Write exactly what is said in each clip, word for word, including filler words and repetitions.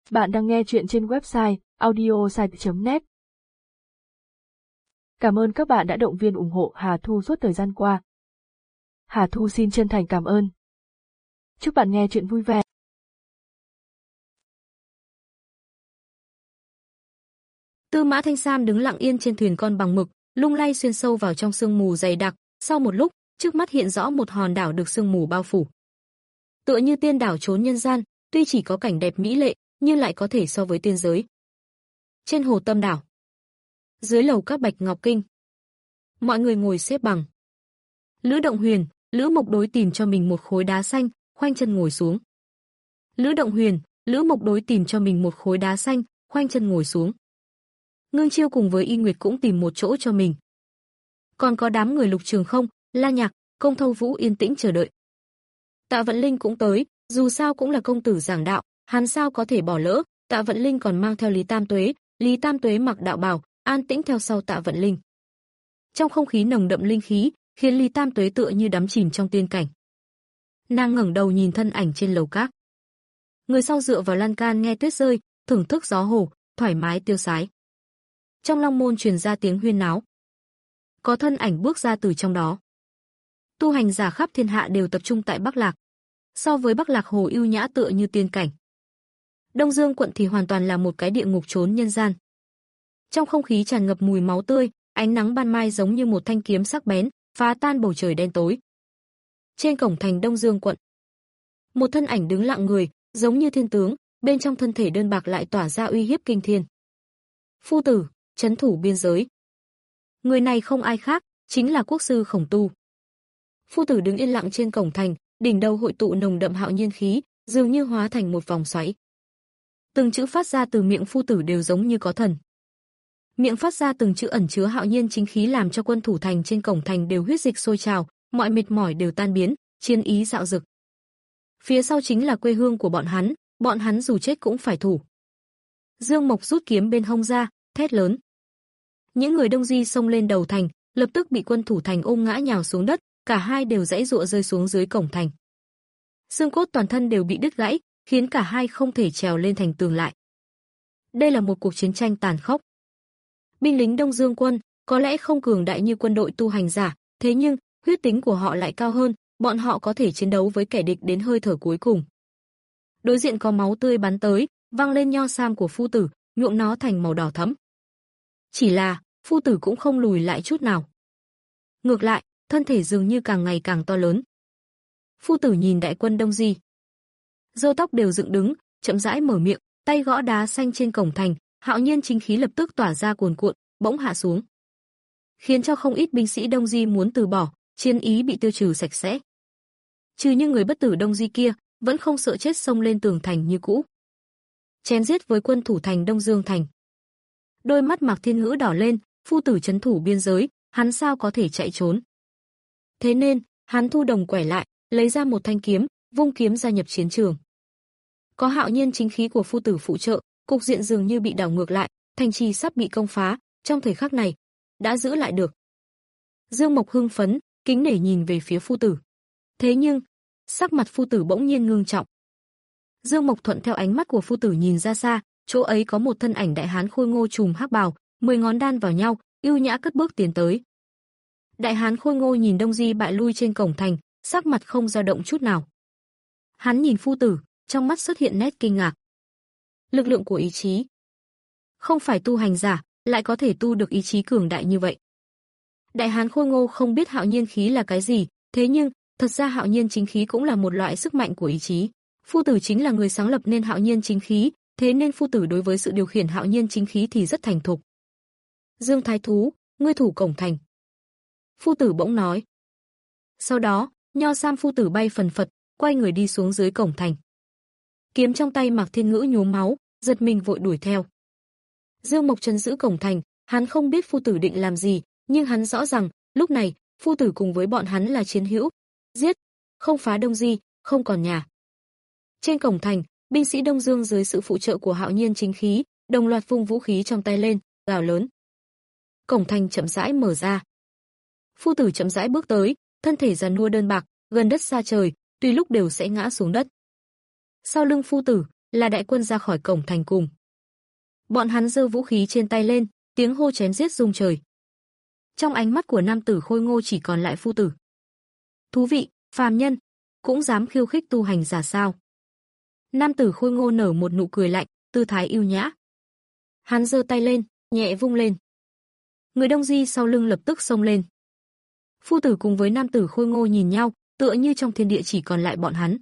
Bạn đang nghe chuyện trên website audiosite chấm net. Cảm ơn các bạn đã động viên ủng hộ Hà Thu suốt thời gian qua. Hà Thu xin chân thành cảm ơn. Chúc bạn nghe chuyện vui vẻ. Tư Mã Thanh Sam đứng lặng yên trên thuyền con bằng mực, lung lay xuyên sâu vào trong sương mù dày đặc, sau một lúc, trước mắt hiện rõ một hòn đảo được sương mù bao phủ. Tựa như tiên đảo trốn nhân gian, tuy chỉ có cảnh đẹp mỹ lệ, nhưng lại có thể so với tiên giới. Trên hồ Tâm đảo, dưới lầu các Bạch Ngọc Kinh, mọi người ngồi xếp bằng. Lữ Động Huyền, Lữ Mộc Đối tìm cho mình một khối đá xanh, khoanh chân ngồi xuống. Lữ Động Huyền, Lữ Mộc Đối tìm cho mình một khối đá xanh, khoanh chân ngồi xuống. Ngưng Chiêu cùng với Y Nguyệt cũng tìm một chỗ cho mình. Còn có đám người Lục Trường Không, La Nhạc, Công Thâu Vũ yên tĩnh chờ đợi. Tạ Vận Linh cũng tới, dù sao cũng là công tử giảng đạo, hắn sao có thể bỏ lỡ. Tạ Vận Linh còn mang theo Lý Tam Tuế, Lý Tam Tuế mặc đạo bào, an tĩnh theo sau Tạ Vận Linh. Trong không khí nồng đậm linh khí, khiến Lý Tam Tuế tựa như đắm chìm trong tiên cảnh. Nàng ngẩng đầu nhìn thân ảnh trên lầu các. Người sau dựa vào lan can nghe tuyết rơi, thưởng thức gió hồ, thoải mái tiêu sái. Trong Long Môn truyền ra tiếng huyên náo. Có thân ảnh bước ra từ trong đó. Tu hành giả khắp thiên hạ đều tập trung tại Bắc Lạc. So với Bắc Lạc hồ ưu nhã tựa như tiên cảnh, Đông Dương quận thì hoàn toàn là một cái địa ngục trốn nhân gian. Trong không khí tràn ngập mùi máu tươi, ánh nắng ban mai giống như một thanh kiếm sắc bén, phá tan bầu trời đen tối. Trên cổng thành Đông Dương quận, một thân ảnh đứng lặng người, giống như thiên tướng, bên trong thân thể đơn bạc lại tỏa ra uy hiếp kinh thiên. Phu tử, trấn thủ biên giới. Người này không ai khác, chính là quốc sư Khổng Tu. Phu tử đứng yên lặng trên cổng thành, đỉnh đầu hội tụ nồng đậm hạo nhiên khí, dường như hóa thành một vòng xoáy. Từng chữ phát ra từ miệng phu tử đều giống như có thần. Miệng phát ra từng chữ ẩn chứa hạo nhiên chính khí làm cho quân thủ thành trên cổng thành đều huyết dịch sôi trào, mọi mệt mỏi đều tan biến, chiến ý dạo dực. Phía sau chính là quê hương của bọn hắn, bọn hắn dù chết cũng phải thủ. Dương Mộc rút kiếm bên hông ra, thét lớn. Những người Đông Di xông lên đầu thành, lập tức bị quân thủ thành ôm ngã nhào xuống đất, cả hai đều giãy giụa rơi xuống dưới cổng thành. Xương cốt toàn thân đều bị đứt gãy, khiến cả hai không thể trèo lên thành tường lại. Đây là một cuộc chiến tranh tàn khốc. Binh lính Đông Dương quân có lẽ không cường đại như quân đội tu hành giả, thế nhưng huyết tính của họ lại cao hơn, bọn họ có thể chiến đấu với kẻ địch đến hơi thở cuối cùng. Đối diện có máu tươi bắn tới, văng lên nho sam của phu tử, nhuộm nó thành màu đỏ thẫm. Chỉ là, phu tử cũng không lùi lại chút nào. Ngược lại, thân thể dường như càng ngày càng to lớn. Phu tử nhìn đại quân Đông Di, râu tóc đều dựng đứng, chậm rãi mở miệng, tay gõ đá xanh trên cổng thành, hạo nhiên chính khí lập tức tỏa ra cuồn cuộn, bỗng hạ xuống, khiến cho không ít binh sĩ Đông Di muốn từ bỏ, chiến ý bị tiêu trừ sạch sẽ. Trừ những người bất tử Đông Di kia, vẫn không sợ chết xông lên tường thành như cũ, chém giết với quân thủ thành Đông Dương thành. Đôi mắt Mạc Thiên Ngữ đỏ lên, phu tử trấn thủ biên giới, hắn sao có thể chạy trốn? Thế nên, hắn thu đồng quẻ lại, lấy ra một thanh kiếm, vung kiếm gia nhập chiến trường. Có hạo nhiên chính khí của phu tử phụ trợ, cục diện dường như bị đảo ngược lại, thành trì sắp bị công phá, trong thời khắc này, đã giữ lại được. Dương Mộc hưng phấn, kính nể nhìn về phía phu tử. Thế nhưng, sắc mặt phu tử bỗng nhiên ngưng trọng. Dương Mộc thuận theo ánh mắt của phu tử nhìn ra xa, chỗ ấy có một thân ảnh đại hán khôi ngô trùm hắc bào, mười ngón đan vào nhau, ưu nhã cất bước tiến tới. Đại hán khôi ngô nhìn Đông Di bại lui trên cổng thành, sắc mặt không dao động chút nào. Hắn nhìn phu tử, trong mắt xuất hiện nét kinh ngạc. Lực lượng của ý chí. Không phải tu hành giả, lại có thể tu được ý chí cường đại như vậy. Đại hán khôi ngô không biết hạo nhiên khí là cái gì, thế nhưng, thật ra hạo nhiên chính khí cũng là một loại sức mạnh của ý chí. Phu tử chính là người sáng lập nên hạo nhiên chính khí, thế nên phu tử đối với sự điều khiển hạo nhiên chính khí thì rất thành thục. Dương Thái Thú, ngươi thủ cổng thành. Phu tử bỗng nói. Sau đó, nho sam phu tử bay phần phật, quay người đi xuống dưới cổng thành. Kiếm trong tay Mạc Thiên Ngữ nhuốm máu, giật mình vội đuổi theo. Dương Mộc trấn giữ cổng thành, hắn không biết phu tử định làm gì, nhưng hắn rõ rằng, lúc này, phu tử cùng với bọn hắn là chiến hữu. Giết, không phá Đông Di, không còn nhà. Trên cổng thành, binh sĩ Đông Dương dưới sự phụ trợ của hạo nhiên chính khí, đồng loạt vung vũ khí trong tay lên, gào lớn. Cổng thành chậm rãi mở ra. Phu tử chậm rãi bước tới, thân thể già nua đơn bạc, gần đất xa trời, tùy lúc đều sẽ ngã xuống đất. Sau lưng phu tử, là đại quân ra khỏi cổng thành cùng. Bọn hắn giơ vũ khí trên tay lên, tiếng hô chém giết rung trời. Trong ánh mắt của nam tử khôi ngô chỉ còn lại Phu Tử. Thú vị, phàm nhân, cũng dám khiêu khích tu hành giả sao? Nam tử khôi ngô nở một nụ cười lạnh, tư thái yêu nhã. Hắn giơ tay lên, nhẹ vung lên. Người Đông Di sau lưng lập tức xông lên. Phu Tử cùng với nam tử khôi ngô nhìn nhau, tựa như trong thiên địa chỉ còn lại bọn hắn.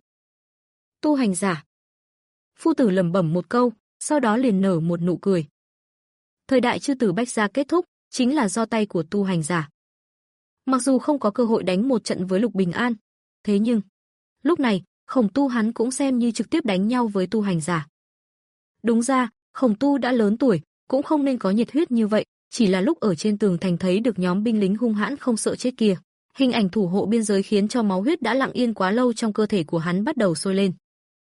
Tu hành giả. Phu Tử lẩm bẩm một câu, sau đó liền nở một nụ cười. Thời đại chư tử bách gia kết thúc, chính là do tay của tu hành giả. Mặc dù không có cơ hội đánh một trận với Lục Bình An, thế nhưng lúc này, Khổng Tu hắn cũng xem như trực tiếp đánh nhau với tu hành giả. Đúng ra, Khổng Tu đã lớn tuổi, cũng không nên có nhiệt huyết như vậy, chỉ là lúc ở trên tường thành thấy được nhóm binh lính hung hãn không sợ chết kia, hình ảnh thủ hộ biên giới khiến cho máu huyết đã lặng yên quá lâu trong cơ thể của hắn bắt đầu sôi lên.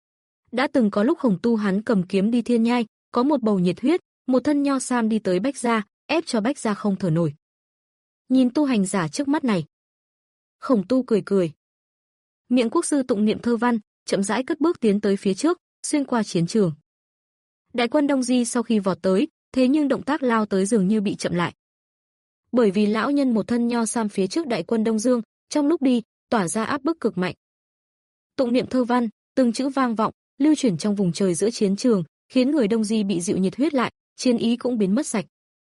Đã từng có lúc Khổng Tu hắn cầm kiếm đi thiên nhai, có một bầu nhiệt huyết, một thân nho sam đi tới Bách Gia, ép cho Bách Gia không thở nổi. Nhìn tu hành giả trước mắt này, Khổng Tu cười cười. Miệng quốc sư tụng niệm thơ văn, chậm rãi cất bước tiến tới phía trước, xuyên qua chiến trường. Đại quân Đông Di sau khi vọt tới, thế nhưng động tác lao tới dường như bị chậm lại. Bởi vì lão nhân một thân nho sam phía trước đại quân Đông Dương, trong lúc đi, tỏa ra áp bức cực mạnh. Tụng niệm thơ văn, từng chữ vang vọng, lưu chuyển trong vùng trời giữa chiến trường, khiến người Đông Di bị dịu nhiệt huyết lại, chiến ý cũng biến mất sạch.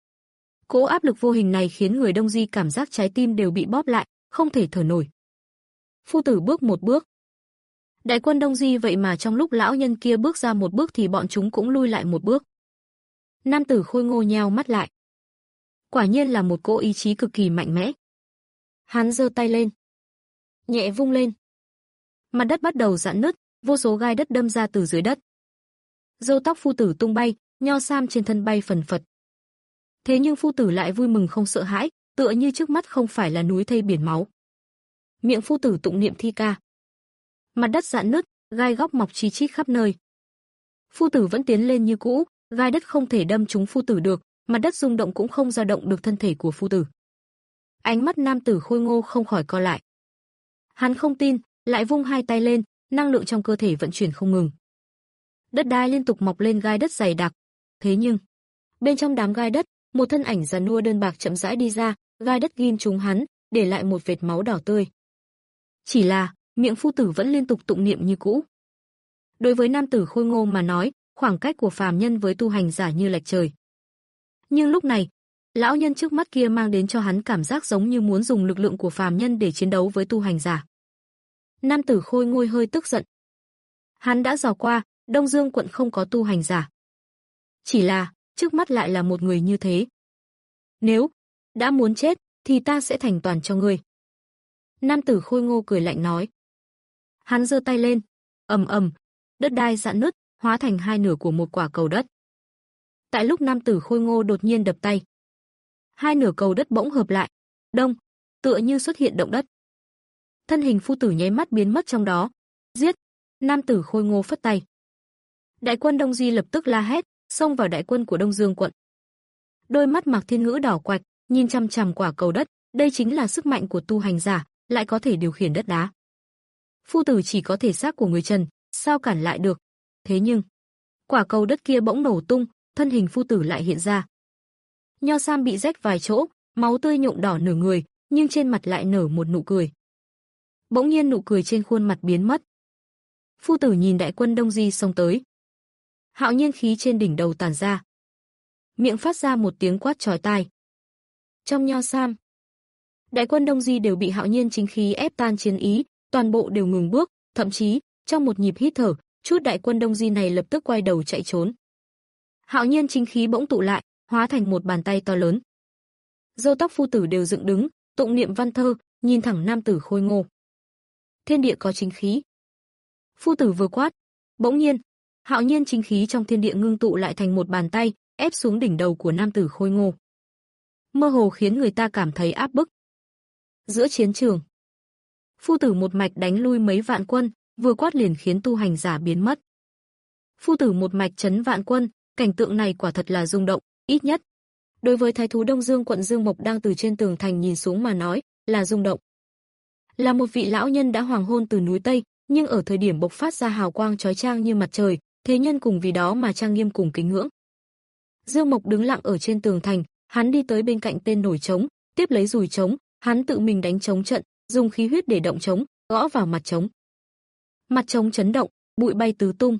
Cỗ áp lực vô hình này khiến người Đông Di cảm giác trái tim đều bị bóp lại, không thể thở nổi. Phu Tử bước một bước. Đại quân Đông Di vậy mà trong lúc lão nhân kia bước ra một bước thì bọn chúng cũng lui lại một bước. Nam tử khôi ngô nheo mắt lại. Quả nhiên là một cỗ ý chí cực kỳ mạnh mẽ. Hắn giơ tay lên, nhẹ vung lên. Mặt đất bắt đầu rạn nứt, vô số gai đất đâm ra từ dưới đất. Râu tóc Phu Tử tung bay, nho sam trên thân bay phần phật. Thế nhưng Phu Tử lại vui mừng không sợ hãi, tựa như trước mắt không phải là núi thây biển máu. Miệng Phu Tử tụng niệm thi ca. Mặt đất rạn nứt, gai góc mọc chi chít khắp nơi. Phu Tử vẫn tiến lên như cũ, gai đất không thể đâm trúng Phu Tử được, mặt đất rung động cũng không dao động được thân thể của Phu Tử. Ánh mắt nam tử khôi ngô không khỏi co lại. Hắn không tin, lại vung hai tay lên, năng lượng trong cơ thể vận chuyển không ngừng. Đất đai liên tục mọc lên gai đất dày đặc. Thế nhưng, bên trong đám gai đất, một thân ảnh già nua đơn bạc chậm rãi đi ra, gai đất ghim trúng hắn, để lại một vệt máu đỏ tươi. Chỉ là, miệng Phu Tử vẫn liên tục tụng niệm như cũ. Đối với nam tử khôi ngô mà nói, khoảng cách của phàm nhân với tu hành giả như lệch trời. Nhưng lúc này, lão nhân trước mắt kia mang đến cho hắn cảm giác giống như muốn dùng lực lượng của phàm nhân để chiến đấu với tu hành giả. Nam tử khôi ngô hơi tức giận. Hắn đã dò qua, Đông Dương quận không có tu hành giả. Chỉ là, trước mắt lại là một người như thế. Nếu đã muốn chết, thì ta sẽ thành toàn cho ngươi. Nam tử khôi ngô cười lạnh nói. Hắn giơ tay lên, ầm ầm, đất đai rạn nứt, hóa thành hai nửa của một quả cầu đất. Tại lúc nam tử khôi ngô đột nhiên đập tay, hai nửa cầu đất bỗng hợp lại, đông, tựa như xuất hiện động đất. Thân hình Phu Tử nháy mắt biến mất trong đó. Giết! Nam tử khôi ngô phất tay. Đại quân Đông Di lập tức la hét, xông vào đại quân của Đông Dương quận. Đôi mắt Mạc Thiên Ngữ đỏ quạch, nhìn chằm chằm quả cầu đất, đây chính là sức mạnh của tu hành giả, lại có thể điều khiển đất đá. Phu Tử chỉ có thể xác của người Trần, sao cản lại được? Thế nhưng, quả cầu đất kia bỗng nổ tung, thân hình Phu Tử lại hiện ra. Nho sam bị rách vài chỗ, máu tươi nhuộm đỏ nửa người, nhưng trên mặt lại nở một nụ cười. Bỗng nhiên nụ cười trên khuôn mặt biến mất. Phu Tử nhìn đại quân Đông Di xông tới. Hạo nhiên khí trên đỉnh đầu tản ra. Miệng phát ra một tiếng quát chói tai. Trong nho sam, đại quân Đông Di đều bị hạo nhiên chính khí ép tan chiến ý, toàn bộ đều ngừng bước, thậm chí, trong một nhịp hít thở, chút đại quân Đông Di này lập tức quay đầu chạy trốn. Hạo nhiên chính khí bỗng tụ lại, hóa thành một bàn tay to lớn. Râu tóc Phu Tử đều dựng đứng, tụng niệm văn thơ, nhìn thẳng nam tử khôi ngô. Thiên địa có chính khí. Phu Tử vừa quát, bỗng nhiên, hạo nhiên chính khí trong thiên địa ngưng tụ lại thành một bàn tay, ép xuống đỉnh đầu của nam tử khôi ngô. Mơ hồ khiến người ta cảm thấy áp bức. Giữa chiến trường, Phu Tử một mạch đánh lui mấy vạn quân, vừa quát liền khiến tu hành giả biến mất. Phu Tử một mạch chấn vạn quân, cảnh tượng này quả thật là rung động, ít nhất đối với thái thú Đông Dương quận Dương Mộc đang từ trên tường thành nhìn xuống mà nói, là rung động. Là một vị lão nhân đã hoàng hôn từ núi Tây, nhưng ở thời điểm bộc phát ra hào quang chói chang như mặt trời, thế nhân cùng vì đó mà trang nghiêm cùng kính ngưỡng. Dương Mộc đứng lặng ở trên tường thành, hắn đi tới bên cạnh tên nổi trống, tiếp lấy dùi trống, hắn tự mình đánh trống trận, dùng khí huyết để động trống, gõ vào mặt trống. Mặt trống chấn động, bụi bay tứ tung.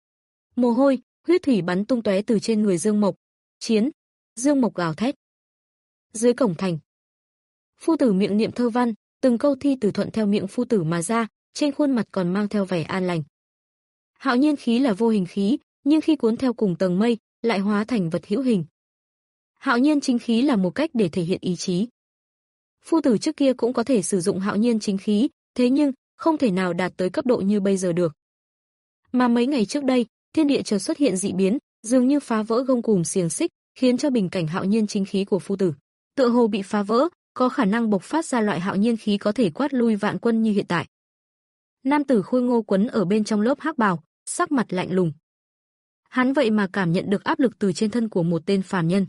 Mồ hôi, huyết thủy bắn tung tóe từ trên người Dương Mộc. Chiến! Dương Mộc gào thét. Dưới cổng thành, phu tử miệng niệm thơ văn, từng câu thi từ thuận theo miệng phu tử mà ra, trên khuôn mặt còn mang theo vẻ an lành. Hạo nhiên khí là vô hình khí, nhưng khi cuốn theo cùng tầng mây, lại hóa thành vật hữu hình. Hạo nhiên chính khí là một cách để thể hiện ý chí. Phu tử trước kia cũng có thể sử dụng hạo nhiên chính khí, thế nhưng không thể nào đạt tới cấp độ như bây giờ được. Mà mấy ngày trước đây, thiên địa chợt xuất hiện dị biến, dường như phá vỡ gông cùm xiềng xích, khiến cho bình cảnh hạo nhiên chính khí của phu tử tựa hồ bị phá vỡ, có khả năng bộc phát ra loại hạo nhiên khí có thể quát lui vạn quân như hiện tại. Nam tử khôi ngô quấn ở bên trong lớp hắc bào, sắc mặt lạnh lùng. Hắn vậy mà cảm nhận được áp lực từ trên thân của một tên phàm nhân.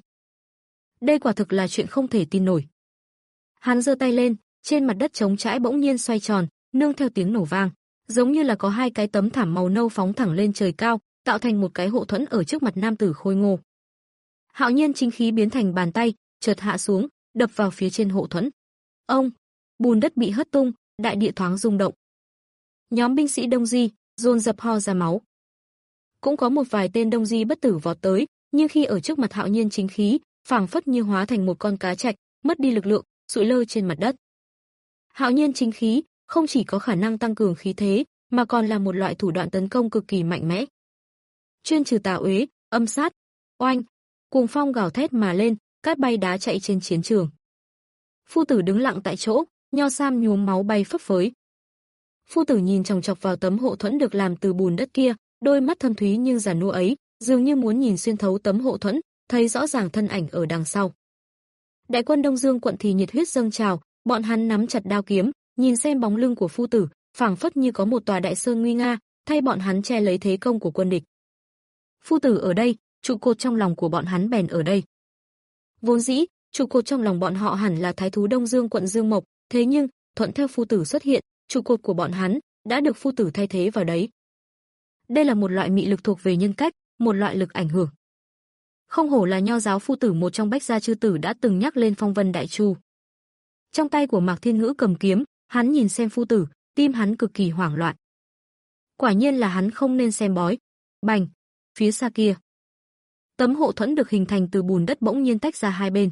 Đây quả thực là chuyện không thể tin nổi. Hắn giơ tay lên, trên mặt đất trống trải bỗng nhiên xoay tròn, nương theo tiếng nổ vang, giống như là có hai cái tấm thảm màu nâu phóng thẳng lên trời cao, tạo thành một cái hộ thuẫn ở trước mặt nam tử khôi ngô. Hạo nhiên chính khí biến thành bàn tay, chợt hạ xuống, đập vào phía trên hộ thuẫn. Ông, bùn đất bị hất tung, đại địa thoáng rung động. Nhóm binh sĩ Đông Di dồn dập ho ra máu. Cũng có một vài tên Đông Di bất tử vọt tới, nhưng khi ở trước mặt hạo nhiên chính khí, phảng phất như hóa thành một con cá trạch, mất đi lực lượng, sụi lơ trên mặt đất. Hạo nhiên chính khí không chỉ có khả năng tăng cường khí thế, mà còn là một loại thủ đoạn tấn công cực kỳ mạnh mẽ. Chuyên trừ tà uế, âm sát, oanh, cuồng phong gào thét mà lên, cát bay đá chạy trên chiến trường. Phu tử đứng lặng tại chỗ, nho sam nhuốm máu bay phấp phới. Phu tử nhìn chòng chọc vào tấm hộ thuẫn được làm từ bùn đất kia, đôi mắt thâm thúy nhưng già nua ấy, dường như muốn nhìn xuyên thấu tấm hộ thuẫn, thấy rõ ràng thân ảnh ở đằng sau. Đại quân Đông Dương quận thì nhiệt huyết dâng trào, bọn hắn nắm chặt đao kiếm, nhìn xem bóng lưng của phu tử, phảng phất như có một tòa đại sơn nguy nga, thay bọn hắn che lấy thế công của quân địch. Phu tử ở đây, trụ cột trong lòng của bọn hắn bèn ở đây. Vốn dĩ, trụ cột trong lòng bọn họ hẳn là thái thú Đông Dương quận Dương Mộc, thế nhưng, thuận theo phu tử xuất hiện, trụ cột của bọn hắn đã được phu tử thay thế vào đấy. Đây là một loại mị lực thuộc về nhân cách, một loại lực ảnh hưởng. Không hổ là nho giáo phu tử một trong bách gia chư tử đã từng nhắc lên phong vân đại chu. Trong tay của Mạc Thiên Ngữ cầm kiếm, hắn nhìn xem phu tử, tim hắn cực kỳ hoảng loạn. Quả nhiên là hắn không nên xem bói. Bành, phía xa kia, tấm hộ thuẫn được hình thành từ bùn đất bỗng nhiên tách ra hai bên.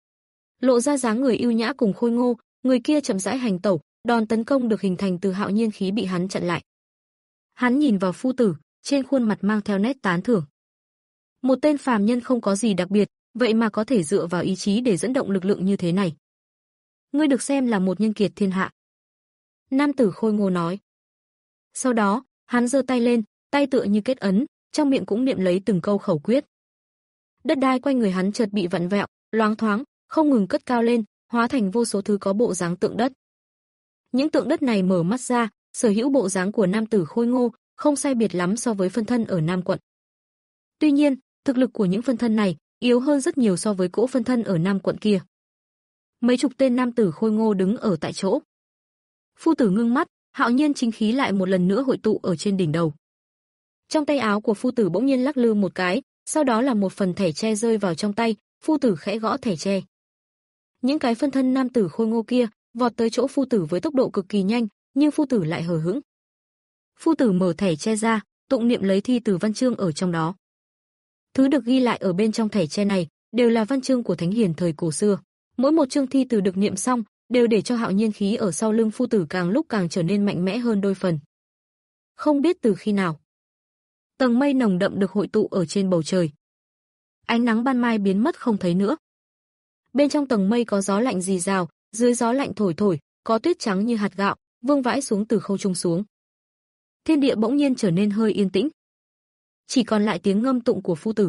Lộ ra dáng người ưu nhã cùng khôi ngô, người kia chậm rãi hành tẩu, đòn tấn công được hình thành từ hạo nhiên khí bị hắn chặn lại. Hắn nhìn vào phu tử, trên khuôn mặt mang theo nét tán thưởng. Một tên phàm nhân không có gì đặc biệt, vậy mà có thể dựa vào ý chí để dẫn động lực lượng như thế này. Ngươi được xem là một nhân kiệt thiên hạ. Nam tử khôi ngô nói. Sau đó, hắn giơ tay lên, tay tựa như kết ấn, trong miệng cũng niệm lấy từng câu khẩu quyết. Đất đai quanh người hắn chợt bị vặn vẹo, loáng thoáng, không ngừng cất cao lên, hóa thành vô số thứ có bộ dáng tượng đất. Những tượng đất này mở mắt ra, sở hữu bộ dáng của nam tử khôi ngô, không sai biệt lắm so với phân thân ở Nam quận. Tuy nhiên, thực lực của những phân thân này yếu hơn rất nhiều so với cỗ phân thân ở Nam quận kia. Mấy chục tên nam tử khôi ngô đứng ở tại chỗ. Phu tử ngưng mắt, hạo nhiên chính khí lại một lần nữa hội tụ ở trên đỉnh đầu. Trong tay áo của phu tử bỗng nhiên lắc lư một cái, sau đó là một phần thẻ tre rơi vào trong tay, phu tử khẽ gõ thẻ tre. Những cái phân thân nam tử khôi ngô kia vọt tới chỗ phu tử với tốc độ cực kỳ nhanh, nhưng phu tử lại hờ hững. Phu tử mở thẻ tre ra, tụng niệm lấy thi từ văn chương ở trong đó. Thứ được ghi lại ở bên trong thẻ tre này đều là văn chương của thánh hiền thời cổ xưa. Mỗi một chương thi từ được niệm xong, đều để cho hạo nhiên khí ở sau lưng phu tử càng lúc càng trở nên mạnh mẽ hơn đôi phần. Không biết từ khi nào, tầng mây nồng đậm được hội tụ ở trên bầu trời. Ánh nắng ban mai biến mất không thấy nữa. Bên trong tầng mây có gió lạnh rì rào, dưới gió lạnh thổi thổi, có tuyết trắng như hạt gạo, vương vãi xuống từ không trung xuống. Thiên địa bỗng nhiên trở nên hơi yên tĩnh. Chỉ còn lại tiếng ngâm tụng của phu tử.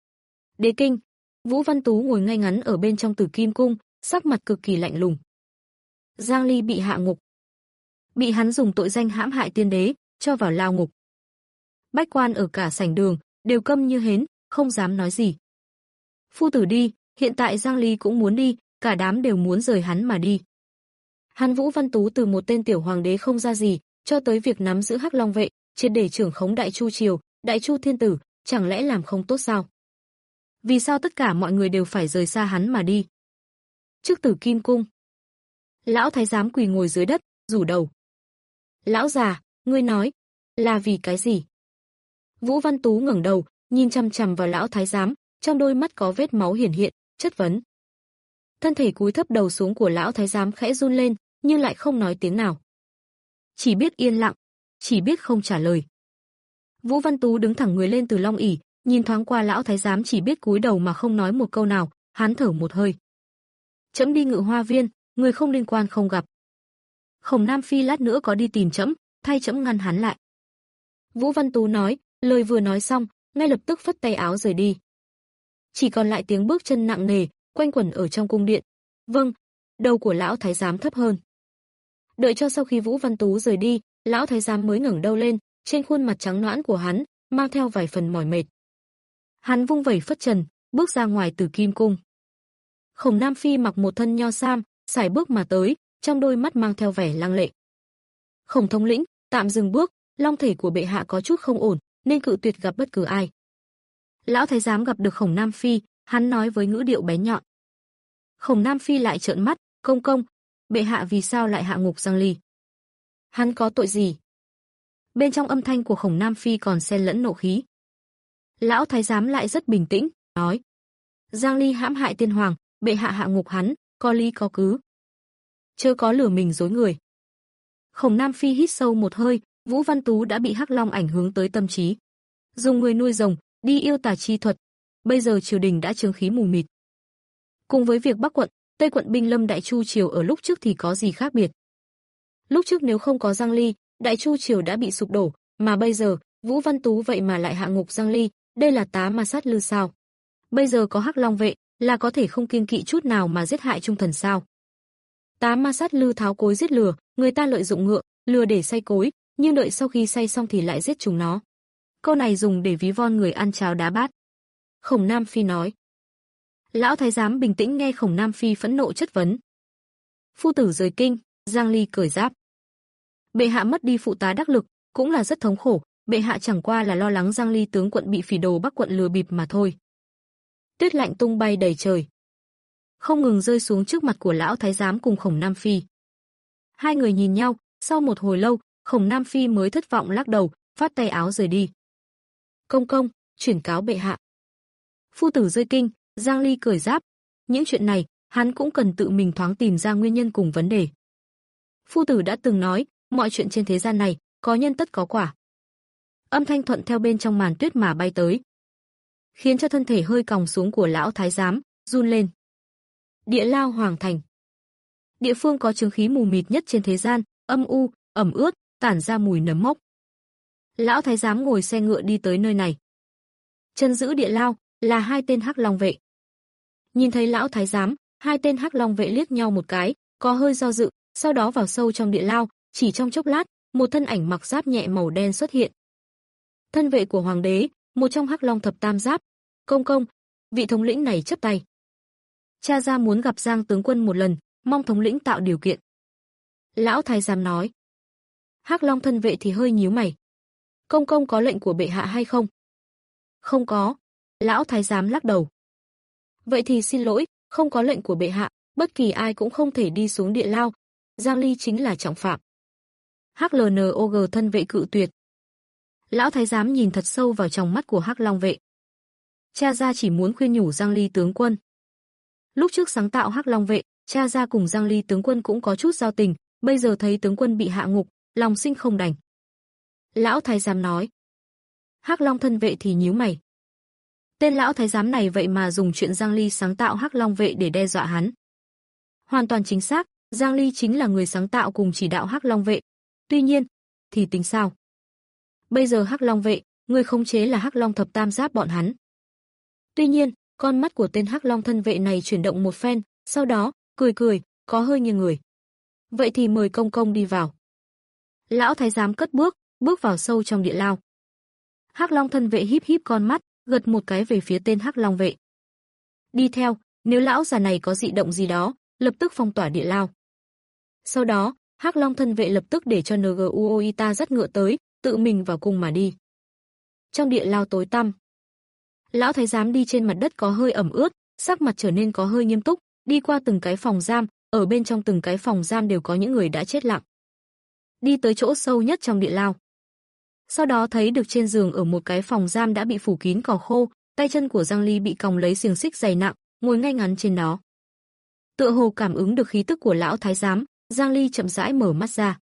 Đế kinh, Vũ Văn Tú ngồi ngay ngắn ở bên trong Tử Kim cung, sắc mặt cực kỳ lạnh lùng. Giang Ly bị hạ ngục. Bị hắn dùng tội danh hãm hại tiên đế, cho vào lao ngục. Bách quan ở cả sảnh đường, đều câm như hến, không dám nói gì. Phu tử đi, hiện tại Giang Ly cũng muốn đi, cả đám đều muốn rời hắn mà đi. Hắn Vũ Văn Tú từ một tên tiểu hoàng đế không ra gì, cho tới việc nắm giữ Hắc Long vệ, triệt để trưởng khống Đại Chu triều, Đại Chu thiên tử, chẳng lẽ làm không tốt sao? Vì sao tất cả mọi người đều phải rời xa hắn mà đi? Trước Tử Kim cung, lão thái giám quỳ ngồi dưới đất, rủ đầu. Lão già, ngươi nói, là vì cái gì? Vũ Văn Tú ngẩng đầu, nhìn chằm chằm vào lão thái giám, trong đôi mắt có vết máu hiển hiện, chất vấn. Thân thể cúi thấp đầu xuống của lão thái giám khẽ run lên, nhưng lại không nói tiếng nào. Chỉ biết yên lặng, chỉ biết không trả lời. Vũ Văn Tú đứng thẳng người lên từ long ỷ, nhìn thoáng qua lão thái giám chỉ biết cúi đầu mà không nói một câu nào, hắn thở một hơi. Trẫm đi Ngự Hoa viên, người không liên quan không gặp. Khổng Nam Phi lát nữa có đi tìm trẫm, thay trẫm ngăn hắn lại. Vũ Văn Tú nói, lời vừa nói xong, ngay lập tức phất tay áo rời đi. Chỉ còn lại tiếng bước chân nặng nề, quanh quẩn ở trong cung điện. Vâng, đầu của lão thái giám thấp hơn. Đợi cho sau khi Vũ Văn Tú rời đi, lão thái giám mới ngẩng đầu lên, trên khuôn mặt trắng nõn của hắn mang theo vài phần mỏi mệt. Hắn vung vẩy phất trần, bước ra ngoài Tử Kim cung. Khổng Nam Phi mặc một thân nho sam, sải bước mà tới, trong đôi mắt mang theo vẻ lăng lệ. Khổng thống lĩnh, tạm dừng bước, long thể của bệ hạ có chút không ổn, nên cự tuyệt gặp bất cứ ai. Lão thái giám gặp được Khổng Nam Phi, hắn nói với ngữ điệu bén nhọn. Khổng Nam Phi lại trợn mắt, công công, bệ hạ vì sao lại hạ ngục Giang Ly? Hắn có tội gì? Bên trong âm thanh của Khổng Nam Phi còn xen lẫn nộ khí. Lão thái giám lại rất bình tĩnh, nói: Giang Ly hãm hại tiên hoàng, bệ hạ hạ ngục hắn, có lý có cứ. Chớ có lừa mình dối người. Khổng Nam Phi hít sâu một hơi, Vũ Văn Tú đã bị Hắc Long ảnh hưởng tới tâm trí. Dùng người nuôi rồng, đi yêu tà chi thuật. Bây giờ triều đình đã chướng khí mù mịt. Cùng với việc Bắc quận, Tây quận binh lâm Đại Chu triều ở lúc trước thì có gì khác biệt? Lúc trước nếu không có Giang Ly, Đại Chu triều đã bị sụp đổ, mà bây giờ, Vũ Văn Tú vậy mà lại hạ ngục Giang Ly, đây là tá ma sát lư sao? Bây giờ có Hắc Long vệ, là có thể không kiêng kỵ chút nào mà giết hại trung thần sao? Tá ma sát lư tháo cối giết lừa, người ta lợi dụng ngựa, lừa để xay cối, nhưng đợi sau khi xay xong thì lại giết chúng nó. Câu này dùng để ví von người ăn cháo đá bát. Khổng Nam Phi nói. Lão thái giám bình tĩnh nghe Khổng Nam Phi phẫn nộ chất vấn. Phu tử rời kinh, Giang Ly cởi giáp. Bệ hạ mất đi phụ tá đắc lực, cũng là rất thống khổ, bệ hạ chẳng qua là lo lắng Giang Ly tướng quận bị phỉ đồ Bắc quận lừa bịp mà thôi. Tuyết lạnh tung bay đầy trời, không ngừng rơi xuống trước mặt của lão thái giám cùng Khổng Nam Phi. Hai người nhìn nhau, sau một hồi lâu, Khổng Nam Phi mới thất vọng lắc đầu, phát tay áo rời đi. Công công, chuyển cáo bệ hạ. Phu tử rơi kinh, Giang Ly cởi giáp, những chuyện này, hắn cũng cần tự mình thoáng tìm ra nguyên nhân cùng vấn đề. Phu tử đã từng nói, mọi chuyện trên thế gian này, có nhân tất có quả. Âm thanh thuận theo bên trong màn tuyết mà bay tới, khiến cho thân thể hơi còng xuống của lão thái giám run lên. Địa lao Hoàng thành. Địa phương có chứng khí mù mịt nhất trên thế gian, âm u, ẩm ướt, tản ra mùi nấm mốc. Lão thái giám ngồi xe ngựa đi tới nơi này. Chân giữ địa lao là hai tên Hắc Long vệ. Nhìn thấy lão thái giám, hai tên Hắc Long vệ liếc nhau một cái, có hơi do dự, sau đó vào sâu trong địa lao, chỉ trong chốc lát, một thân ảnh mặc giáp nhẹ màu đen xuất hiện. Thân vệ của hoàng đế, một trong Hắc Long thập tam giáp. Công công, vị thống lĩnh này chắp tay. Cha gia muốn gặp Giang tướng quân một lần, mong thống lĩnh tạo điều kiện. Lão thái giám nói. Hắc Long thân vệ thì hơi nhíu mày. Công công có lệnh của bệ hạ hay không? Không có. Lão thái giám lắc đầu. Vậy thì xin lỗi, không có lệnh của bệ hạ, bất kỳ ai cũng không thể đi xuống địa lao. Giang Ly chính là trọng phạm. hát lờ en o giê thân vệ cự tuyệt. Lão thái giám nhìn thật sâu vào tròng mắt của Hắc Long vệ. Cha gia chỉ muốn khuyên nhủ Giang Ly tướng quân. Lúc trước sáng tạo Hắc Long vệ, cha gia cùng Giang Ly tướng quân cũng có chút giao tình, bây giờ thấy tướng quân bị hạ ngục, lòng sinh không đành. Lão thái giám nói. Hắc Long thân vệ thì nhíu mày. Tên lão thái giám này vậy mà dùng chuyện Giang Ly sáng tạo Hắc Long vệ để đe dọa hắn. Hoàn toàn chính xác, Giang Ly chính là người sáng tạo cùng chỉ đạo Hắc Long vệ. Tuy nhiên, thì tính sao? Bây giờ Hắc Long vệ, người khống chế là Hắc Long thập tam giáp bọn hắn. Tuy nhiên, con mắt của tên Hắc Long thân vệ này chuyển động một phen, sau đó, cười cười, có hơi nghiêng người. Vậy thì mời công công đi vào. Lão thái giám cất bước, bước vào sâu trong địa lao. Hắc Long thân vệ híp híp con mắt, gật một cái về phía tên Hắc Long vệ. Đi theo, nếu lão già này có dị động gì đó, lập tức phong tỏa địa lao. Sau đó, Hắc Long thân vệ lập tức để cho en giê u o i ta dắt ngựa tới, tự mình vào cung mà đi. trong địa lao tối tăm. Lão thái giám đi trên mặt đất có hơi ẩm ướt, sắc mặt trở nên có hơi nghiêm túc, đi qua từng cái phòng giam, ở bên trong từng cái phòng giam đều có những người đã chết lặng. Đi tới chỗ sâu nhất trong địa lao. Sau đó thấy được trên giường ở một cái phòng giam đã bị phủ kín cỏ khô, tay chân của Giang Ly bị còng lấy xiềng xích dày nặng, ngồi ngay ngắn trên đó. Tựa hồ cảm ứng được khí tức của lão thái giám, Giang Ly chậm rãi mở mắt ra.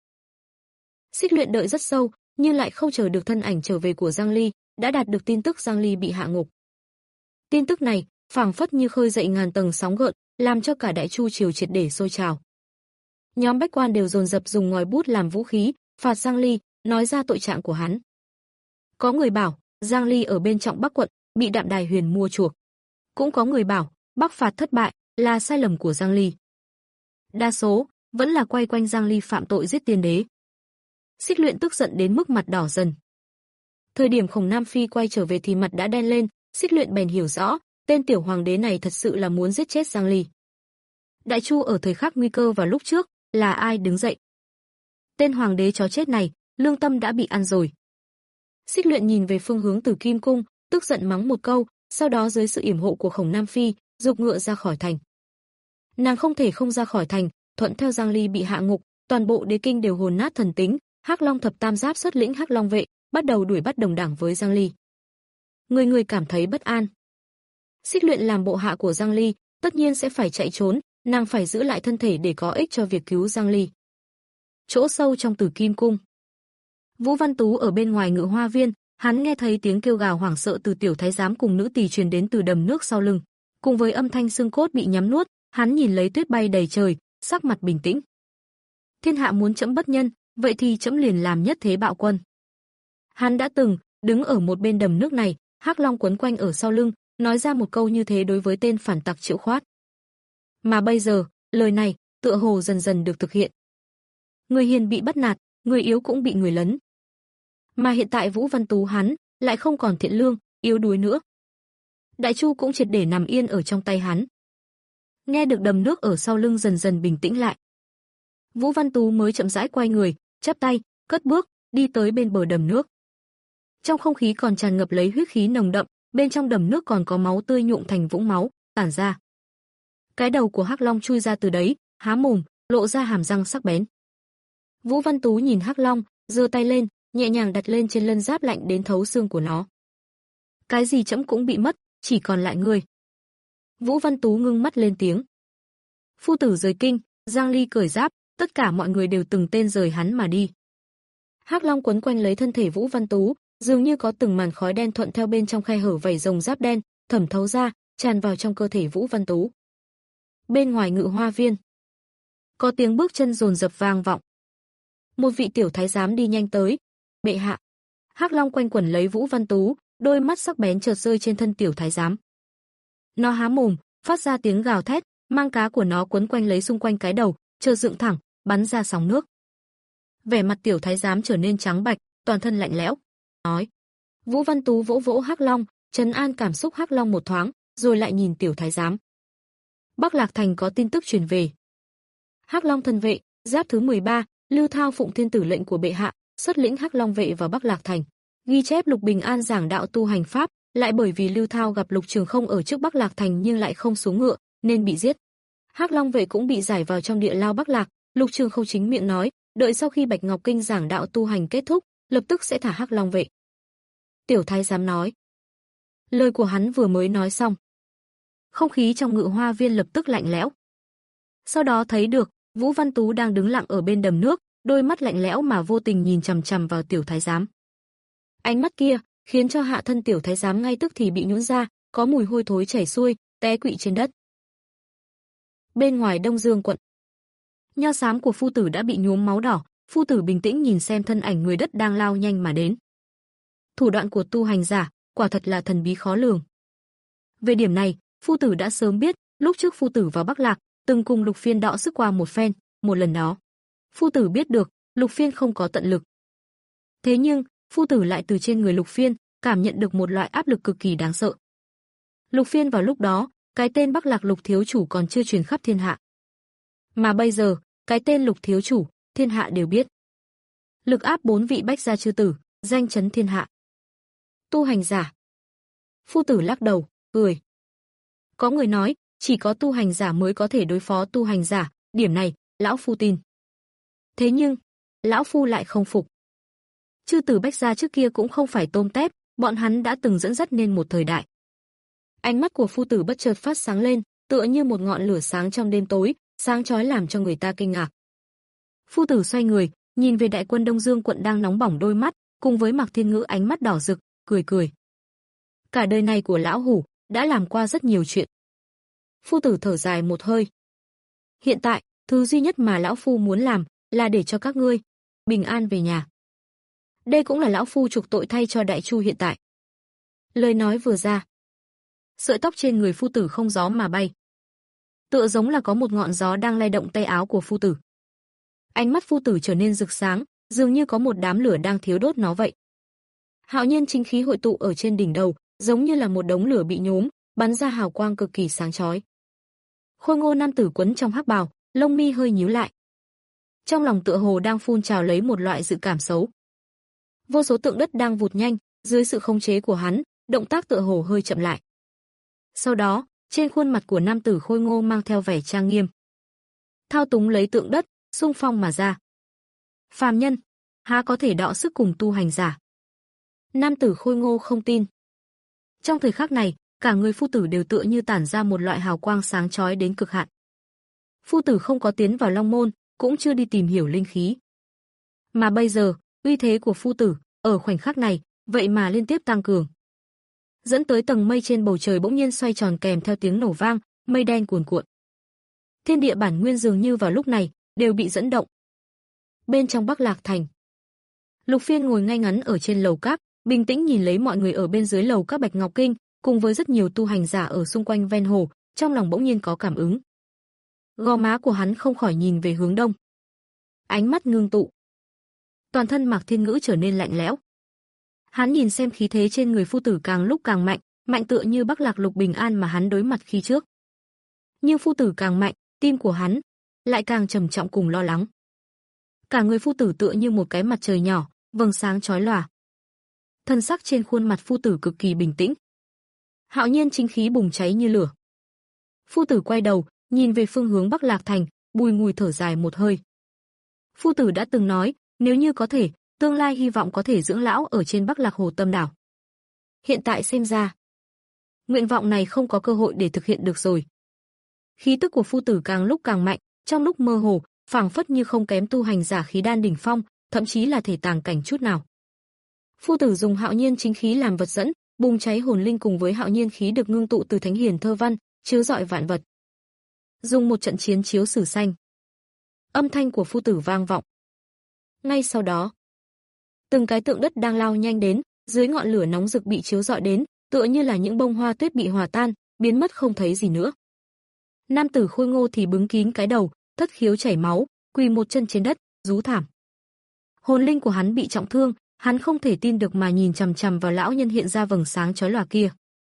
Xích Luyện đợi rất sâu, nhưng lại không chờ được thân ảnh trở về của Giang Ly, đã đạt được tin tức Giang Ly bị hạ ngục. Tin tức này, phảng phất như khơi dậy ngàn tầng sóng gợn, làm cho cả Đại Chu triều triệt để sôi trào. Nhóm bách quan đều dồn dập dùng ngòi bút làm vũ khí, phạt Giang Ly, nói ra tội trạng của hắn. Có người bảo, Giang Ly ở bên Trọng Bắc quận, bị Đạm Đài Huyền mua chuộc. Cũng có người bảo, Bắc phạt thất bại, là sai lầm của Giang Ly. Đa số, vẫn là quay quanh Giang Ly phạm tội giết tiên đế. Xích Luyện tức giận đến mức mặt đỏ dần. Thời điểm Khổng Nam Phi quay trở về thì mặt đã đen lên, Xích Luyện bèn hiểu rõ, tên tiểu hoàng đế này thật sự là muốn giết chết Giang Ly. Đại Chu ở thời khắc nguy cơ vào lúc trước, là ai đứng dậy? Tên hoàng đế chó chết này, lương tâm đã bị ăn rồi. Xích Luyện nhìn về phương hướng Tử Kim cung, tức giận mắng một câu, sau đó dưới sự yểm hộ của Khổng Nam Phi, dục ngựa ra khỏi thành. Nàng không thể không ra khỏi thành, thuận theo Giang Ly bị hạ ngục, toàn bộ đế kinh đều hồn nát thần tính, Hắc Long thập tam giáp xuất lĩnh Hắc Long vệ, bắt đầu đuổi bắt đồng đảng với Giang Ly. Người người cảm thấy bất an. Xích Luyện làm bộ hạ của Giang Ly, tất nhiên sẽ phải chạy trốn, nàng phải giữ lại thân thể để có ích cho việc cứu Giang Ly. Chỗ sâu trong Tử Kim cung. Vũ Văn Tú ở bên ngoài Ngự Hoa viên, hắn nghe thấy tiếng kêu gào hoảng sợ từ tiểu thái giám cùng nữ tỳ truyền đến từ đầm nước sau lưng, cùng với âm thanh xương cốt bị nhắm nuốt, hắn nhìn lấy tuyết bay đầy trời, sắc mặt bình tĩnh. Thiên hạ muốn trẫm bất nhân, vậy thì trẫm liền làm nhất thế bạo quân. Hắn đã từng đứng ở một bên đầm nước này, Hắc Long quấn quanh ở sau lưng, nói ra một câu như thế đối với tên phản tặc Triệu Khoát. Mà bây giờ, lời này tựa hồ dần dần được thực hiện. Người hiền bị bắt nạt, người yếu cũng bị người lấn. Mà hiện tại Vũ Văn Tú hắn lại không còn thiện lương, yếu đuối nữa. Đại Chu cũng triệt để nằm yên ở trong tay hắn. Nghe được đầm nước ở sau lưng dần dần bình tĩnh lại. Vũ Văn Tú mới chậm rãi quay người, chắp tay, cất bước, đi tới bên bờ đầm nước. Trong không khí còn tràn ngập lấy huyết khí nồng đậm, bên trong đầm nước còn có máu tươi nhuộm thành vũng máu, tản ra. Cái đầu của Hắc Long chui ra từ đấy, há mồm, lộ ra hàm răng sắc bén. Vũ Văn Tú nhìn Hắc Long, giơ tay lên, nhẹ nhàng đặt lên trên lân giáp lạnh đến thấu xương của nó. Cái gì trẫm cũng bị mất, chỉ còn lại ngươi. Vũ Văn Tú ngưng mắt lên tiếng. Phu tử rời kinh, Giang Ly cởi giáp, tất cả mọi người đều từng tên rời hắn mà đi. Hắc Long quấn quanh lấy thân thể Vũ Văn Tú, dường như có từng màn khói đen thuận theo bên trong khe hở vảy rồng giáp đen, thẩm thấu ra, tràn vào trong cơ thể Vũ Văn Tú. Bên ngoài Ngự Hoa viên, có tiếng bước chân dồn dập vang vọng. Một vị tiểu thái giám đi nhanh tới. Bệ hạ. Hắc Long quanh quẩn lấy Vũ Văn Tú, đôi mắt sắc bén chợt rơi trên thân tiểu thái giám. Nó há mồm, phát ra tiếng gào thét, mang cá của nó quấn quanh lấy xung quanh cái đầu, chợt dựng thẳng, bắn ra sóng nước. Vẻ mặt tiểu thái giám trở nên trắng bạch, toàn thân lạnh lẽo. Nói. Vũ Văn Tú vỗ vỗ Hắc Long, trấn an cảm xúc Hắc Long một thoáng, rồi lại nhìn tiểu thái giám. Bắc Lạc Thành có tin tức truyền về. Hắc Long thần vệ, giáp thứ mười ba, Lưu Thao phụng thiên tử lệnh của bệ hạ, xuất lĩnh Hắc Long vệ vào Bắc Lạc Thành. Ghi chép Lục Bình An giảng đạo tu hành pháp, lại bởi vì Lưu Thao gặp Lục Trường Không ở trước Bắc Lạc Thành nhưng lại không xuống ngựa, nên bị giết. Hắc Long vệ cũng bị giải vào trong địa lao Bắc Lạc, Lục Trường Không chính miệng nói, đợi sau khi Bạch Ngọc Kinh giảng đạo tu hành kết thúc, lập tức sẽ thả Hắc Long vệ. Tiểu thái giám nói. Lời của hắn vừa mới nói xong, không khí trong Ngự Hoa viên lập tức lạnh lẽo. Sau đó thấy được, Vũ Văn Tú đang đứng lặng ở bên đầm nước, đôi mắt lạnh lẽo mà vô tình nhìn chằm chằm vào tiểu thái giám. Ánh mắt kia khiến cho hạ thân tiểu thái giám ngay tức thì bị nhũn ra, có mùi hôi thối chảy xuôi, té quỵ trên đất. Bên ngoài Đông Dương quận, nho xám của phu tử đã bị nhuốm máu đỏ, phu tử bình tĩnh nhìn xem thân ảnh người đất đang lao nhanh mà đến. Thủ đoạn của tu hành giả, quả thật là thần bí khó lường. Về điểm này, phu tử đã sớm biết, lúc trước phu tử vào Bắc Lạc, từng cùng Lục Phiên đọ sức qua một phen, một lần đó. Phu tử biết được, Lục Phiên không có tận lực. Thế nhưng, phu tử lại từ trên người Lục Phiên, cảm nhận được một loại áp lực cực kỳ đáng sợ. Lục Phiên vào lúc đó, cái tên Bắc Lạc Lục thiếu chủ còn chưa truyền khắp thiên hạ. Mà bây giờ, cái tên Lục thiếu chủ, thiên hạ đều biết. Lực áp bốn vị bách gia chư tử, danh chấn thiên hạ. Tu hành giả. Phu tử lắc đầu, cười. Có người nói, chỉ có tu hành giả mới có thể đối phó tu hành giả, điểm này, lão phu tin. Thế nhưng, lão phu lại không phục. Chư tử Bách gia trước kia cũng không phải tôm tép, bọn hắn đã từng dẫn dắt nên một thời đại. Ánh mắt của phu tử bất chợt phát sáng lên, tựa như một ngọn lửa sáng trong đêm tối, sáng chói làm cho người ta kinh ngạc. Phu tử xoay người, nhìn về đại quân Đông Dương quận đang nóng bỏng đôi mắt, cùng với Mạc Thiên Ngữ ánh mắt đỏ rực, cười cười. Cả đời này của lão hủ đã làm qua rất nhiều chuyện. Phu tử thở dài một hơi. Hiện tại, thứ duy nhất mà lão phu muốn làm là để cho các ngươi bình an về nhà. Đây cũng là lão phu chuộc tội thay cho Đại Chu hiện tại. Lời nói vừa ra, sợi tóc trên người phu tử không gió mà bay. Tựa giống là có một ngọn gió đang lay động tay áo của phu tử. Ánh mắt phu tử trở nên rực sáng, dường như có một đám lửa đang thiêu đốt nó vậy. Hạo nhiên chính khí hội tụ ở trên đỉnh đầu, giống như là một đống lửa bị nhốm, bắn ra hào quang cực kỳ sáng chói. Khôi ngô nam tử quấn trong hắc bào, lông mi hơi nhíu lại. Trong lòng tựa hồ đang phun trào lấy một loại dự cảm xấu. Vô số tượng đất đang vụt nhanh, dưới sự khống chế của hắn, động tác tựa hồ hơi chậm lại. Sau đó, trên khuôn mặt của nam tử khôi ngô mang theo vẻ trang nghiêm. Thao túng lấy tượng đất, xung phong mà ra. Phàm nhân, há có thể đọ sức cùng tu hành giả. Nam tử khôi ngô không tin. Trong thời khắc này, cả người phu tử đều tựa như tản ra một loại hào quang sáng chói đến cực hạn. Phu tử không có tiến vào Long Môn, cũng chưa đi tìm hiểu linh khí. Mà bây giờ, uy thế của phu tử, ở khoảnh khắc này, vậy mà liên tiếp tăng cường. Dẫn tới tầng mây trên bầu trời bỗng nhiên xoay tròn kèm theo tiếng nổ vang, mây đen cuồn cuộn. Thiên địa bản nguyên dường như vào lúc này, đều bị dẫn động. Bên trong Bắc Lạc Thành, Lục Phiên ngồi ngay ngắn ở trên lầu các, bình tĩnh nhìn lấy mọi người ở bên dưới lầu các Bạch Ngọc Kinh, cùng với rất nhiều tu hành giả ở xung quanh ven hồ, trong lòng bỗng nhiên có cảm ứng. Gò má của hắn không khỏi nhìn về hướng đông. Ánh mắt ngưng tụ. Toàn thân Mạc Thiên Ngữ trở nên lạnh lẽo. Hắn nhìn xem khí thế trên người phu tử càng lúc càng mạnh, mạnh tựa như Bắc Lạc Lục Bình An mà hắn đối mặt khi trước. Nhưng phu tử càng mạnh, tim của hắn lại càng trầm trọng cùng lo lắng. Cả người phu tử tựa như một cái mặt trời nhỏ, vầng sáng chói lòa. Thân sắc trên khuôn mặt phu tử cực kỳ bình tĩnh. Hạo nhiên chính khí bùng cháy như lửa. Phu tử quay đầu, nhìn về phương hướng Bắc Lạc Thành, bùi ngùi thở dài một hơi. Phu tử đã từng nói, nếu như có thể, tương lai hy vọng có thể dưỡng lão ở trên Bắc Lạc Hồ Tâm đảo. Hiện tại xem ra, nguyện vọng này không có cơ hội để thực hiện được rồi. Khí tức của phu tử càng lúc càng mạnh, trong lúc mơ hồ, phảng phất như không kém tu hành giả khí đan đỉnh phong, thậm chí là thể tàng cảnh chút nào. Phu tử dùng hạo nhiên chính khí làm vật dẫn, bùng cháy hồn linh cùng với hạo nhiên khí được ngưng tụ từ thánh hiền thơ văn, chiếu rọi vạn vật. Dùng một trận chiến chiếu sử xanh. Âm thanh của phu tử vang vọng. Ngay sau đó, từng cái tượng đất đang lao nhanh đến, dưới ngọn lửa nóng rực bị chiếu rọi đến, tựa như là những bông hoa tuyết bị hòa tan, biến mất không thấy gì nữa. Nam tử khôi ngô thì bứng kín cái đầu, thất khiếu chảy máu, quỳ một chân trên đất, rú thảm. Hồn linh của hắn bị trọng thương, hắn không thể tin được mà nhìn chằm chằm vào lão nhân hiện ra vầng sáng chói lòa kia.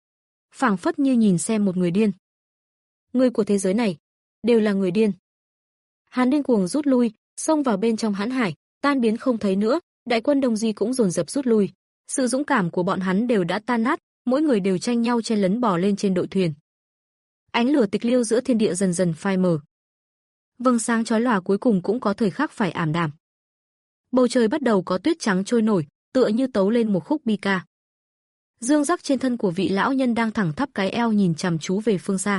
Phảng phất như nhìn xem một người điên. Người của thế giới này đều là người điên. Hắn điên cuồng rút lui, xông vào bên trong hãn hải, tan biến không thấy nữa, đại quân Đông Di cũng dồn dập rút lui. Sự dũng cảm của bọn hắn đều đã tan nát, mỗi người đều tranh nhau chen lấn bò lên trên đội thuyền. Ánh lửa tịch liêu giữa thiên địa dần dần phai mờ. Vầng sáng chói lòa cuối cùng cũng có thời khắc phải ảm đạm. Bầu trời bắt đầu có tuyết trắng trôi nổi, tựa như tấu lên một khúc bi ca. Dương giác trên thân của vị lão nhân đang thẳng thắp cái eo nhìn chằm chú về phương xa.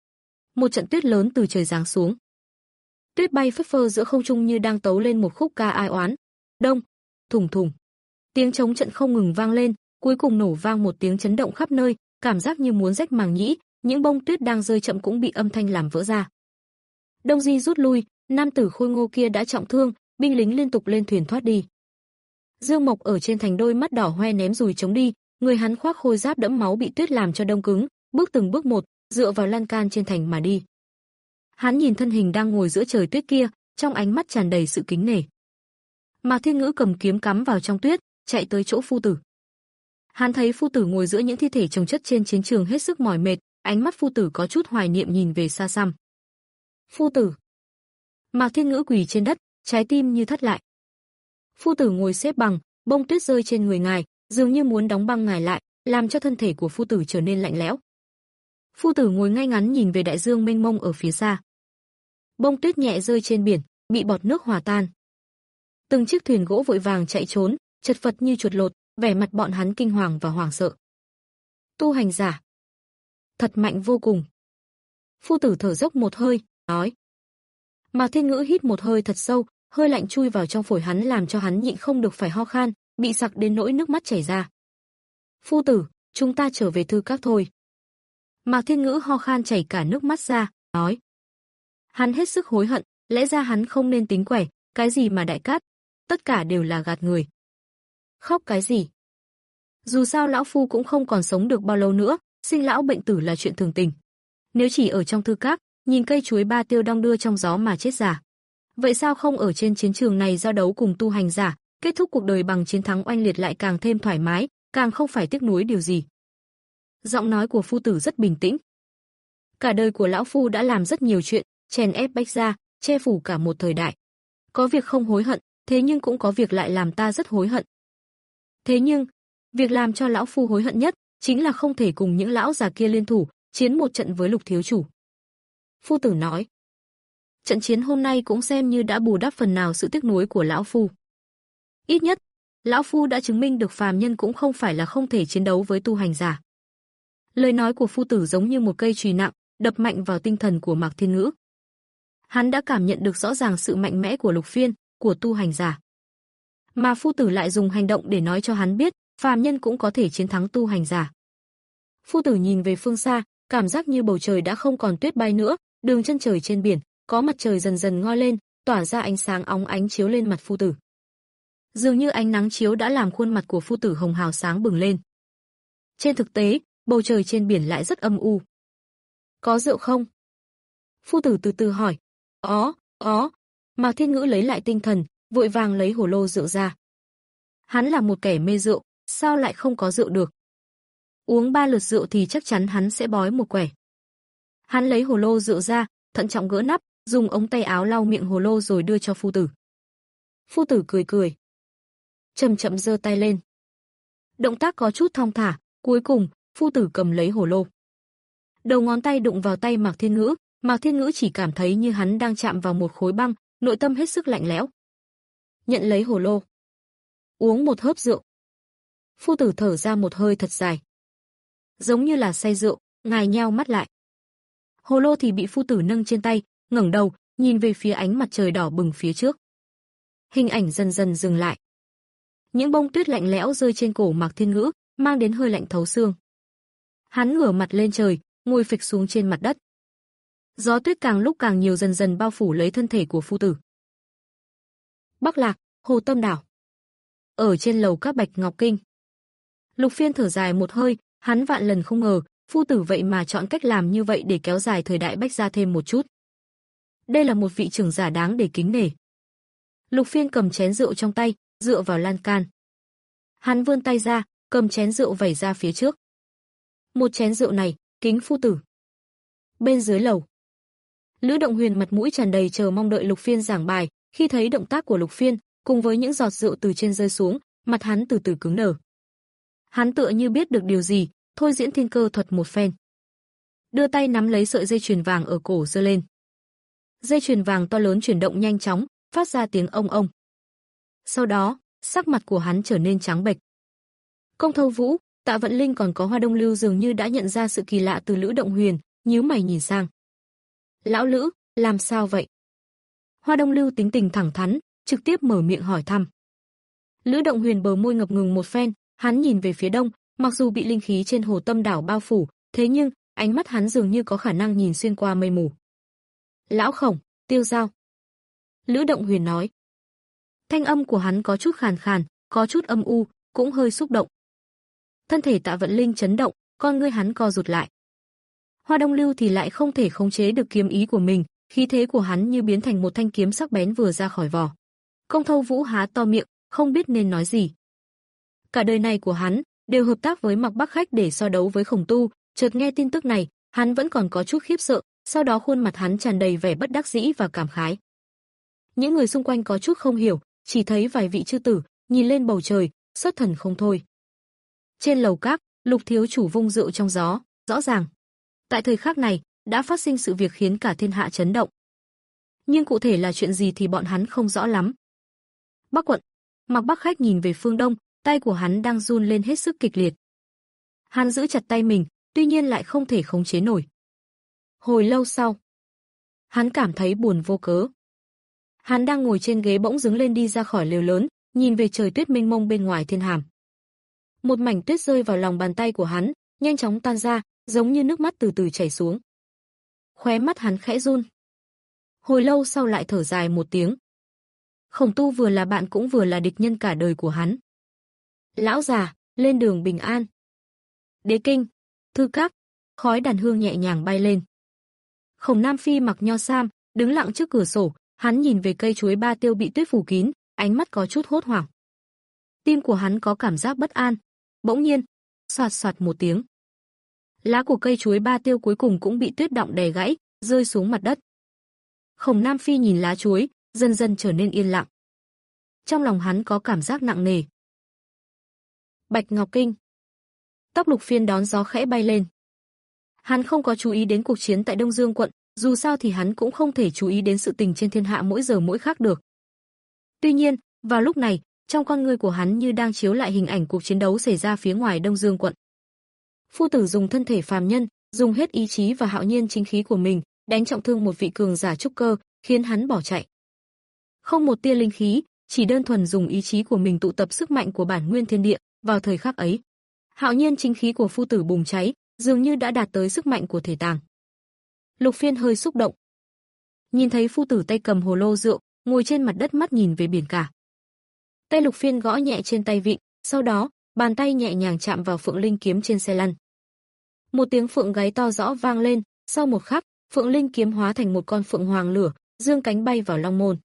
Một trận tuyết lớn từ trời giáng xuống. Tuyết bay phất phơ giữa không trung như đang tấu lên một khúc ca ai oán. Đông, thùng thùng. Tiếng trống trận không ngừng vang lên, cuối cùng nổ vang một tiếng chấn động khắp nơi, cảm giác như muốn rách màng nhĩ, những bông tuyết đang rơi chậm cũng bị âm thanh làm vỡ ra. Đông Di rút lui, nam tử khôi ngô kia đã trọng thương, binh lính liên tục lên thuyền thoát đi. Dương Mộc ở trên thành đôi mắt đỏ hoe ném dùi chống đi, người hắn khoác khôi giáp đẫm máu bị tuyết làm cho đông cứng, bước từng bước một, dựa vào lan can trên thành mà đi. Hắn nhìn thân hình đang ngồi giữa trời tuyết kia, trong ánh mắt tràn đầy sự kính nể. Mạc Thiên Ngữ cầm kiếm cắm vào trong tuyết, chạy tới chỗ phu tử. Hắn thấy phu tử ngồi giữa những thi thể chồng chất trên chiến trường hết sức mỏi mệt, ánh mắt phu tử có chút hoài niệm nhìn về xa xăm. Phu tử. Mạc Thiên Ngữ quỳ trên đất, trái tim như thắt lại. Phu tử ngồi xếp bằng, bông tuyết rơi trên người ngài, dường như muốn đóng băng ngài lại, làm cho thân thể của phu tử trở nên lạnh lẽo. Phu tử ngồi ngay ngắn nhìn về đại dương mênh mông ở phía xa. Bông tuyết nhẹ rơi trên biển, bị bọt nước hòa tan. Từng chiếc thuyền gỗ vội vàng chạy trốn, chật vật như chuột lột, vẻ mặt bọn hắn kinh hoàng và hoảng sợ. Tu hành giả, thật mạnh vô cùng. Phu tử thở dốc một hơi, nói. Mạc Thiên Ngữ hít một hơi thật sâu, hơi lạnh chui vào trong phổi hắn làm cho hắn nhịn không được phải ho khan, bị sặc đến nỗi nước mắt chảy ra. Phu tử, chúng ta trở về thư các thôi. Mạc Thiên Ngữ ho khan chảy cả nước mắt ra, nói. Hắn hết sức hối hận, lẽ ra hắn không nên tính quẻ, cái gì mà đại cát, tất cả đều là gạt người. Khóc cái gì? Dù sao lão phu cũng không còn sống được bao lâu nữa, sinh lão bệnh tử là chuyện thường tình. Nếu chỉ ở trong thư các, nhìn cây chuối ba tiêu đong đưa trong gió mà chết giả. Vậy sao không ở trên chiến trường này giao đấu cùng tu hành giả, kết thúc cuộc đời bằng chiến thắng oanh liệt lại càng thêm thoải mái, càng không phải tiếc nuối điều gì. Giọng nói của phu tử rất bình tĩnh. Cả đời của lão phu đã làm rất nhiều chuyện, chèn ép bách gia, che phủ cả một thời đại. Có việc không hối hận, thế nhưng cũng có việc lại làm ta rất hối hận. Thế nhưng, việc làm cho lão phu hối hận nhất chính là không thể cùng những lão già kia liên thủ, chiến một trận với Lục thiếu chủ. Phu tử nói. Trận chiến hôm nay cũng xem như đã bù đắp phần nào sự tiếc nuối của lão phu. Ít nhất, lão phu đã chứng minh được phàm nhân cũng không phải là không thể chiến đấu với tu hành giả. Lời nói của phu tử giống như một cây chùy nặng, đập mạnh vào tinh thần của Mạc Thiên Ngữ. Hắn đã cảm nhận được rõ ràng sự mạnh mẽ của Lục Phiên, của tu hành giả. Mà phu tử lại dùng hành động để nói cho hắn biết, phàm nhân cũng có thể chiến thắng tu hành giả. Phu tử nhìn về phương xa, cảm giác như bầu trời đã không còn tuyết bay nữa, đường chân trời trên biển, có mặt trời dần dần ngoi lên, tỏa ra ánh sáng óng ánh chiếu lên mặt phu tử. Dường như ánh nắng chiếu đã làm khuôn mặt của phu tử hồng hào sáng bừng lên. Trên thực tế, bầu trời trên biển lại rất âm u. Có rượu không? Phu tử từ từ hỏi. Ó, ó. Mạc Thiên Ngữ lấy lại tinh thần, vội vàng lấy hồ lô rượu ra. Hắn là một kẻ mê rượu, sao lại không có rượu được? Uống ba lượt rượu thì chắc chắn hắn sẽ bói một quẻ. Hắn lấy hồ lô rượu ra, thận trọng gỡ nắp, dùng ống tay áo lau miệng hồ lô rồi đưa cho phu tử. Phu tử cười cười, chậm chậm giơ tay lên. Động tác có chút thong thả, cuối cùng, phu tử cầm lấy hồ lô. Đầu ngón tay đụng vào tay Mạc Thiên Ngữ, Mạc Thiên Ngữ chỉ cảm thấy như hắn đang chạm vào một khối băng, nội tâm hết sức lạnh lẽo. Nhận lấy hồ lô, uống một hớp rượu. Phu tử thở ra một hơi thật dài, giống như là say rượu, ngài nheo mắt lại. Hồ lô thì bị phu tử nâng trên tay, ngẩng đầu, nhìn về phía ánh mặt trời đỏ bừng phía trước. Hình ảnh dần dần dừng lại. Những bông tuyết lạnh lẽo rơi trên cổ Mạc Thiên Ngữ, mang đến hơi lạnh thấu xương. Hắn ngửa mặt lên trời, ngồi phịch xuống trên mặt đất. Gió tuyết càng lúc càng nhiều dần dần bao phủ lấy thân thể của phu tử. Bắc Lạc, Hồ Tâm Đảo. Ở trên lầu các Bạch Ngọc Kinh. Lục Phiên thở dài một hơi, hắn vạn lần không ngờ, phu tử vậy mà chọn cách làm như vậy để kéo dài thời đại Bách gia thêm một chút. Đây là một vị trưởng giả đáng để kính nể. Lục Phiên cầm chén rượu trong tay, dựa vào lan can. Hắn vươn tay ra, cầm chén rượu vẩy ra phía trước. Một chén rượu này, kính phu tử. Bên dưới lầu, Lữ Động Huyền mặt mũi tràn đầy chờ mong đợi Lục Phiên giảng bài, khi thấy động tác của Lục Phiên, cùng với những giọt rượu từ trên rơi xuống, mặt hắn từ từ cứng đờ. Hắn tựa như biết được điều gì, thôi diễn thiên cơ thuật một phen. Đưa tay nắm lấy sợi dây chuyền vàng ở cổ giơ lên. Dây chuyền vàng to lớn chuyển động nhanh chóng, phát ra tiếng ông ông. Sau đó, sắc mặt của hắn trở nên trắng bệch. Công Thâu Vũ, Tạ Vận Linh còn có Hoa Đông Lưu dường như đã nhận ra sự kỳ lạ từ Lữ Động Huyền, nhíu mày nhìn sang. Lão Lữ, làm sao vậy? Hoa Đông Lưu tính tình thẳng thắn, trực tiếp mở miệng hỏi thăm. Lữ Động Huyền bờ môi ngập ngừng một phen, hắn nhìn về phía đông, mặc dù bị linh khí trên Hồ Tâm Đảo bao phủ, thế nhưng ánh mắt hắn dường như có khả năng nhìn xuyên qua mây mù. Lão Khổng, Tiêu Giao. Lữ Động Huyền nói. Thanh âm của hắn có chút khàn khàn, có chút âm u, cũng hơi xúc động. Thân thể Tạ Vận Linh chấn động, con ngươi hắn co rụt lại. Hoa Đông Lưu thì lại không thể khống chế được kiếm ý của mình, khí thế của hắn như biến thành một thanh kiếm sắc bén vừa ra khỏi vỏ. Công Thâu Vũ há to miệng, không biết nên nói gì. Cả đời này của hắn đều hợp tác với Mạc Bắc Khách để so đấu với Khổng Tu, chợt nghe tin tức này, hắn vẫn còn có chút khiếp sợ, sau đó khuôn mặt hắn tràn đầy vẻ bất đắc dĩ và cảm khái. Những người xung quanh có chút không hiểu, chỉ thấy vài vị chư tử nhìn lên bầu trời, xuất thần không thôi. Trên lầu các, Lục thiếu chủ vung rượu trong gió, rõ ràng. Tại thời khắc này, đã phát sinh sự việc khiến cả thiên hạ chấn động. Nhưng cụ thể là chuyện gì thì bọn hắn không rõ lắm. Bắc quận, Mạc Bắc Khách nhìn về phương đông, tay của hắn đang run lên hết sức kịch liệt. Hắn giữ chặt tay mình, tuy nhiên lại không thể khống chế nổi. Hồi lâu sau, hắn cảm thấy buồn vô cớ. Hắn đang ngồi trên ghế bỗng đứng lên đi ra khỏi lều lớn, nhìn về trời tuyết mênh mông bên ngoài thiên hàm. Một mảnh tuyết rơi vào lòng bàn tay của hắn, nhanh chóng tan ra, giống như nước mắt từ từ chảy xuống. Khóe mắt hắn khẽ run. Hồi lâu sau lại thở dài một tiếng. Khổng Tu vừa là bạn cũng vừa là địch nhân cả đời của hắn. Lão già, lên đường bình an. Đế kinh, thư các, khói đàn hương nhẹ nhàng bay lên. Khổng Nam Phi mặc nho sam, đứng lặng trước cửa sổ, hắn nhìn về cây chuối ba tiêu bị tuyết phủ kín, ánh mắt có chút hốt hoảng. Tim của hắn có cảm giác bất an. Bỗng nhiên, xoạt xoạt một tiếng. Lá của cây chuối ba tiêu cuối cùng cũng bị tuyết đọng đè gãy, rơi xuống mặt đất. Khổng Nam Phi nhìn lá chuối, dần dần trở nên yên lặng. Trong lòng hắn có cảm giác nặng nề. Bạch Ngọc Kinh. Tóc Lục Phiên đón gió khẽ bay lên. Hắn không có chú ý đến cuộc chiến tại Đông Dương quận, dù sao thì hắn cũng không thể chú ý đến sự tình trên thiên hạ mỗi giờ mỗi khắc được. Tuy nhiên, vào lúc này, trong con ngươi của hắn như đang chiếu lại hình ảnh cuộc chiến đấu xảy ra phía ngoài Đông Dương quận. Phu tử dùng thân thể phàm nhân, dùng hết ý chí và hạo nhiên chính khí của mình, đánh trọng thương một vị cường giả trúc cơ, khiến hắn bỏ chạy. Không một tia linh khí, chỉ đơn thuần dùng ý chí của mình tụ tập sức mạnh của bản nguyên thiên địa, vào thời khắc ấy. Hạo nhiên chính khí của phu tử bùng cháy, dường như đã đạt tới sức mạnh của thể tàng. Lục Phiên hơi xúc động. Nhìn thấy phu tử tay cầm hồ lô rượu, ngồi trên mặt đất mắt nhìn về biển cả. Tay Lục Phiên gõ nhẹ trên tay vịn, sau đó, bàn tay nhẹ nhàng chạm vào phượng linh kiếm trên xe lăn. Một tiếng phượng gáy to rõ vang lên, sau một khắc, phượng linh kiếm hóa thành một con phượng hoàng lửa, dương cánh bay vào long môn.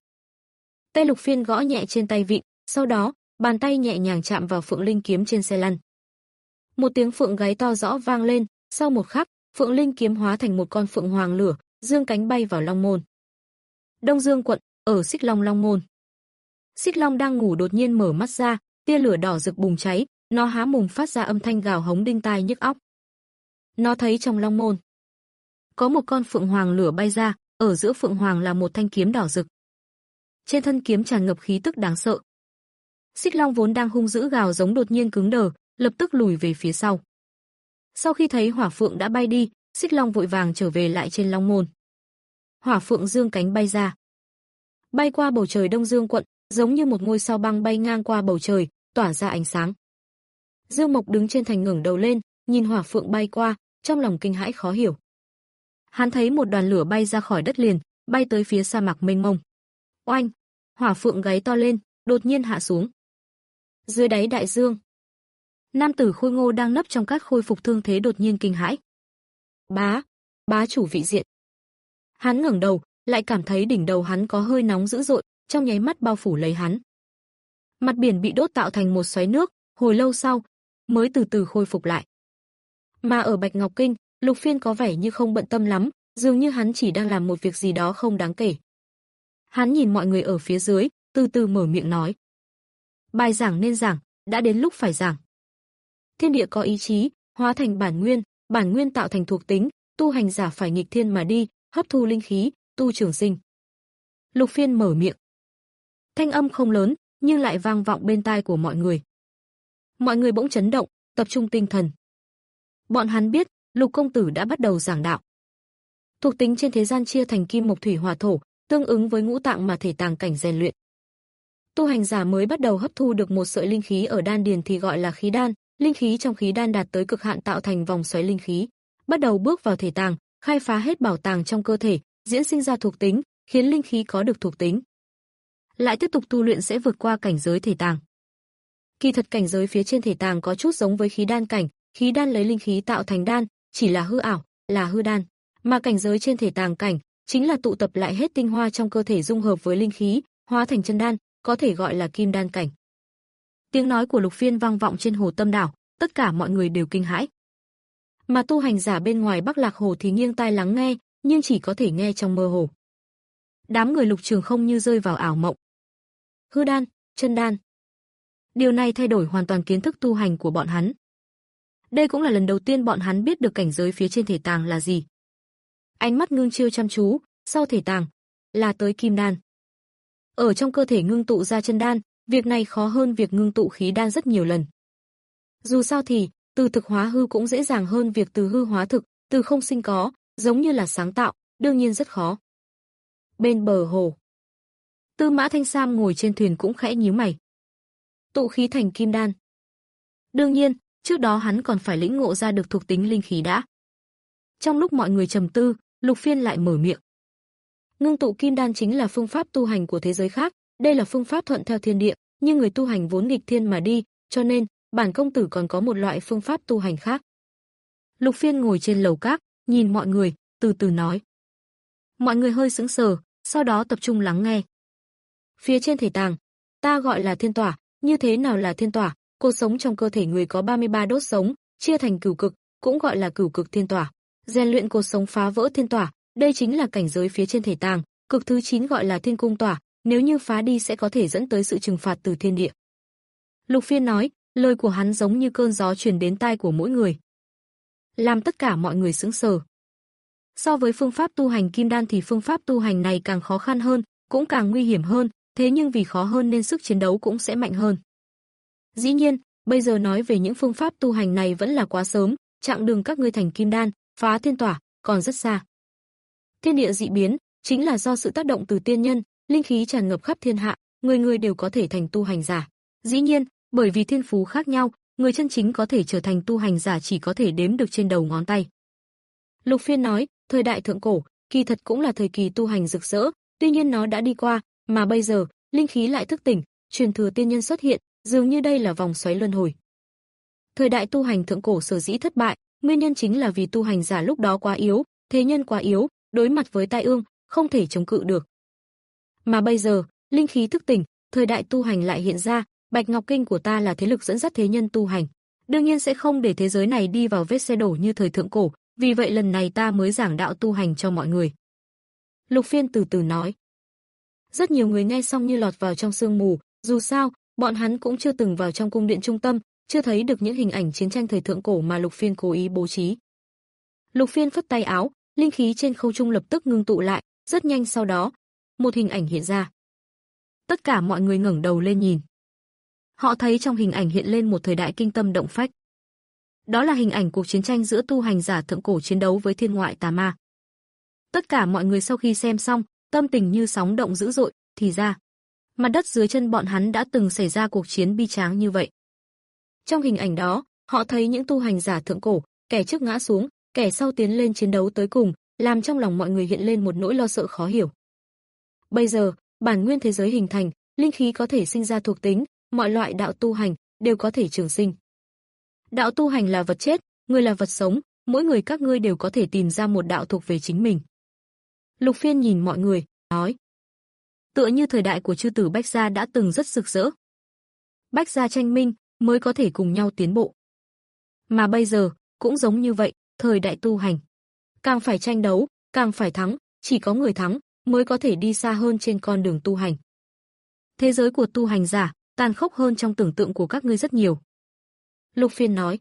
Tay Lục Phiên gõ nhẹ trên tay vịn, sau đó, bàn tay nhẹ nhàng chạm vào phượng linh kiếm trên xe lăn. Một tiếng phượng gáy to rõ vang lên, sau một khắc, phượng linh kiếm hóa thành một con phượng hoàng lửa, dương cánh bay vào long môn. Đông Dương quận, ở Xích Long Long môn. Xích Long đang ngủ đột nhiên mở mắt ra, tia lửa đỏ rực bùng cháy, nó há mồm phát ra âm thanh gào hống đinh tai nhức óc. Nó thấy trong long môn có một con phượng hoàng lửa bay ra, ở giữa phượng hoàng là một thanh kiếm đỏ rực. Trên thân kiếm tràn ngập khí tức đáng sợ. Xích Long vốn đang hung dữ gào giống đột nhiên cứng đờ, lập tức lùi về phía sau. Sau khi thấy hỏa phượng đã bay đi, Xích Long vội vàng trở về lại trên long môn. Hỏa phượng dương cánh bay ra, bay qua bầu trời Đông Dương quận, giống như một ngôi sao băng bay ngang qua bầu trời, tỏa ra ánh sáng. Dương Mộc đứng trên thành ngẩng đầu lên, nhìn hỏa phượng bay qua, trong lòng kinh hãi khó hiểu. Hắn thấy một đoàn lửa bay ra khỏi đất liền, bay tới phía sa mạc mênh mông. Oanh! Hỏa phượng gáy to lên, đột nhiên hạ xuống. Dưới đáy đại dương, nam tử khôi ngô đang nấp trong cát khôi phục thương thế đột nhiên kinh hãi. Bá! Bá chủ vị diện. Hắn ngẩng đầu, lại cảm thấy đỉnh đầu hắn có hơi nóng dữ dội, trong nháy mắt bao phủ lấy hắn. Mặt biển bị đốt tạo thành một xoáy nước, hồi lâu sau, mới từ từ khôi phục lại. Mà ở Bạch Ngọc Kinh, Lục Phiên có vẻ như không bận tâm lắm, dường như hắn chỉ đang làm một việc gì đó không đáng kể. Hắn nhìn mọi người ở phía dưới, từ từ mở miệng nói. Bài giảng nên giảng, đã đến lúc phải giảng. Thiên địa có ý chí, hóa thành bản nguyên, bản nguyên tạo thành thuộc tính, tu hành giả phải nghịch thiên mà đi, hấp thu linh khí, tu trường sinh. Lục Phiên mở miệng. Thanh âm không lớn, nhưng lại vang vọng bên tai của mọi người. Mọi người bỗng chấn động, tập trung tinh thần. Bọn hắn biết, Lục công tử đã bắt đầu giảng đạo. Thuộc tính trên thế gian chia thành kim mộc thủy hỏa thổ, tương ứng với ngũ tạng mà thể tàng cảnh rèn luyện. Tu hành giả mới bắt đầu hấp thu được một sợi linh khí ở đan điền thì gọi là khí đan, linh khí trong khí đan đạt tới cực hạn tạo thành vòng xoáy linh khí, bắt đầu bước vào thể tàng, khai phá hết bảo tàng trong cơ thể, diễn sinh ra thuộc tính, khiến linh khí có được thuộc tính. Lại tiếp tục tu luyện sẽ vượt qua cảnh giới thể tàng. Kỳ thật cảnh giới phía trên thể tàng có chút giống với khí đan cảnh, khí đan lấy linh khí tạo thành đan, chỉ là hư ảo, là hư đan, mà cảnh giới trên thể tàng cảnh chính là tụ tập lại hết tinh hoa trong cơ thể dung hợp với linh khí, hóa thành chân đan, có thể gọi là kim đan cảnh. Tiếng nói của Lục Phiên vang vọng trên hồ Tâm đảo, tất cả mọi người đều kinh hãi. Mà tu hành giả bên ngoài Bắc Lạc Hồ thì nghiêng tai lắng nghe, nhưng chỉ có thể nghe trong mơ hồ. Đám người Lục Trường không như rơi vào ảo mộng. Hư đan, chân đan. Điều này thay đổi hoàn toàn kiến thức tu hành của bọn hắn. Đây cũng là lần đầu tiên bọn hắn biết được cảnh giới phía trên thể tàng là gì. Ánh mắt Ngưng Chiêu chăm chú, sau thể tàng là tới kim đan. Ở trong cơ thể ngưng tụ ra chân đan, việc này khó hơn việc ngưng tụ khí đan rất nhiều lần. Dù sao thì, từ thực hóa hư cũng dễ dàng hơn việc từ hư hóa thực, từ không sinh có, giống như là sáng tạo, đương nhiên rất khó. Bên bờ hồ, Tư Mã Thanh Sam ngồi trên thuyền cũng khẽ nhíu mày. Tụ khí thành kim đan. Đương nhiên, trước đó hắn còn phải lĩnh ngộ ra được thuộc tính linh khí đã. Trong lúc mọi người trầm tư, Lục Phiên lại mở miệng. Ngưng tụ kim đan chính là phương pháp tu hành của thế giới khác, đây là phương pháp thuận theo thiên địa, nhưng người tu hành vốn nghịch thiên mà đi, cho nên bản công tử còn có một loại phương pháp tu hành khác. Lục Phiên ngồi trên lầu các, nhìn mọi người, từ từ nói. Mọi người hơi sững sờ, sau đó tập trung lắng nghe. Phía trên thể tàng, ta gọi là thiên tỏa, như thế nào là thiên tỏa? Cột sống trong cơ thể người có ba mươi ba đốt sống, chia thành cửu cực, cũng gọi là cửu cực thiên tỏa. Rèn luyện cột sống phá vỡ thiên tỏa, đây chính là cảnh giới phía trên thể tàng, cực thứ chín gọi là thiên cung tỏa, nếu như phá đi sẽ có thể dẫn tới sự trừng phạt từ thiên địa. Lục Phiên nói, lời của hắn giống như cơn gió truyền đến tai của mỗi người, làm tất cả mọi người sững sờ. So với phương pháp tu hành kim đan thì phương pháp tu hành này càng khó khăn hơn, cũng càng nguy hiểm hơn, thế nhưng vì khó hơn nên sức chiến đấu cũng sẽ mạnh hơn. Dĩ nhiên, bây giờ nói về những phương pháp tu hành này vẫn là quá sớm, chặng đường các ngươi thành kim đan, phá thiên tỏa, còn rất xa. Thiên địa dị biến, chính là do sự tác động từ tiên nhân, linh khí tràn ngập khắp thiên hạ, người người đều có thể thành tu hành giả. Dĩ nhiên, bởi vì thiên phú khác nhau, người chân chính có thể trở thành tu hành giả chỉ có thể đếm được trên đầu ngón tay. Lục Phiên nói, thời đại thượng cổ, kỳ thật cũng là thời kỳ tu hành rực rỡ, tuy nhiên nó đã đi qua, mà bây giờ, linh khí lại thức tỉnh, truyền thừa tiên nhân xuất hiện, dường như đây là vòng xoáy luân hồi. Thời đại tu hành thượng cổ sở dĩ thất bại, nguyên nhân chính là vì tu hành giả lúc đó quá yếu, thế nhân quá yếu, đối mặt với tai ương, không thể chống cự được. Mà bây giờ, linh khí thức tỉnh, thời đại tu hành lại hiện ra, Bạch Ngọc Kinh của ta là thế lực dẫn dắt thế nhân tu hành, đương nhiên sẽ không để thế giới này đi vào vết xe đổ như thời thượng cổ, vì vậy lần này ta mới giảng đạo tu hành cho mọi người. Lục Phiên từ từ nói. Rất nhiều người nghe xong như lọt vào trong sương mù, dù sao, bọn hắn cũng chưa từng vào trong cung điện trung tâm, chưa thấy được những hình ảnh chiến tranh thời thượng cổ mà Lục Phiên cố ý bố trí. Lục Phiên phất tay áo, linh khí trên không trung lập tức ngưng tụ lại, rất nhanh sau đó, một hình ảnh hiện ra. Tất cả mọi người ngẩng đầu lên nhìn. Họ thấy trong hình ảnh hiện lên một thời đại kinh tâm động phách. Đó là hình ảnh cuộc chiến tranh giữa tu hành giả thượng cổ chiến đấu với thiên ngoại tà ma. Tất cả mọi người sau khi xem xong, tâm tình như sóng động dữ dội, thì ra, mặt đất dưới chân bọn hắn đã từng xảy ra cuộc chiến bi tráng như vậy. Trong hình ảnh đó, họ thấy những tu hành giả thượng cổ, kẻ trước ngã xuống, kẻ sau tiến lên chiến đấu tới cùng, làm trong lòng mọi người hiện lên một nỗi lo sợ khó hiểu. Bây giờ, bản nguyên thế giới hình thành, linh khí có thể sinh ra thuộc tính, mọi loại đạo tu hành đều có thể trường sinh. Đạo tu hành là vật chết, người là vật sống, mỗi người các ngươi đều có thể tìm ra một đạo thuộc về chính mình. Lục Phiên nhìn mọi người, nói. Tựa như thời đại của chư tử Bách Gia đã từng rất rực rỡ. Bách Gia tranh minh, mới có thể cùng nhau tiến bộ. Mà bây giờ, cũng giống như vậy, thời đại tu hành. Càng phải tranh đấu, càng phải thắng, chỉ có người thắng, mới có thể đi xa hơn trên con đường tu hành. Thế giới của tu hành giả, tàn khốc hơn trong tưởng tượng của các ngươi rất nhiều. Lục Phiên nói.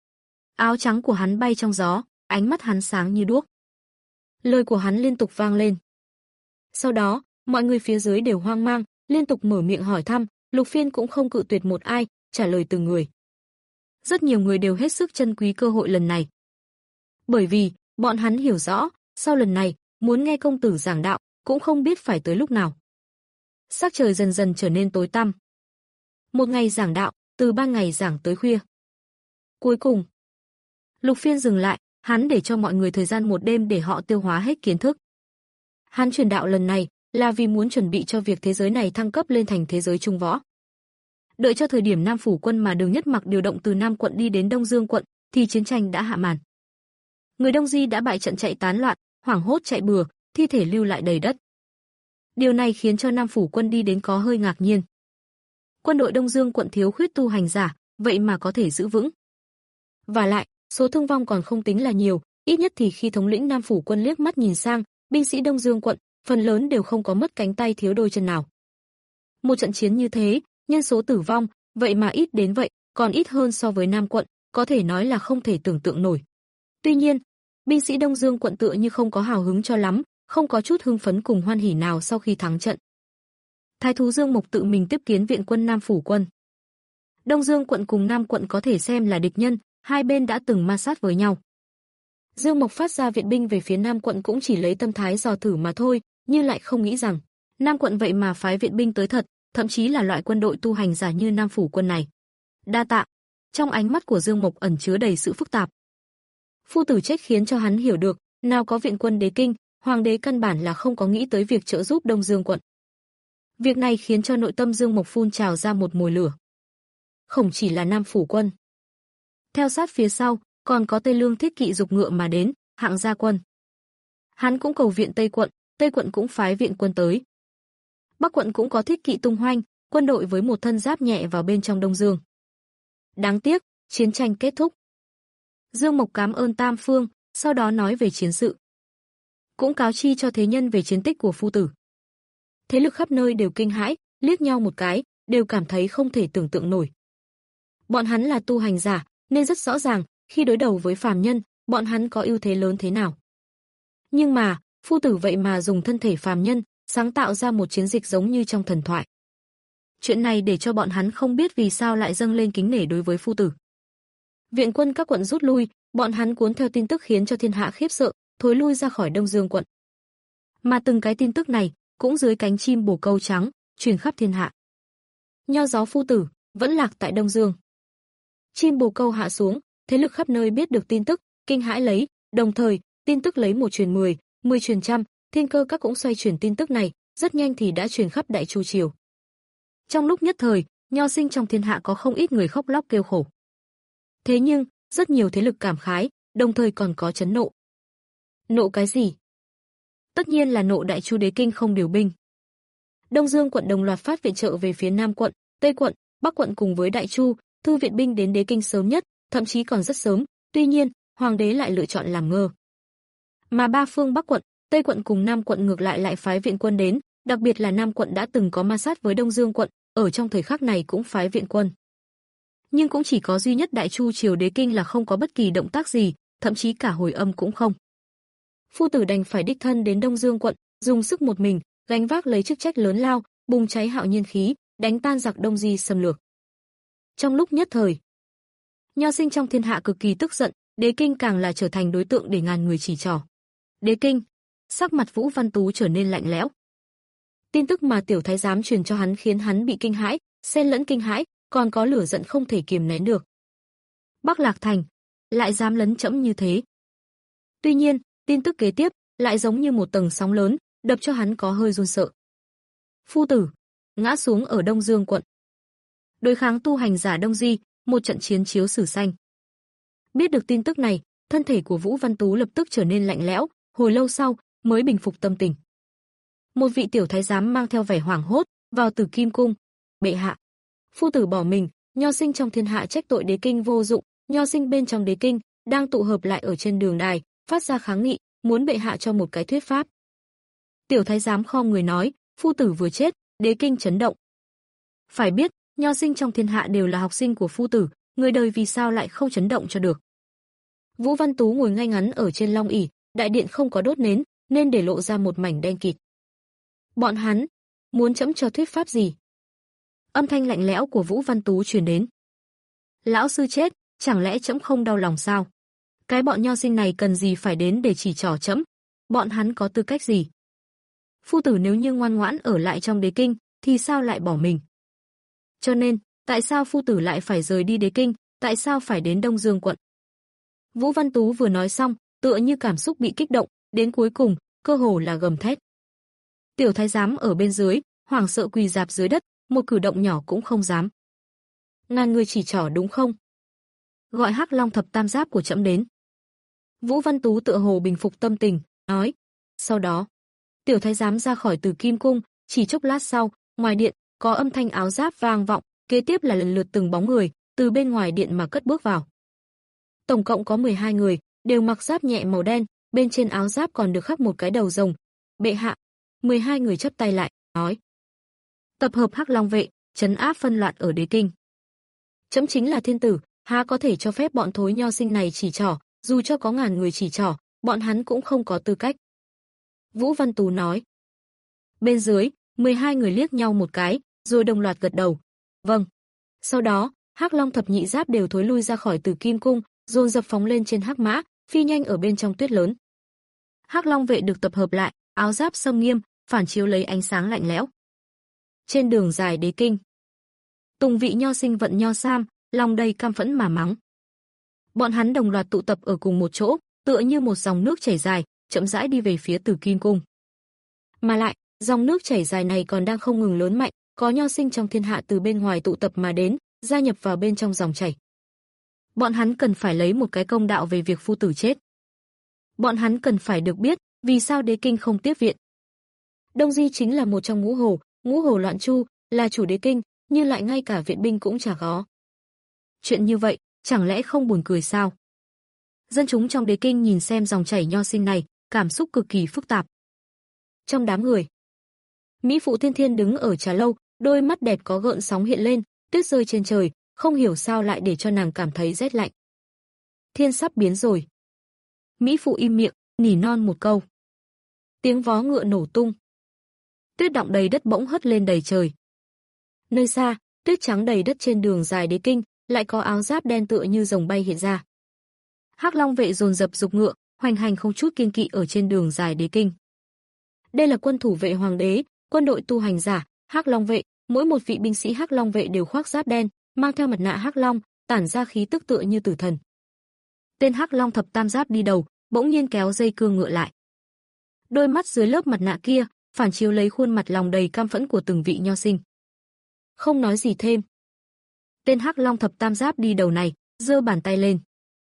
Áo trắng của hắn bay trong gió, ánh mắt hắn sáng như đuốc. Lời của hắn liên tục vang lên. Sau đó, mọi người phía dưới đều hoang mang, liên tục mở miệng hỏi thăm, Lục Phiên cũng không cự tuyệt một ai, trả lời từng người. Rất nhiều người đều hết sức trân quý cơ hội lần này. Bởi vì, bọn hắn hiểu rõ, sau lần này, muốn nghe công tử giảng đạo, cũng không biết phải tới lúc nào. Sắc trời dần dần trở nên tối tăm. Một ngày giảng đạo, từ ban ngày giảng tới khuya. Cuối cùng, Lục Phiên dừng lại, hắn để cho mọi người thời gian một đêm để họ tiêu hóa hết kiến thức. Hắn truyền đạo lần này là vì muốn chuẩn bị cho việc thế giới này thăng cấp lên thành thế giới trung võ. Đợi cho thời điểm Nam Phủ quân mà Đường Nhất Mặc điều động từ Nam quận đi đến Đông Dương quận, thì chiến tranh đã hạ màn. Người Đông Di đã bại trận chạy tán loạn, hoảng hốt chạy bừa, thi thể lưu lại đầy đất. Điều này khiến cho Nam Phủ quân đi đến có hơi ngạc nhiên. Quân đội Đông Dương quận thiếu khuyết tu hành giả, vậy mà có thể giữ vững. Và lại, số thương vong còn không tính là nhiều, ít nhất thì khi thống lĩnh Nam Phủ quân liếc mắt nhìn sang, binh sĩ Đông Dương quận, phần lớn đều không có mất cánh tay thiếu đôi chân nào. Một trận chiến như thế, nhân số tử vong, vậy mà ít đến vậy, còn ít hơn so với Nam quận, có thể nói là không thể tưởng tượng nổi. Tuy nhiên, binh sĩ Đông Dương quận tựa như không có hào hứng cho lắm, không có chút hưng phấn cùng hoan hỉ nào sau khi thắng trận. Thái thú Dương Mộc tự mình tiếp kiến viện quân Nam Phủ quân. Đông Dương quận cùng Nam quận có thể xem là địch nhân, hai bên đã từng ma sát với nhau. Dương Mộc phát ra viện binh về phía Nam quận cũng chỉ lấy tâm thái dò thử mà thôi, nhưng lại không nghĩ rằng Nam quận vậy mà phái viện binh tới thật, thậm chí là loại quân đội tu hành giả như Nam Phủ quân này. Đa tạ. Trong ánh mắt của Dương Mộc ẩn chứa đầy sự phức tạp. Phu tử trách khiến cho hắn hiểu được, nào có viện quân đế kinh, hoàng đế căn bản là không có nghĩ tới việc trợ giúp Đông Dương quận. Việc này khiến cho nội tâm Dương Mộc phun trào ra một mồi lửa. Không chỉ là Nam Phủ quân. Theo sát phía sau, còn có Tây Lương thiết kỵ dục ngựa mà đến, hạng gia quân. Hắn cũng cầu viện Tây quận, Tây quận cũng phái viện quân tới. Bắc quận cũng có thiết kỵ tung hoành, quân đội với một thân giáp nhẹ vào bên trong Đông Dương. Đáng tiếc, chiến tranh kết thúc. Dương Mộc cảm ơn Tam Phương, sau đó nói về chiến sự. Cũng cáo chi cho thế nhân về chiến tích của phu tử. Thế lực khắp nơi đều kinh hãi, liếc nhau một cái, đều cảm thấy không thể tưởng tượng nổi. Bọn hắn là tu hành giả, nên rất rõ ràng, khi đối đầu với phàm nhân, bọn hắn có ưu thế lớn thế nào. Nhưng mà, phu tử vậy mà dùng thân thể phàm nhân, sáng tạo ra một chiến dịch giống như trong thần thoại. Chuyện này để cho bọn hắn không biết vì sao lại dâng lên kính nể đối với phu tử. Viện quân các quận rút lui, bọn hắn cuốn theo tin tức khiến cho thiên hạ khiếp sợ, thối lui ra khỏi Đông Dương quận. Mà từng cái tin tức này, cũng dưới cánh chim bồ câu trắng, truyền khắp thiên hạ. Nho giáo phu tử, vẫn lạc tại Đông Dương. Chim bồ câu hạ xuống, thế lực khắp nơi biết được tin tức, kinh hãi lấy, đồng thời, tin tức lấy một truyền mười, mười truyền trăm, thiên cơ các cũng xoay chuyển tin tức này, rất nhanh thì đã truyền khắp Đại Chu triều. Trong lúc nhất thời, nho sinh trong thiên hạ có không ít người khóc lóc kêu khổ. Thế nhưng, rất nhiều thế lực cảm khái, đồng thời còn có chấn nộ. Nộ cái gì? Tất nhiên là nộ Đại Chu đế kinh không điều binh. Đông Dương quận đồng loạt phát viện trợ về phía Nam quận, Tây quận, Bắc quận cùng với Đại Chu, thư viện binh đến đế kinh sớm nhất, thậm chí còn rất sớm, tuy nhiên, hoàng đế lại lựa chọn làm ngơ. Mà ba phương Bắc quận, Tây quận cùng Nam quận ngược lại lại phái viện quân đến, đặc biệt là Nam quận đã từng có ma sát với Đông Dương quận, ở trong thời khắc này cũng phái viện quân. Nhưng cũng chỉ có duy nhất Đại Chu triều đế kinh là không có bất kỳ động tác gì, thậm chí cả hồi âm cũng không. Phu tử đành phải đích thân đến Đông Dương quận, dùng sức một mình, gánh vác lấy chức trách lớn lao, bùng cháy hạo nhiên khí, đánh tan giặc Đông Di xâm lược. Trong lúc nhất thời, nho sinh trong thiên hạ cực kỳ tức giận, đế kinh càng là trở thành đối tượng để ngàn người chỉ trỏ. Đế kinh, sắc mặt Vũ Văn Tú trở nên lạnh lẽo. Tin tức mà tiểu thái giám truyền cho hắn khiến hắn bị kinh hãi, xen lẫn kinh hãi, còn có lửa giận không thể kiềm nén được. Bắc Lạc Thành, lại dám lấn chẫm như thế. Tuy nhiên, tin tức kế tiếp lại giống như một tầng sóng lớn, đập cho hắn có hơi run sợ. Phu tử ngã xuống ở Đông Dương quận. Đối kháng tu hành giả Đông Di, một trận chiến chiếu sử xanh. Biết được tin tức này, thân thể của Vũ Văn Tú lập tức trở nên lạnh lẽo, hồi lâu sau mới bình phục tâm tình. Một vị tiểu thái giám mang theo vẻ hoảng hốt vào Tử Kim cung, "Bệ hạ, phu tử bỏ mình, nho sinh trong thiên hạ trách tội đế kinh vô dụng, nho sinh bên trong đế kinh đang tụ hợp lại ở trên đường đài, phát ra kháng nghị, muốn bệ hạ cho một cái thuyết pháp." Tiểu thái giám khom người nói, "Phu tử vừa chết, đế kinh chấn động. Phải biết, nho sinh trong thiên hạ đều là học sinh của phu tử, người đời vì sao lại không chấn động cho được?" Vũ Văn Tú ngồi ngay ngắn ở trên long ỷ, đại điện không có đốt nến, nên để lộ ra một mảnh đen kịt. "Bọn hắn muốn trẫm cho thuyết pháp gì?" Âm thanh lạnh lẽo của Vũ Văn Tú truyền đến. "Lão sư chết, chẳng lẽ trẫm không đau lòng sao? Cái bọn nho sinh này cần gì phải đến để chỉ trỏ trẫm? Bọn hắn có tư cách gì? Phu tử nếu như ngoan ngoãn ở lại trong đế kinh, thì sao lại bỏ mình? Cho nên, tại sao phu tử lại phải rời đi đế kinh, tại sao phải đến Đông Dương quận?" Vũ Văn Tú vừa nói xong, tựa như cảm xúc bị kích động, đến cuối cùng, cơ hồ là gầm thét. Tiểu thái giám ở bên dưới, hoảng sợ quỳ rạp dưới đất, một cử động nhỏ cũng không dám. "Ngàn người chỉ trỏ đúng không? Gọi Hắc Long thập tam giáp của trẫm đến." Vũ Văn Tú tựa hồ bình phục tâm tình, nói. Sau đó, tiểu thái giám ra khỏi Tử Kim cung, chỉ chốc lát sau, ngoài điện có âm thanh áo giáp vang vọng, kế tiếp là lần lượt từng bóng người từ bên ngoài điện mà cất bước vào. Tổng cộng có mười hai người, đều mặc giáp nhẹ màu đen, bên trên áo giáp còn được khắc một cái đầu rồng. "Bệ hạ." mười hai người chắp tay lại, nói. "Tập hợp Hắc Long vệ, trấn áp phân loạn ở đế kinh. Trẫm chính là thiên tử, há có thể cho phép bọn thối nho sinh này chỉ trỏ, dù cho có ngàn người chỉ trỏ, bọn hắn cũng không có tư cách. Vũ Văn Tú nói. Bên dưới, mười hai người liếc nhau một cái, rồi đồng loạt gật đầu. Vâng. Sau đó, Hắc Long thập nhị giáp đều thối lui ra khỏi Tử Kim cung, dồn dập phóng lên trên hắc mã, phi nhanh ở bên trong tuyết lớn. Hắc Long vệ được tập hợp lại, áo giáp sâm nghiêm, phản chiếu lấy ánh sáng lạnh lẽo. Trên đường dài Đế Kinh, Tùng vị nho sinh vận nho sam, lòng đầy căm phẫn mà mắng. Bọn hắn đồng loạt tụ tập ở cùng một chỗ, tựa như một dòng nước chảy dài, chậm rãi đi về phía Tử Kim cung. Mà lại, dòng nước chảy dài này còn đang không ngừng lớn mạnh, có nho sinh trong thiên hạ từ bên ngoài tụ tập mà đến, gia nhập vào bên trong dòng chảy. Bọn hắn cần phải lấy một cái công đạo về việc phu tử chết. Bọn hắn cần phải được biết, vì sao Đế Kinh không tiếp viện. Đông Di chính là một trong ngũ hồ, ngũ hồ loạn chu, là chủ Đế Kinh, nhưng lại ngay cả viện binh cũng chả có. Chuyện như vậy, chẳng lẽ không buồn cười sao? Dân chúng trong Đế Kinh nhìn xem dòng chảy nho sinh này, cảm xúc cực kỳ phức tạp. Trong đám người, Mỹ phụ Thiên Thiên đứng ở trà lâu, đôi mắt đẹp có gợn sóng hiện lên, tuyết rơi trên trời, không hiểu sao lại để cho nàng cảm thấy rét lạnh. Thiên sắp biến rồi. Mỹ phụ im miệng, nỉ non một câu. Tiếng vó ngựa nổ tung. Tuyết đọng đầy đất bỗng hất lên đầy trời. Nơi xa, tuyết trắng đầy đất trên đường dài Đế Kinh, lại có áo giáp đen tựa như rồng bay hiện ra. Hắc Long vệ dồn dập dục ngựa, hoành hành không chút kiêng kỵ ở trên đường dài Đế Kinh. Đây là quân thủ vệ hoàng đế, quân đội tu hành giả, Hắc Long vệ, mỗi một vị binh sĩ Hắc Long vệ đều khoác giáp đen, mang theo mặt nạ Hắc Long, tản ra khí tức tựa như tử thần. Tên Hắc Long thập tam giáp đi đầu, bỗng nhiên kéo dây cương ngựa lại. Đôi mắt dưới lớp mặt nạ kia, phản chiếu lấy khuôn mặt lòng đầy căm phẫn của từng vị nho sinh. Không nói gì thêm. Tên Hắc Long thập tam giáp đi đầu này, giơ bàn tay lên.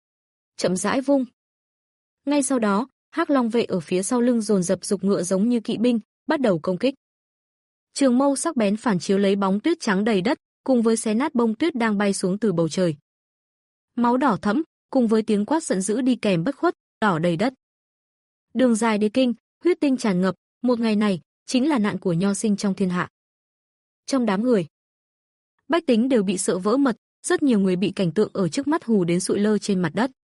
Chậm rãi vung. Ngay sau đó, Hắc Long vệ ở phía sau lưng dồn dập dục ngựa giống như kỵ binh, bắt đầu công kích. Trường mâu sắc bén phản chiếu lấy bóng tuyết trắng đầy đất, cùng với xé nát bông tuyết đang bay xuống từ bầu trời. Máu đỏ thẫm, cùng với tiếng quát giận dữ đi kèm bất khuất, đỏ đầy đất. Đường dài Đế Kinh, huyết tinh tràn ngập, một ngày này chính là nạn của nho sinh trong thiên hạ. Trong đám người, bách tính đều bị sợ vỡ mật, rất nhiều người bị cảnh tượng ở trước mắt hù đến sụi lơ trên mặt đất.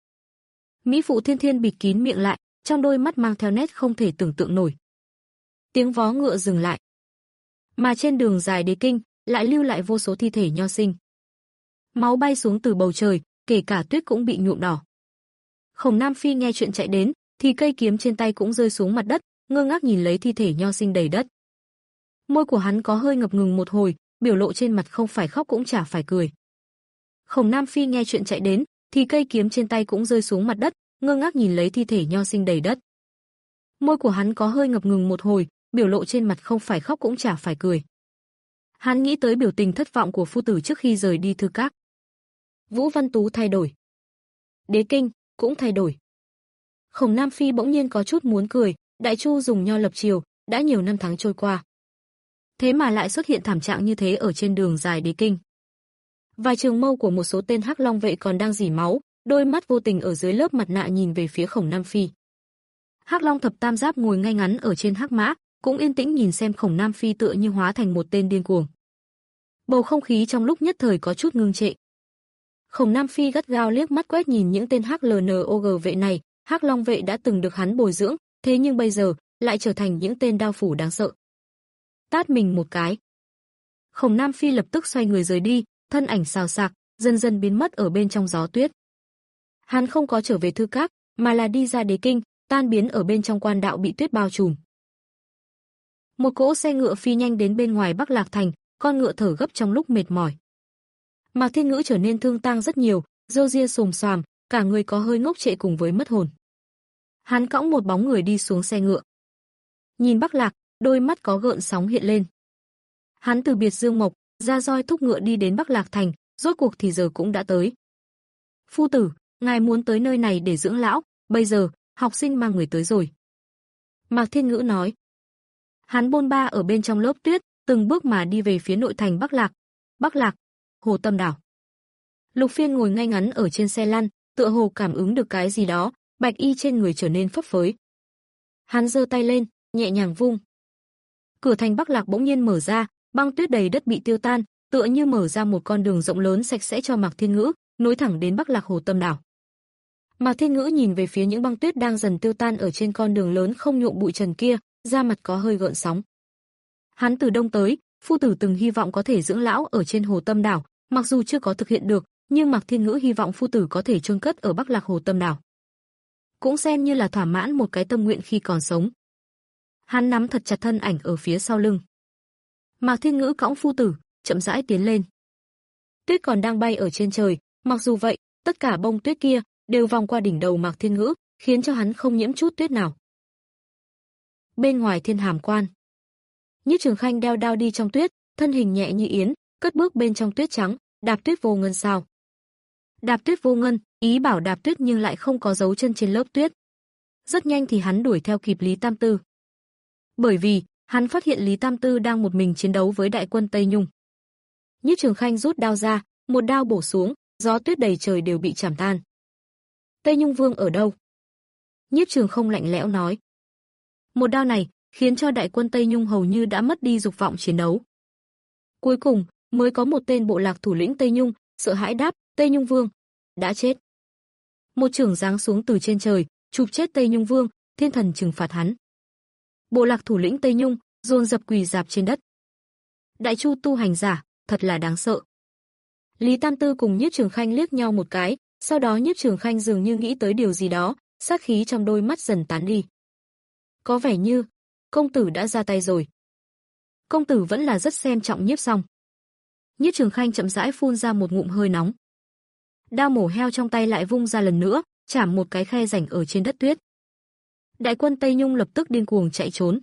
Mỹ phụ Thiên Thiên bịt kín miệng lại, trong đôi mắt mang theo nét không thể tưởng tượng nổi. Tiếng vó ngựa dừng lại. Mà trên đường dài Đế Kinh, lại lưu lại vô số thi thể nho sinh. Máu bay xuống từ bầu trời, kể cả tuyết cũng bị nhuộm đỏ. Khổng Nam Phi nghe chuyện chạy đến, thì cây kiếm trên tay cũng rơi xuống mặt đất, ngơ ngác nhìn lấy thi thể nho sinh đầy đất. Môi của hắn có hơi ngập ngừng một hồi, biểu lộ trên mặt không phải khóc cũng chả phải cười. Khổng Nam Phi nghe chuyện chạy đến, thì cây kiếm trên tay cũng rơi xuống mặt đất, ngơ ngác nhìn lấy thi thể nho sinh đầy đất. Môi của hắn có hơi ngập ngừng một hồi, biểu lộ trên mặt không phải khóc cũng chả phải cười. Hắn nghĩ tới biểu tình thất vọng của phu tử trước khi rời đi Thư Các. Vũ Văn Tú thay đổi. Đế Kinh cũng thay đổi. Khổng Nam Phi bỗng nhiên có chút muốn cười, Đại Chu dùng nho lập triều, đã nhiều năm tháng trôi qua. Thế mà lại xuất hiện thảm trạng như thế ở trên đường dài Đế Kinh. Vài trường mâu của một số tên Hắc Long vệ còn đang rỉ máu, đôi mắt vô tình ở dưới lớp mặt nạ nhìn về phía Khổng Nam Phi. Hắc Long thập tam giáp ngồi ngay ngắn ở trên hắc mã, cũng yên tĩnh nhìn xem Khổng Nam Phi tựa như hóa thành một tên điên cuồng. Bầu không khí trong lúc nhất thời có chút ngưng trệ. Khổng Nam Phi gắt gao liếc mắt quét nhìn những tên Hắc L N O G vệ này, Hắc Long vệ đã từng được hắn bồi dưỡng, thế nhưng bây giờ lại trở thành những tên đao phủ đáng sợ. Tát mình một cái. Khổng Nam Phi lập tức xoay người rời đi, thân ảnh xào xạc, dần dần biến mất ở bên trong gió tuyết. Hắn không có trở về Thư Các, mà là đi ra Đế Kinh, tan biến ở bên trong quan đạo bị tuyết bao trùm. Một cỗ xe ngựa phi nhanh đến bên ngoài Bắc Lạc Thành, con ngựa thở gấp trong lúc mệt mỏi. Mạc Thiên Ngữ trở nên thương tang rất nhiều, râu ria xồm xoàm, cả người có hơi ngốc trệ cùng với mất hồn. Hắn cõng một bóng người đi xuống xe ngựa. Nhìn Bắc Lạc, đôi mắt có gợn sóng hiện lên. Hắn từ biệt Dương Mộc, ra roi thúc ngựa đi đến Bắc Lạc Thành, rốt cuộc thì giờ cũng đã tới. Phu tử, ngài muốn tới nơi này để dưỡng lão, bây giờ, học sinh mang người tới rồi. Mạc Thiên Ngữ nói. Hắn bôn ba ở bên trong lớp tuyết, từng bước mà đi về phía nội thành Bắc Lạc. Bắc Lạc, Hồ Tâm Đảo. Lục Phiên ngồi ngay ngắn ở trên xe lăn, tựa hồ cảm ứng được cái gì đó, bạch y trên người trở nên phấp phới. Hắn giơ tay lên, nhẹ nhàng vung. Cửa thành Bắc Lạc bỗng nhiên mở ra, băng tuyết đầy đất bị tiêu tan, tựa như mở ra một con đường rộng lớn sạch sẽ cho Mạc Thiên Ngữ, nối thẳng đến Bắc Lạc Hồ Tâm đảo. Mạc Thiên Ngữ nhìn về phía những băng tuyết đang dần tiêu tan ở trên con đường lớn không nhuộm bụi trần kia, da mặt có hơi gợn sóng. Hắn từ đông tới, phu tử từng hy vọng có thể dưỡng lão ở trên Hồ Tâm đảo, mặc dù chưa có thực hiện được, nhưng Mạc Thiên Ngữ hy vọng phu tử có thể chôn cất ở Bắc Lạc Hồ Tâm đảo. Cũng xem như là thỏa mãn một cái tâm nguyện khi còn sống. Hắn nắm thật chặt thân ảnh ở phía sau lưng. Mạc Thiên Ngữ cõng phu tử, chậm rãi tiến lên. Tuyết còn đang bay ở trên trời, mặc dù vậy, tất cả bông tuyết kia đều vòng qua đỉnh đầu Mạc Thiên Ngữ, khiến cho hắn không nhiễm chút tuyết nào. Bên ngoài Thiên Hàm Quan, Nhiếp Trường Khanh đeo đao đi trong tuyết, thân hình nhẹ như yến, cất bước bên trong tuyết trắng, đạp tuyết vô ngân sao. Đạp tuyết vô ngân, ý bảo đạp tuyết nhưng lại không có dấu chân trên lớp tuyết. Rất nhanh thì hắn đuổi theo kịp Lý Tam Tư. Bởi vì, hắn phát hiện Lý Tam Tư đang một mình chiến đấu với đại quân Tây Nhung. Nhiếp Trường Khanh rút đao ra, một đao bổ xuống, gió tuyết đầy trời đều bị chảm tan. Tây Nhung Vương ở đâu? Nhiếp Trường Không lạnh lẽo nói. Một đao này khiến cho đại quân Tây Nhung hầu như đã mất đi dục vọng chiến đấu. Cuối cùng, mới có một tên bộ lạc thủ lĩnh Tây Nhung sợ hãi đáp, Tây Nhung Vương đã chết. Một chưởng giáng xuống từ trên trời, chụp chết Tây Nhung Vương, thiên thần trừng phạt hắn. Bộ lạc thủ lĩnh Tây Nhung dồn dập quỳ rạp trên đất. Đại Chu tu hành giả, thật là đáng sợ. Lý Tam Tư cùng Nhiếp Trường Khanh liếc nhau một cái, sau đó Nhiếp Trường Khanh dường như nghĩ tới điều gì đó, sát khí trong đôi mắt dần tán đi. Có vẻ như công tử đã ra tay rồi. Công tử vẫn là rất xem trọng Nhiếp Song. Nhiếp Trường Khanh chậm rãi phun ra một ngụm hơi nóng. Đao mổ heo trong tay lại vung ra lần nữa, chảm một cái khe rãnh ở trên đất tuyết. Đại quân Tây Nhung lập tức điên cuồng chạy trốn.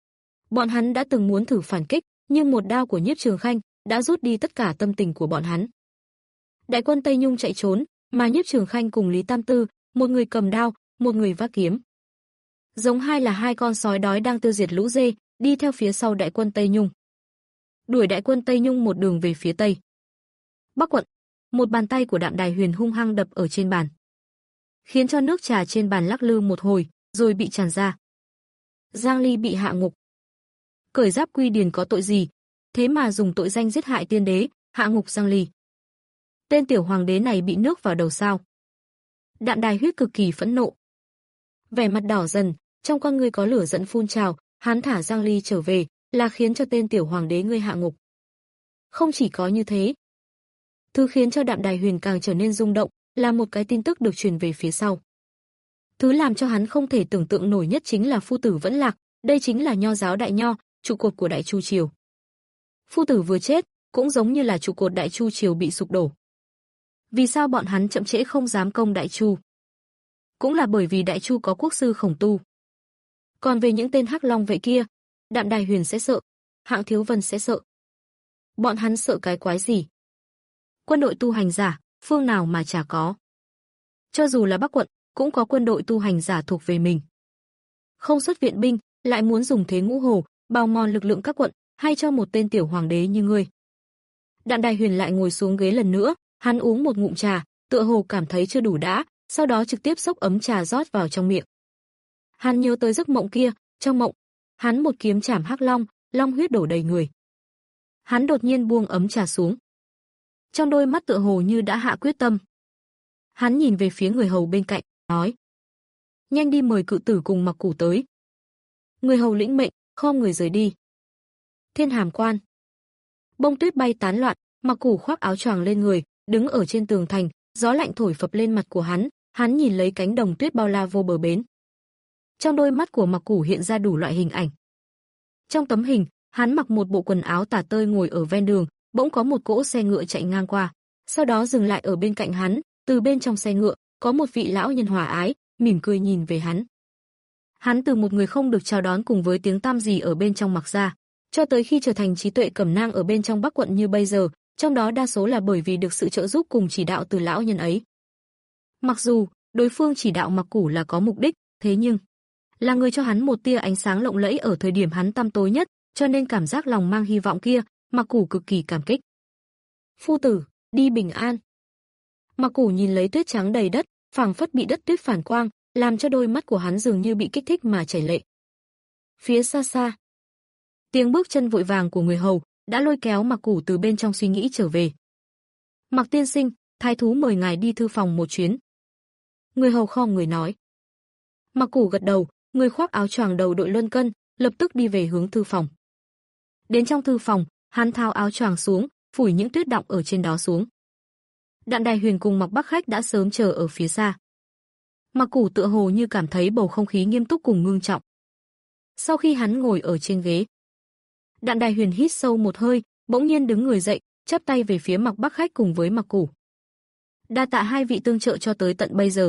Bọn hắn đã từng muốn thử phản kích, nhưng một đao của Nhiếp Trường Khanh đã rút đi tất cả tâm tình của bọn hắn. Đại quân Tây Nhung chạy trốn, mà Nhiếp Trường Khanh cùng Lý Tam Tư, một người cầm đao, một người vác kiếm. Giống hai là hai con sói đói đang tiêu diệt lũ dê, đi theo phía sau đại quân Tây Nhung. Đuổi đại quân Tây Nhung một đường về phía tây. Bắc quận, một bàn tay của Đạm Đài Huyền hung hăng đập ở trên bàn, khiến cho nước trà trên bàn lắc lư một hồi, rồi bị tràn ra. Giang Ly bị hạ ngục. Cởi giáp Quy Điền có tội gì, thế mà dùng tội danh giết hại tiên đế, hạ ngục Giang Ly. Tên tiểu hoàng đế này bị nước vào đầu sao? Đạm Đài Huyết cực kỳ phẫn nộ. Vẻ mặt đỏ dần, trong con ngươi có lửa giận phun trào, hắn thả Giang Ly trở về, là khiến cho tên tiểu hoàng đế ngươi hạ ngục. Không chỉ có như thế, thứ khiến cho Đạm Đài Huyền càng trở nên rung động, là một cái tin tức được truyền về phía sau. Thứ làm cho hắn không thể tưởng tượng nổi nhất chính là phu tử vẫn lạc, đây chính là nho giáo đại nho, trụ cột của Đại Chu triều. Phu tử vừa chết, cũng giống như là trụ cột Đại Chu triều bị sụp đổ. Vì sao bọn hắn chậm trễ không dám công Đại Chu? Cũng là bởi vì Đại Chu có quốc sư Khổng Tu. Còn về những tên Hắc Long vệ kia, Đạm Đài Huyền sẽ sợ, Hạng Thiếu Vân sẽ sợ. Bọn hắn sợ cái quái gì? Quân đội tu hành giả, phương nào mà chả có. Cho dù là Bắc quận, cũng có quân đội tu hành giả thuộc về mình. Không xuất viện binh, lại muốn dùng thế ngũ hồ, bào mòn lực lượng các quận, hay cho một tên tiểu hoàng đế như ngươi. Đạm Đài Huyền lại ngồi xuống ghế lần nữa, hắn uống một ngụm trà, tựa hồ cảm thấy chưa đủ đã, sau đó trực tiếp xốc ấm trà rót vào trong miệng. Hắn nhớ tới giấc mộng kia, trong mộng, hắn một kiếm chảm Hắc Long, long huyết đổ đầy người. Hắn đột nhiên buông ấm trà xuống. Trong đôi mắt tựa hồ như đã hạ quyết tâm. Hắn nhìn về phía người hầu bên cạnh, nói: "Nhanh đi mời cự tử cùng Mặc Củ tới." Người hầu lĩnh mệnh, khom người rời đi. Thiên Hàm Quan. Bông tuyết bay tán loạn, Mặc Củ khoác áo choàng lên người, đứng ở trên tường thành, gió lạnh thổi phập lên mặt của hắn, hắn nhìn lấy cánh đồng tuyết bao la vô bờ bến. Trong đôi mắt của Mặc Củ hiện ra đủ loại hình ảnh. Trong tấm hình, hắn mặc một bộ quần áo tả tơi ngồi ở ven đường, bỗng có một cỗ xe ngựa chạy ngang qua, sau đó dừng lại ở bên cạnh hắn, từ bên trong xe ngựa, có một vị lão nhân hòa ái, mỉm cười nhìn về hắn. Hắn từ một người không được chào đón cùng với tiếng tăm gì ở bên trong Mặc gia, cho tới khi trở thành trí tuệ cẩm nang ở bên trong Bắc quận như bây giờ, trong đó đa số là bởi vì được sự trợ giúp cùng chỉ đạo từ lão nhân ấy. Mặc dù đối phương chỉ đạo Mặc Củ là có mục đích, thế nhưng là người cho hắn một tia ánh sáng lộng lẫy ở thời điểm hắn tăm tối nhất, cho nên cảm giác lòng mang hy vọng kia, Mặc Củ cực kỳ cảm kích. "Phu tử, đi bình an." Mặc Củ nhìn lấy tuyết trắng đầy đất, phảng phất bị đất tuyết phản quang, làm cho đôi mắt của hắn dường như bị kích thích mà chảy lệ. Phía xa xa, tiếng bước chân vội vàng của người hầu đã lôi kéo Mặc Củ từ bên trong suy nghĩ trở về. "Mặc tiên sinh, thái thú mời ngài đi thư phòng một chuyến. Người hầu khom người nói. Mặc Củ gật đầu, người khoác áo choàng đầu đội luân cân, lập tức đi về hướng thư phòng. Đến trong thư phòng, hắn tháo áo choàng xuống, phủi những tuyết đọng ở trên đó xuống. Đạm Đài Huyền cùng Mặc Bắc Khách đã sớm chờ ở phía xa. Mặc Củ tựa hồ như cảm thấy bầu không khí nghiêm túc cùng ngưng trọng. Sau khi hắn ngồi ở trên ghế, Đạm Đài Huyền hít sâu một hơi, bỗng nhiên đứng người dậy, chắp tay về phía Mặc Bắc Khách cùng với Mặc Củ. Đa tạ hai vị tương trợ cho tới tận bây giờ.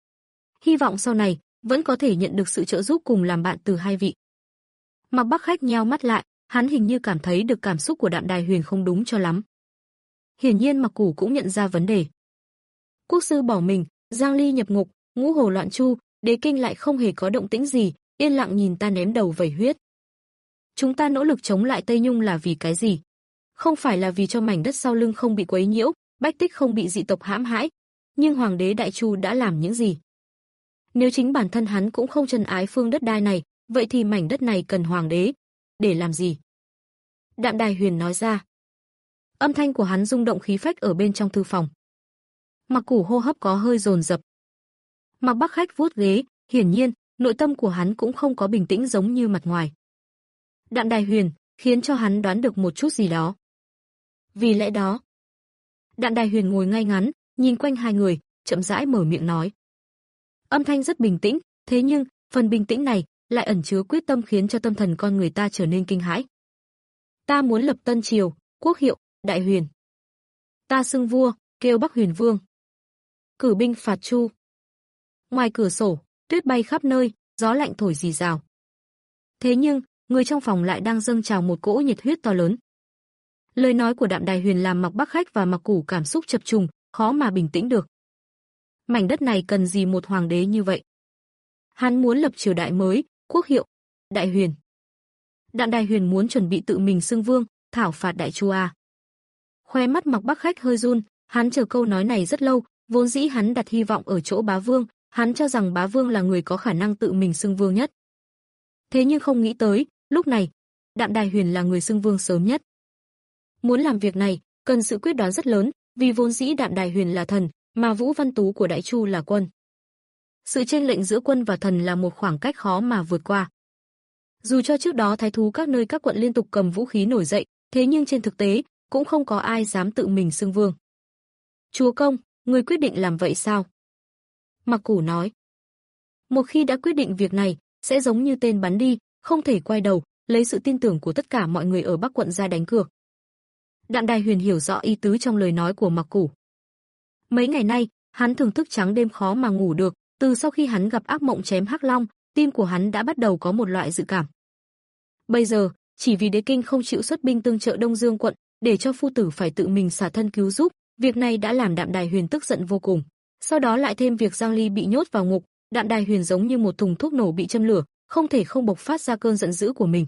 Hy vọng sau này vẫn có thể nhận được sự trợ giúp cùng làm bạn từ hai vị. Mặc Bắc Khách nheo mắt lại, hắn hình như cảm thấy được cảm xúc của Đạm Đài Huyền không đúng cho lắm. Hiển nhiên Mặc Củ cũng nhận ra vấn đề. Quốc sư bỏ mình, Giang Ly nhập ngục, ngũ hồ loạn chu, đế kinh lại không hề có động tĩnh gì, yên lặng nhìn ta ném đầu vẩy huyết. Chúng ta nỗ lực chống lại Tây Nhung là vì cái gì? Không phải là vì cho mảnh đất sau lưng không bị quấy nhiễu, bách tích không bị dị tộc hãm hại, nhưng hoàng đế Đại Chu đã làm những gì? Nếu chính bản thân hắn cũng không trân ái phương đất đai này, vậy thì mảnh đất này cần hoàng đế để làm gì? Đạm Đài Huyền nói ra. Âm thanh của hắn rung động khí phách ở bên trong thư phòng. Mặc Củ hô hấp có hơi dồn dập. Mặc Bắc Khách vuốt ghế, hiển nhiên, nội tâm của hắn cũng không có bình tĩnh giống như mặt ngoài. Đạm Đài Huyền khiến cho hắn đoán được một chút gì đó. Vì lẽ đó, Đạm Đài Huyền ngồi ngay ngắn, nhìn quanh hai người, chậm rãi mở miệng nói. Âm thanh rất bình tĩnh, thế nhưng, phần bình tĩnh này lại ẩn chứa quyết tâm khiến cho tâm thần con người ta trở nên kinh hãi. Ta muốn lập Tân Triều, quốc hiệu, Đại Huyền. Ta xưng vua, kêu Bắc Huyền Vương. Cử binh phạt Chu. Ngoài cửa sổ, tuyết bay khắp nơi, gió lạnh thổi rì rào. Thế nhưng, người trong phòng lại đang dâng trào một cỗ nhiệt huyết to lớn. Lời nói của Đạm Đài Huyền làm Mặc Bắc Khách và Mặc Củ cảm xúc chập trùng, khó mà bình tĩnh được. Mảnh đất này cần gì một hoàng đế như vậy? Hắn muốn lập triều đại mới, quốc hiệu, Đại Huyền. Đạm Đài Huyền muốn chuẩn bị tự mình xưng vương, thảo phạt Đại Chu à? Khóe mắt Mặc Bắc Khách hơi run, hắn chờ câu nói này rất lâu, vốn dĩ hắn đặt hy vọng ở chỗ Bá Vương, hắn cho rằng Bá Vương là người có khả năng tự mình xưng vương nhất. Thế nhưng không nghĩ tới, lúc này, Đạm Đài Huyền là người xưng vương sớm nhất. Muốn làm việc này, cần sự quyết đoán rất lớn, vì vốn dĩ Đạm Đài Huyền là thần, mà Vũ Văn Tú của Đại Chu là quân. Sự chênh lệch giữa quân và thần là một khoảng cách khó mà vượt qua. Dù cho trước đó thái thú các nơi các quận liên tục cầm vũ khí nổi dậy, thế nhưng trên thực tế, cũng không có ai dám tự mình xưng vương. Chúa công, người quyết định làm vậy sao? Mặc Củ nói. Một khi đã quyết định việc này, sẽ giống như tên bắn đi, không thể quay đầu, lấy sự tin tưởng của tất cả mọi người ở Bắc quận ra đánh cược. Đạm Đài Huyền hiểu rõ ý tứ trong lời nói của Mặc Củ. Mấy ngày nay, hắn thường thức trắng đêm khó mà ngủ được, từ sau khi hắn gặp ác mộng chém Hắc Long, tim của hắn đã bắt đầu có một loại dự cảm. Bây giờ, chỉ vì đế kinh không chịu xuất binh tương trợ Đông Dương quận, để cho phu tử phải tự mình xả thân cứu giúp, việc này đã làm Đạm Đài Huyền tức giận vô cùng. Sau đó lại thêm việc Giang Ly bị nhốt vào ngục, Đạm Đài Huyền giống như một thùng thuốc nổ bị châm lửa, không thể không bộc phát ra cơn giận dữ của mình.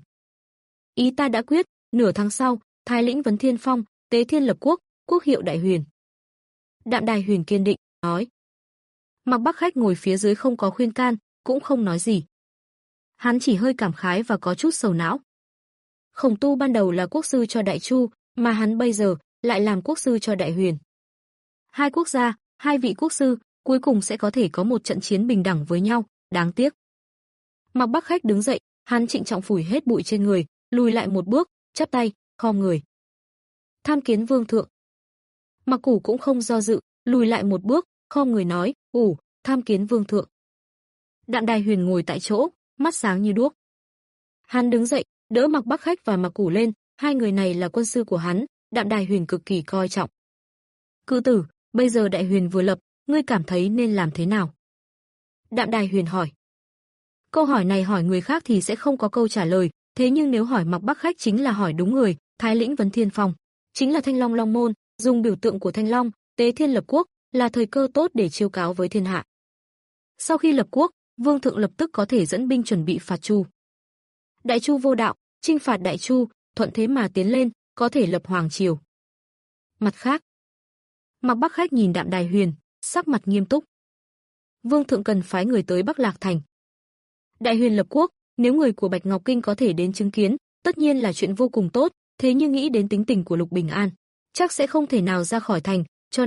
Ý ta đã quyết, nửa tháng sau, Thái lĩnh vấn Thiên Phong, tế thiên lập quốc, quốc hiệu Đại Huyền. Đạm Đài Huyền kiên định nói. Mặc Bắc Khách ngồi phía dưới không có khuyên can, cũng không nói gì. Hắn chỉ hơi cảm khái và có chút sầu não. Khổng Tu ban đầu là quốc sư cho Đại Chu, mà hắn bây giờ lại làm quốc sư cho Đại Huyền. Hai quốc gia, hai vị quốc sư, cuối cùng sẽ có thể có một trận chiến bình đẳng với nhau, đáng tiếc. Mặc Bắc Khách đứng dậy, hắn trịnh trọng phủi hết bụi trên người, lùi lại một bước, chắp tay, khom người. Tham kiến vương thượng. Mặc Củ cũng không do dự, lùi lại một bước, khom người nói, "Ủ, tham kiến vương thượng." Đạm Đài Huyền ngồi tại chỗ, mắt sáng như đuốc. Hắn đứng dậy, đỡ Mặc Bắc Khách và Mặc Củ lên, hai người này là quân sư của hắn, Đạm Đài Huyền cực kỳ coi trọng. "Cự tử, bây giờ Đại Huyền vừa lập, ngươi cảm thấy nên làm thế nào?" Đạm Đài Huyền hỏi. Câu hỏi này hỏi người khác thì sẽ không có câu trả lời, thế nhưng nếu hỏi Mặc Bắc Khách chính là hỏi đúng người, Thái lĩnh vấn Thiên Phong, chính là Thanh Long Long môn, dùng biểu tượng của Thanh Long, tế thiên lập quốc, là thời cơ tốt để chiêu cáo với thiên hạ. Sau khi lập quốc, vương thượng lập tức có thể dẫn binh chuẩn bị phạt Chu. Đại Chu vô đạo, chinh phạt Đại Chu, thuận thế mà tiến lên, có thể lập hoàng triều. Mặt khác, Mặc Bắc Khách nhìn Đạm Đài Huyền, sắc mặt nghiêm túc. Vương thượng cần phái người tới Bắc Lạc Thành. Đại Huyền lập quốc, nếu người của Bạch Ngọc Kinh có thể đến chứng kiến, tất nhiên là chuyện vô cùng tốt, thế nhưng nghĩ đến tính tình của Lục Bình An, chắc sẽ không thể nào ra khỏi thành, cho nên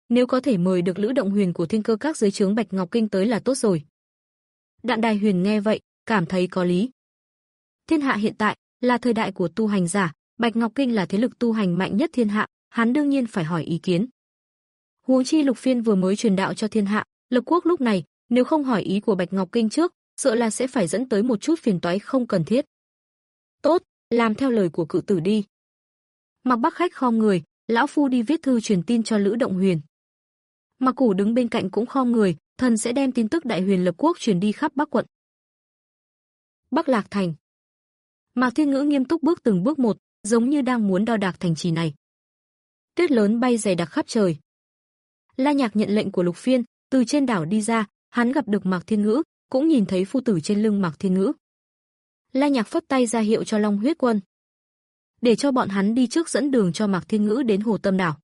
nếu có thể mời được Lữ Động Huyền của Thiên Cơ Các dưới trướng Bạch Ngọc Kinh tới là tốt rồi. Đạn Đài Huyền nghe vậy, cảm thấy có lý. Thiên hạ hiện tại là thời đại của tu hành giả, Bạch Ngọc Kinh là thế lực tu hành mạnh nhất thiên hạ, hắn đương nhiên phải hỏi ý kiến. Huống chi Lục Phiên vừa mới truyền đạo cho thiên hạ, Lập Quốc lúc này, nếu không hỏi ý của Bạch Ngọc Kinh trước, sợ là sẽ phải dẫn tới một chút phiền toái không cần thiết. Tốt, làm theo lời của cự tử đi. Mạc Bắc Khách khom người, lão phu đi viết thư truyền tin cho Lữ Động Huyền. Mạc Củ đứng bên cạnh cũng khom người, thần sẽ đem tin tức Đại Huyền lập quốc truyền đi khắp Bắc quận. Bắc Lạc Thành. Mạc Thiên Ngữ nghiêm túc bước từng bước một, giống như đang muốn đo đạc thành trì này. Tuyết lớn bay dày đặc khắp trời. La Nhạc nhận lệnh của Lục Phiên, từ trên đảo đi ra, hắn gặp được Mạc Thiên Ngữ, cũng nhìn thấy phu tử trên lưng Mạc Thiên Ngữ. La Nhạc phất tay ra hiệu cho Long Huyết Quân, để cho bọn hắn đi trước dẫn đường cho Mạc Thiên Ngữ đến Hồ Tâm đảo.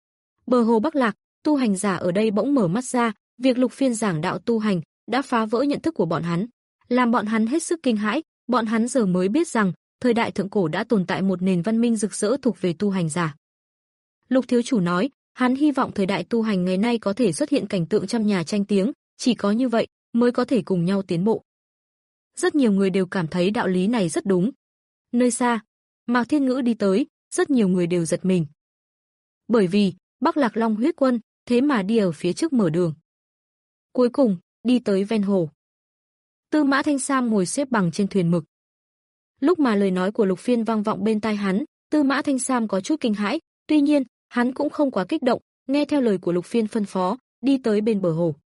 Bờ hồ Bắc Lạc, tu hành giả ở đây bỗng mở mắt ra, việc Lục Phiên giảng đạo tu hành đã phá vỡ nhận thức của bọn hắn, làm bọn hắn hết sức kinh hãi, bọn hắn giờ mới biết rằng, thời đại thượng cổ đã tồn tại một nền văn minh rực rỡ thuộc về tu hành giả. Lục thiếu chủ nói, hắn hy vọng thời đại tu hành ngày nay có thể xuất hiện cảnh tượng trăm nhà tranh tiếng, chỉ có như vậy mới có thể cùng nhau tiến bộ. Rất nhiều người đều cảm thấy đạo lý này rất đúng. Nơi xa, Mạc Thiên Ngữ đi tới, rất nhiều người đều giật mình. Bởi vì, Bắc Lạc Long Huyết Quân, thế mà đi ở phía trước mở đường. Cuối cùng, đi tới ven hồ. Tư Mã Thanh Sam ngồi xếp bằng trên thuyền mực. Lúc mà lời nói của Lục Phiên vang vọng bên tai hắn, Tư Mã Thanh Sam có chút kinh hãi, tuy nhiên, hắn cũng không quá kích động, nghe theo lời của Lục Phiên phân phó, đi tới bên bờ hồ.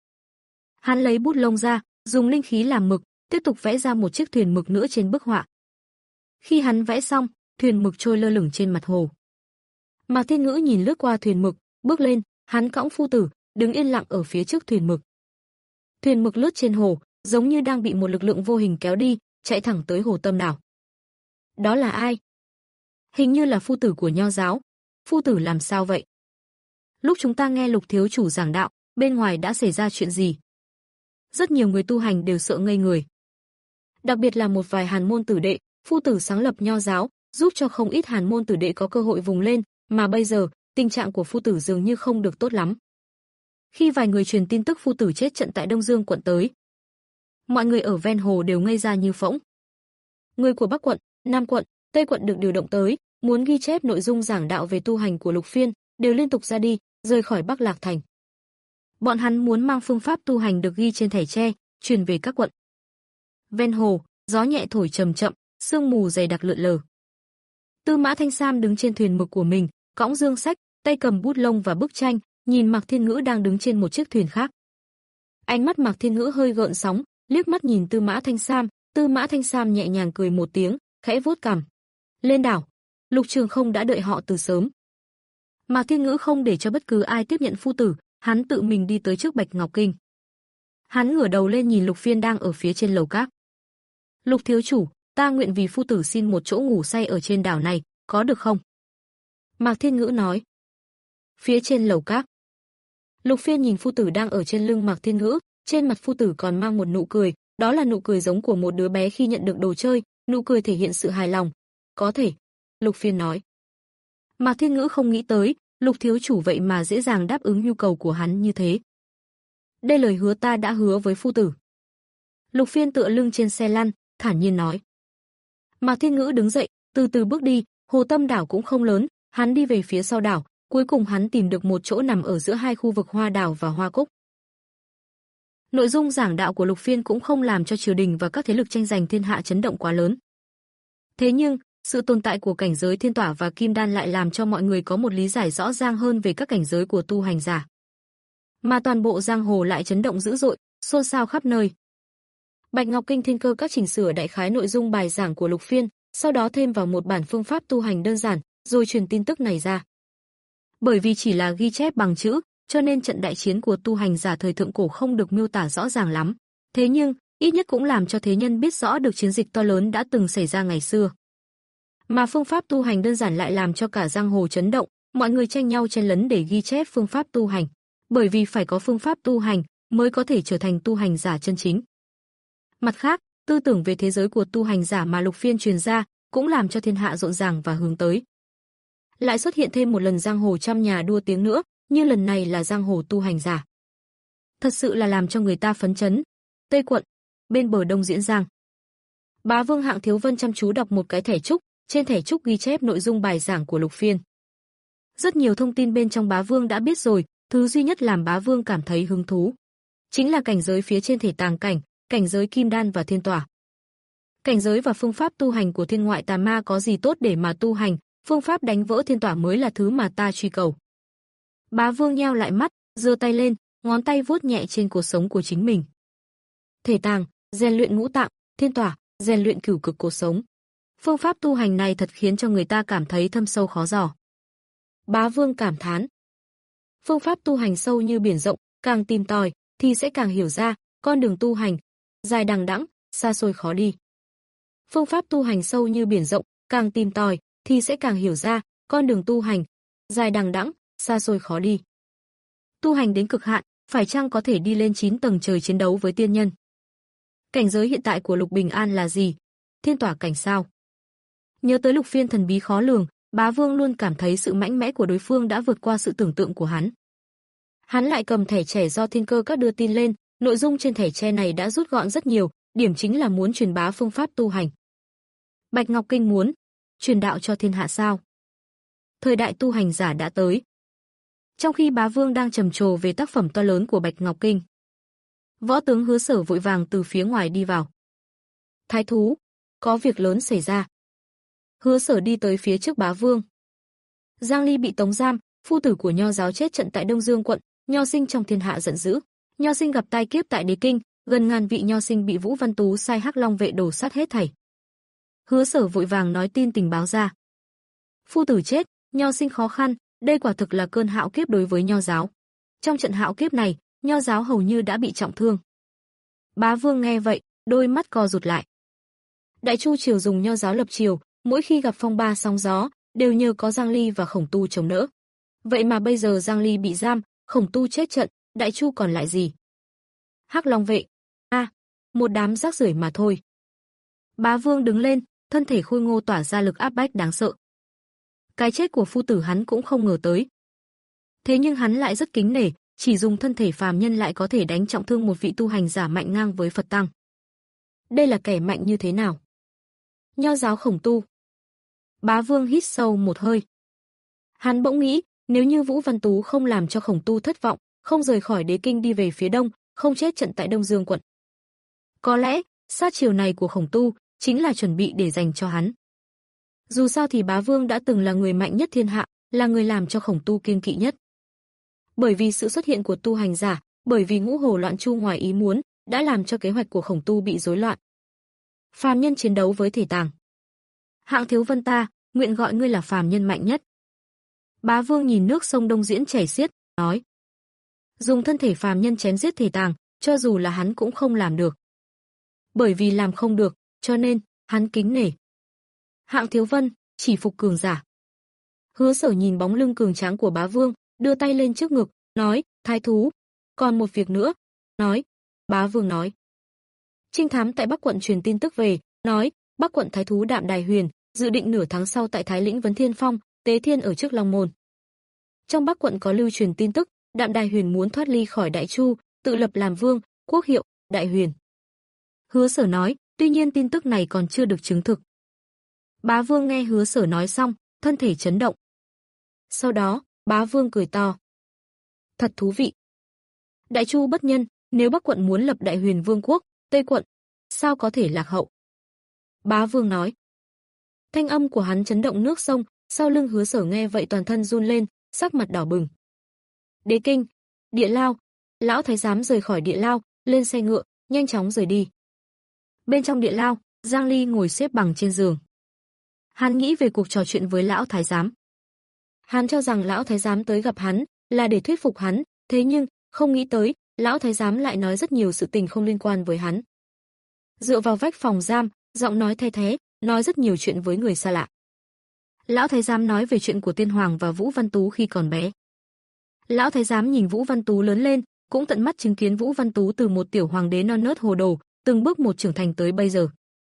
Hắn lấy bút lông ra, dùng linh khí làm mực, tiếp tục vẽ ra một chiếc thuyền mực nữa trên bức họa. Khi hắn vẽ xong, thuyền mực trôi lơ lửng trên mặt hồ. Mạc Thiên Ngữ nhìn lướt qua thuyền mực, bước lên, hắn cõng phu tử, đứng yên lặng ở phía trước thuyền mực. Thuyền mực lướt trên hồ, giống như đang bị một lực lượng vô hình kéo đi, chạy thẳng tới Hồ Tâm đảo. Đó là ai? Hình như là phu tử của Nho giáo. Phu tử làm sao vậy? Lúc chúng ta nghe Lục thiếu chủ giảng đạo, bên ngoài đã xảy ra chuyện gì? Rất nhiều người tu hành đều sợ ngây người. Đặc biệt là một vài hàn môn tử đệ, phu tử sáng lập Nho giáo, giúp cho không ít hàn môn tử đệ có cơ hội vùng lên, mà bây giờ, tình trạng của phu tử dường như không được tốt lắm. Khi vài người truyền tin tức phu tử chết trận tại Đông Dương quận tới, mọi người ở ven hồ đều ngây ra như phỗng. Người của Bắc quận, Nam quận, Tây quận được điều động tới, muốn ghi chép nội dung giảng đạo về tu hành của Lục Phiên, đều liên tục ra đi, rời khỏi Bắc Lạc Thành. Bọn hắn muốn mang phương pháp tu hành được ghi trên thẻ tre, truyền về các quận. Ven hồ, gió nhẹ thổi chậm chậm, sương mù dày đặc lượn lờ. Tư Mã Thanh Sam đứng trên thuyền mực của mình, cõng dương sách, tay cầm bút lông và bức tranh, nhìn Mạc Thiên Ngữ đang đứng trên một chiếc thuyền khác. Ánh mắt Mạc Thiên Ngữ hơi gợn sóng, liếc mắt nhìn Tư Mã Thanh Sam, Tư Mã Thanh Sam nhẹ nhàng cười một tiếng, khẽ vuốt cằm. Lên đảo, Lục Trường Không đã đợi họ từ sớm. Mạc Thiên Ngữ không để cho bất cứ ai tiếp nhận phu tử, hắn tự mình đi tới trước Bạch Ngọc Kinh. Hắn ngửa đầu lên nhìn Lục Phiên đang ở phía trên lầu các. Lục thiếu chủ, ta nguyện vì phu tử xin một chỗ ngủ say ở trên đảo này, có được không? Mạc Thiên Ngữ nói. Phía trên lầu các. Lục Phiên nhìn phu tử đang ở trên lưng Mạc Thiên Ngữ, trên mặt phu tử còn mang một nụ cười, đó là nụ cười giống của một đứa bé khi nhận được đồ chơi, nụ cười thể hiện sự hài lòng. Có thể, Lục Phiên nói. Mạc Thiên Ngữ không nghĩ tới, Lục thiếu chủ vậy mà dễ dàng đáp ứng nhu cầu của hắn như thế. Đây lời hứa ta đã hứa với phu tử. Lục Phiên tựa lưng trên xe lăn, thản nhiên nói. Mạc Thiên Ngữ đứng dậy, từ từ bước đi, Hồ Tâm đảo cũng không lớn, hắn đi về phía sau đảo, cuối cùng hắn tìm được một chỗ nằm ở giữa hai khu vực Hoa Đảo và Hoa Cúc. Nội dung giảng đạo của Lục Phiên cũng không làm cho triều đình và các thế lực tranh giành thiên hạ chấn động quá lớn. Thế nhưng, sự tồn tại của cảnh giới thiên tỏa và kim đan lại làm cho mọi người có một lý giải rõ ràng hơn về các cảnh giới của tu hành giả. Mà toàn bộ giang hồ lại chấn động dữ dội, xôn xao khắp nơi. Bạch Ngọc Kinh Thiên Cơ Các chỉnh sửa đại khái nội dung bài giảng của Lục Phiên, sau đó thêm vào một bản phương pháp tu hành đơn giản, rồi truyền tin tức này ra. Bởi vì chỉ là ghi chép bằng chữ, cho nên trận đại chiến của tu hành giả thời thượng cổ không được miêu tả rõ ràng lắm. Thế nhưng, ít nhất cũng làm cho thế nhân biết rõ được chiến dịch to lớn đã từng xảy ra ngày xưa. Mà phương pháp tu hành đơn giản lại làm cho cả giang hồ chấn động, mọi người tranh nhau chen lấn để ghi chép phương pháp tu hành, bởi vì phải có phương pháp tu hành mới có thể trở thành tu hành giả chân chính. Mặt khác, tư tưởng về thế giới của tu hành giả mà Lục Phiên truyền ra cũng làm cho thiên hạ rộn ràng và hướng tới. Lại xuất hiện thêm một lần giang hồ trăm nhà đua tiếng nữa, như lần này là giang hồ tu hành giả. Thật sự là làm cho người ta phấn chấn. Tây quận, bên bờ đông Diễn Giang. Bá Vương Hạng Thiếu Vân chăm chú đọc một cái thẻ trúc, trên thẻ trúc ghi chép nội dung bài giảng của Lục Phiên. Rất nhiều thông tin bên trong Bá Vương đã biết rồi, thứ duy nhất làm Bá Vương cảm thấy hứng thú chính là cảnh giới phía trên thể tàng cảnh, cảnh giới kim đan và thiên tỏa. Cảnh giới và phương pháp tu hành của thiên ngoại tà ma có gì tốt để mà tu hành, phương pháp đánh vỡ thiên tỏa mới là thứ mà ta truy cầu. Bá Vương nheo lại mắt, giơ tay lên, ngón tay vuốt nhẹ trên cột sống của chính mình. Thể tàng, rèn luyện ngũ tạng, thiên tỏa, rèn luyện cửu cực cột sống. Phương pháp tu hành này thật khiến cho người ta cảm thấy thâm sâu khó dò. Bá Vương cảm thán. Phương pháp tu hành sâu như biển rộng, càng tìm tòi thì sẽ càng hiểu ra, con đường tu hành dài đằng đẵng, xa xôi khó đi. Phương pháp tu hành sâu như biển rộng, càng tìm tòi thì sẽ càng hiểu ra, con đường tu hành dài đằng đẵng, xa xôi khó đi. Tu hành đến cực hạn, phải chăng có thể đi lên chín tầng trời chiến đấu với tiên nhân? Cảnh giới hiện tại của Lục Bình An là gì? Thiên tỏa cảnh sao? Nhớ tới Lục Phiên thần bí khó lường, Bá Vương luôn cảm thấy sự mạnh mẽ của đối phương đã vượt qua sự tưởng tượng của hắn. Hắn lại cầm thẻ trẻ do Thiên Cơ Các đưa tin lên, nội dung trên thẻ tre này đã rút gọn rất nhiều, điểm chính là muốn truyền bá phương pháp tu hành. Bạch Ngọc Kinh muốn truyền đạo cho thiên hạ sao? Thời đại tu hành giả đã tới. Trong khi Bá Vương đang trầm trồ về tác phẩm to lớn của Bạch Ngọc Kinh, võ tướng Hứa Sở vội vàng từ phía ngoài đi vào. Thái thú, có việc lớn xảy ra. Hứa Sở đi tới phía trước Bá Vương. Giang Ly bị tống giam, phu tử của Nho giáo chết trận tại Đông Dương quận, Nho sinh trong thiên hạ giận dữ. Nho sinh gặp tai kiếp tại Đế Kinh, gần ngàn vị Nho sinh bị Vũ Văn Tú sai Hắc Long vệ đổ sát hết thảy. Hứa Sở vội vàng nói tin tình báo ra. Phu tử chết, Nho sinh khó khăn, đây quả thực là cơn hạo kiếp đối với Nho giáo. Trong trận hạo kiếp này, Nho giáo hầu như đã bị trọng thương. Bá Vương nghe vậy, đôi mắt co rụt lại. Đại Chu triều dùng Nho giáo lập triều, mỗi khi gặp phong ba sóng gió, đều nhờ có Giang Ly và Khổng Tu chống đỡ. Vậy mà bây giờ Giang Ly bị giam, Khổng Tu chết trận, Đại Chu còn lại gì? Hắc Long vệ, a, à, một đám rác rưởi mà thôi. Bá Vương đứng lên, thân thể khôi ngô tỏa ra lực áp bách đáng sợ. Cái chết của phu tử hắn cũng không ngờ tới. Thế nhưng hắn lại rất kính nể, chỉ dùng thân thể phàm nhân lại có thể đánh trọng thương một vị tu hành giả mạnh ngang với Phật tăng. Đây là kẻ mạnh như thế nào? Nho giáo Khổng Tu. Bá Vương hít sâu một hơi. Hắn bỗng nghĩ, nếu như Vũ Văn Tú không làm cho Khổng Tu thất vọng, không rời khỏi Đế Kinh đi về phía đông, không chết trận tại Đông Dương quận, có lẽ sát chiều này của Khổng Tu chính là chuẩn bị để dành cho hắn. Dù sao thì Bá Vương đã từng là người mạnh nhất thiên hạ, là người làm cho Khổng Tu kiêng kỵ nhất. Bởi vì sự xuất hiện của tu hành giả, bởi vì ngũ hồ loạn chu ngoài ý muốn, đã làm cho kế hoạch của Khổng Tu bị rối loạn. Phàm nhân chiến đấu với thể tàng. Hạng Thiếu Vân ta, nguyện gọi ngươi là phàm nhân mạnh nhất. Bá Vương nhìn nước sông Đông Diễn chảy xiết, nói. Dùng thân thể phàm nhân chém giết thể tàng, cho dù là hắn cũng không làm được. Bởi vì làm không được, cho nên, hắn kính nể. Hạng Thiếu Vân, chỉ phục cường giả. Hứa Sở nhìn bóng lưng cường tráng của Bá Vương, đưa tay lên trước ngực, nói, thái thú, còn một việc nữa. Nói, Bá Vương nói. Trinh thám tại Bắc quận truyền tin tức về, nói, Bắc quận thái thú Đạm Đài Huyền, dự định nửa tháng sau tại Thái Lĩnh Vấn Thiên Phong, tế thiên ở trước Long Môn. Trong Bắc quận có lưu truyền tin tức, Đạm Đài Huyền muốn thoát ly khỏi Đại Chu, tự lập làm vương, quốc hiệu, Đại Huyền. Hứa Sở nói, tuy nhiên tin tức này còn chưa được chứng thực. Bá Vương nghe Hứa Sở nói xong, thân thể chấn động. Sau đó, Bá Vương cười to. Thật thú vị. Đại Chu bất nhân, nếu Bắc quận muốn lập Đại Huyền Vương quốc, Tây quận, sao có thể lạc hậu? Bá Vương nói. Thanh âm của hắn chấn động nước sông, sau lưng Hứa Sở nghe vậy toàn thân run lên, sắc mặt đỏ bừng. Đế Kinh, Địa Lao, lão thái giám rời khỏi Địa Lao, lên xe ngựa, nhanh chóng rời đi. Bên trong Địa Lao, Giang Ly ngồi xếp bằng trên giường. Hắn nghĩ về cuộc trò chuyện với lão thái giám. Hắn cho rằng lão thái giám tới gặp hắn là để thuyết phục hắn, thế nhưng không nghĩ tới, lão thái giám lại nói rất nhiều sự tình không liên quan với hắn. Dựa vào vách phòng giam, giọng nói the thé, nói rất nhiều chuyện với người xa lạ. Lão thái giám nói về chuyện của Tiên Hoàng và Vũ Văn Tú khi còn bé. Lão thái giám nhìn Vũ Văn Tú lớn lên, cũng tận mắt chứng kiến Vũ Văn Tú từ một tiểu hoàng đế non nớt hồ đồ, từng bước một trưởng thành tới bây giờ.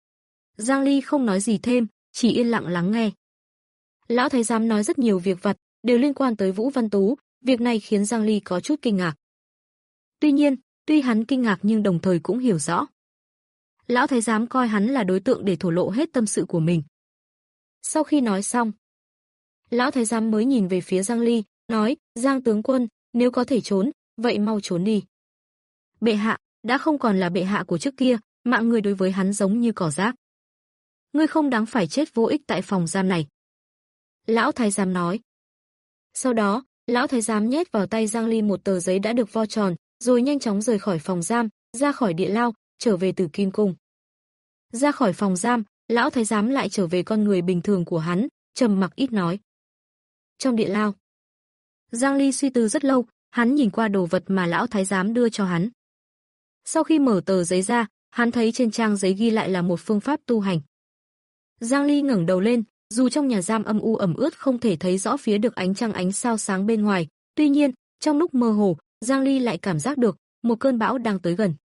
Giang Ly không nói gì thêm, chỉ yên lặng lắng nghe. Lão thái giám nói rất nhiều việc vặt, đều liên quan tới Vũ Văn Tú, Việc này khiến Giang Ly có chút kinh ngạc. Tuy nhiên, tuy hắn kinh ngạc nhưng đồng thời cũng hiểu rõ. Lão thái giám coi hắn là đối tượng để thổ lộ hết tâm sự của mình. Sau khi nói xong, lão thái giám mới nhìn về phía Giang Ly, nói, Giang tướng quân, nếu có thể trốn, vậy mau trốn đi. Bệ hạ, đã không còn là bệ hạ của trước kia, mạng người đối với hắn giống như cỏ rác. Ngươi không đáng phải chết vô ích tại phòng giam này. Lão thái giám nói. Sau đó, lão thái giám nhét vào tay Giang Ly một tờ giấy đã được vo tròn, rồi nhanh chóng rời khỏi phòng giam, ra khỏi địa lao, trở về Tử Kim Cung. Ra khỏi phòng giam, lão thái giám lại trở về con người bình thường của hắn, trầm mặc ít nói. Trong địa lao, Giang Ly suy tư rất lâu, hắn nhìn qua đồ vật mà lão thái giám đưa cho hắn. Sau khi mở tờ giấy ra, hắn thấy trên trang giấy ghi lại là một phương pháp tu hành. Giang Ly ngẩng đầu lên, dù trong nhà giam âm u ẩm ướt không thể thấy rõ phía được ánh trăng ánh sao sáng bên ngoài, tuy nhiên, trong lúc mơ hồ, Giang Ly lại cảm giác được một cơn bão đang tới gần.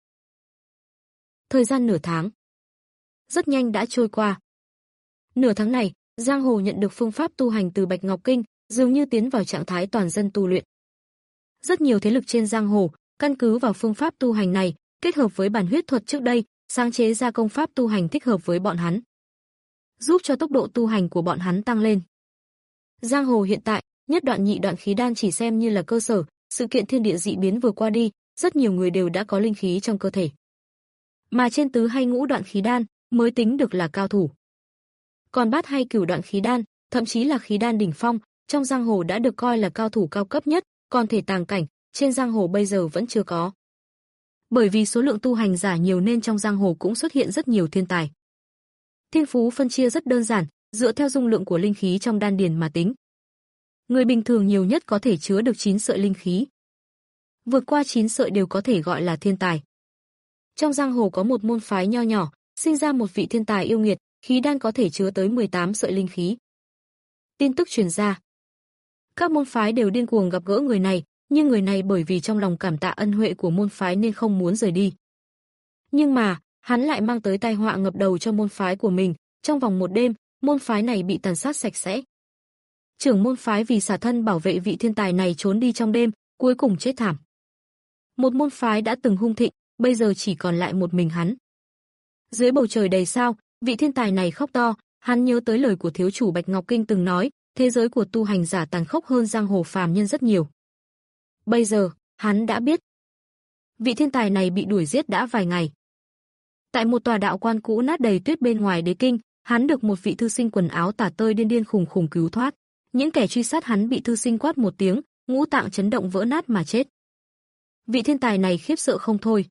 Thời gian nửa tháng rất nhanh đã trôi qua. Nửa tháng này, Giang Hồ nhận được phương pháp tu hành từ Bạch Ngọc Kinh, dường như tiến vào trạng thái toàn dân tu luyện. Rất nhiều thế lực trên Giang Hồ, căn cứ vào phương pháp tu hành này, kết hợp với bản huyết thuật trước đây, sáng chế ra công pháp tu hành thích hợp với bọn hắn, giúp cho tốc độ tu hành của bọn hắn tăng lên. Giang Hồ hiện tại, nhất đoạn nhị đoạn khí đan chỉ xem như là cơ sở, sự kiện thiên địa dị biến vừa qua đi, rất nhiều người đều đã có linh khí trong cơ thể. Mà trên tứ hay ngũ đoạn khí đan mới tính được là cao thủ. Còn bát hay cửu đoạn khí đan, thậm chí là khí đan đỉnh phong, trong Giang Hồ đã được coi là cao thủ cao cấp nhất, còn thể tàng cảnh, trên Giang Hồ bây giờ vẫn chưa có. Bởi vì số lượng tu hành giả nhiều nên trong Giang Hồ cũng xuất hiện rất nhiều thiên tài. Thiên phú phân chia rất đơn giản, dựa theo dung lượng của linh khí trong đan điền mà tính. Người bình thường nhiều nhất có thể chứa được chín sợi linh khí. Vượt qua chín sợi đều có thể gọi là thiên tài. Trong Giang Hồ có một môn phái nho nhỏ, sinh ra một vị thiên tài yêu nghiệt, khí đan có thể chứa tới mười tám sợi linh khí. Tin tức truyền ra, các môn phái đều điên cuồng gặp gỡ người này, nhưng người này bởi vì trong lòng cảm tạ ân huệ của môn phái nên không muốn rời đi. Nhưng mà, hắn lại mang tới tai họa ngập đầu cho môn phái của mình, trong vòng một đêm, môn phái này bị tàn sát sạch sẽ. Trưởng môn phái vì xả thân bảo vệ vị thiên tài này trốn đi trong đêm, cuối cùng chết thảm. Một môn phái đã từng hung thịnh, bây giờ chỉ còn lại một mình hắn. Dưới bầu trời đầy sao, vị thiên tài này khóc to, hắn nhớ tới lời của thiếu chủ Bạch Ngọc Kinh từng nói, thế giới của tu hành giả tàn khốc hơn Giang Hồ phàm nhân rất nhiều. Bây giờ, hắn đã biết. Vị thiên tài này bị đuổi giết đã vài ngày. Tại một tòa đạo quan cũ nát đầy tuyết bên ngoài đế kinh, hắn được một vị thư sinh quần áo tả tơi điên điên khùng khùng cứu thoát. Những kẻ truy sát hắn bị thư sinh quát một tiếng, ngũ tạng chấn động vỡ nát mà chết. Vị thiên tài này khiếp sợ không thôi.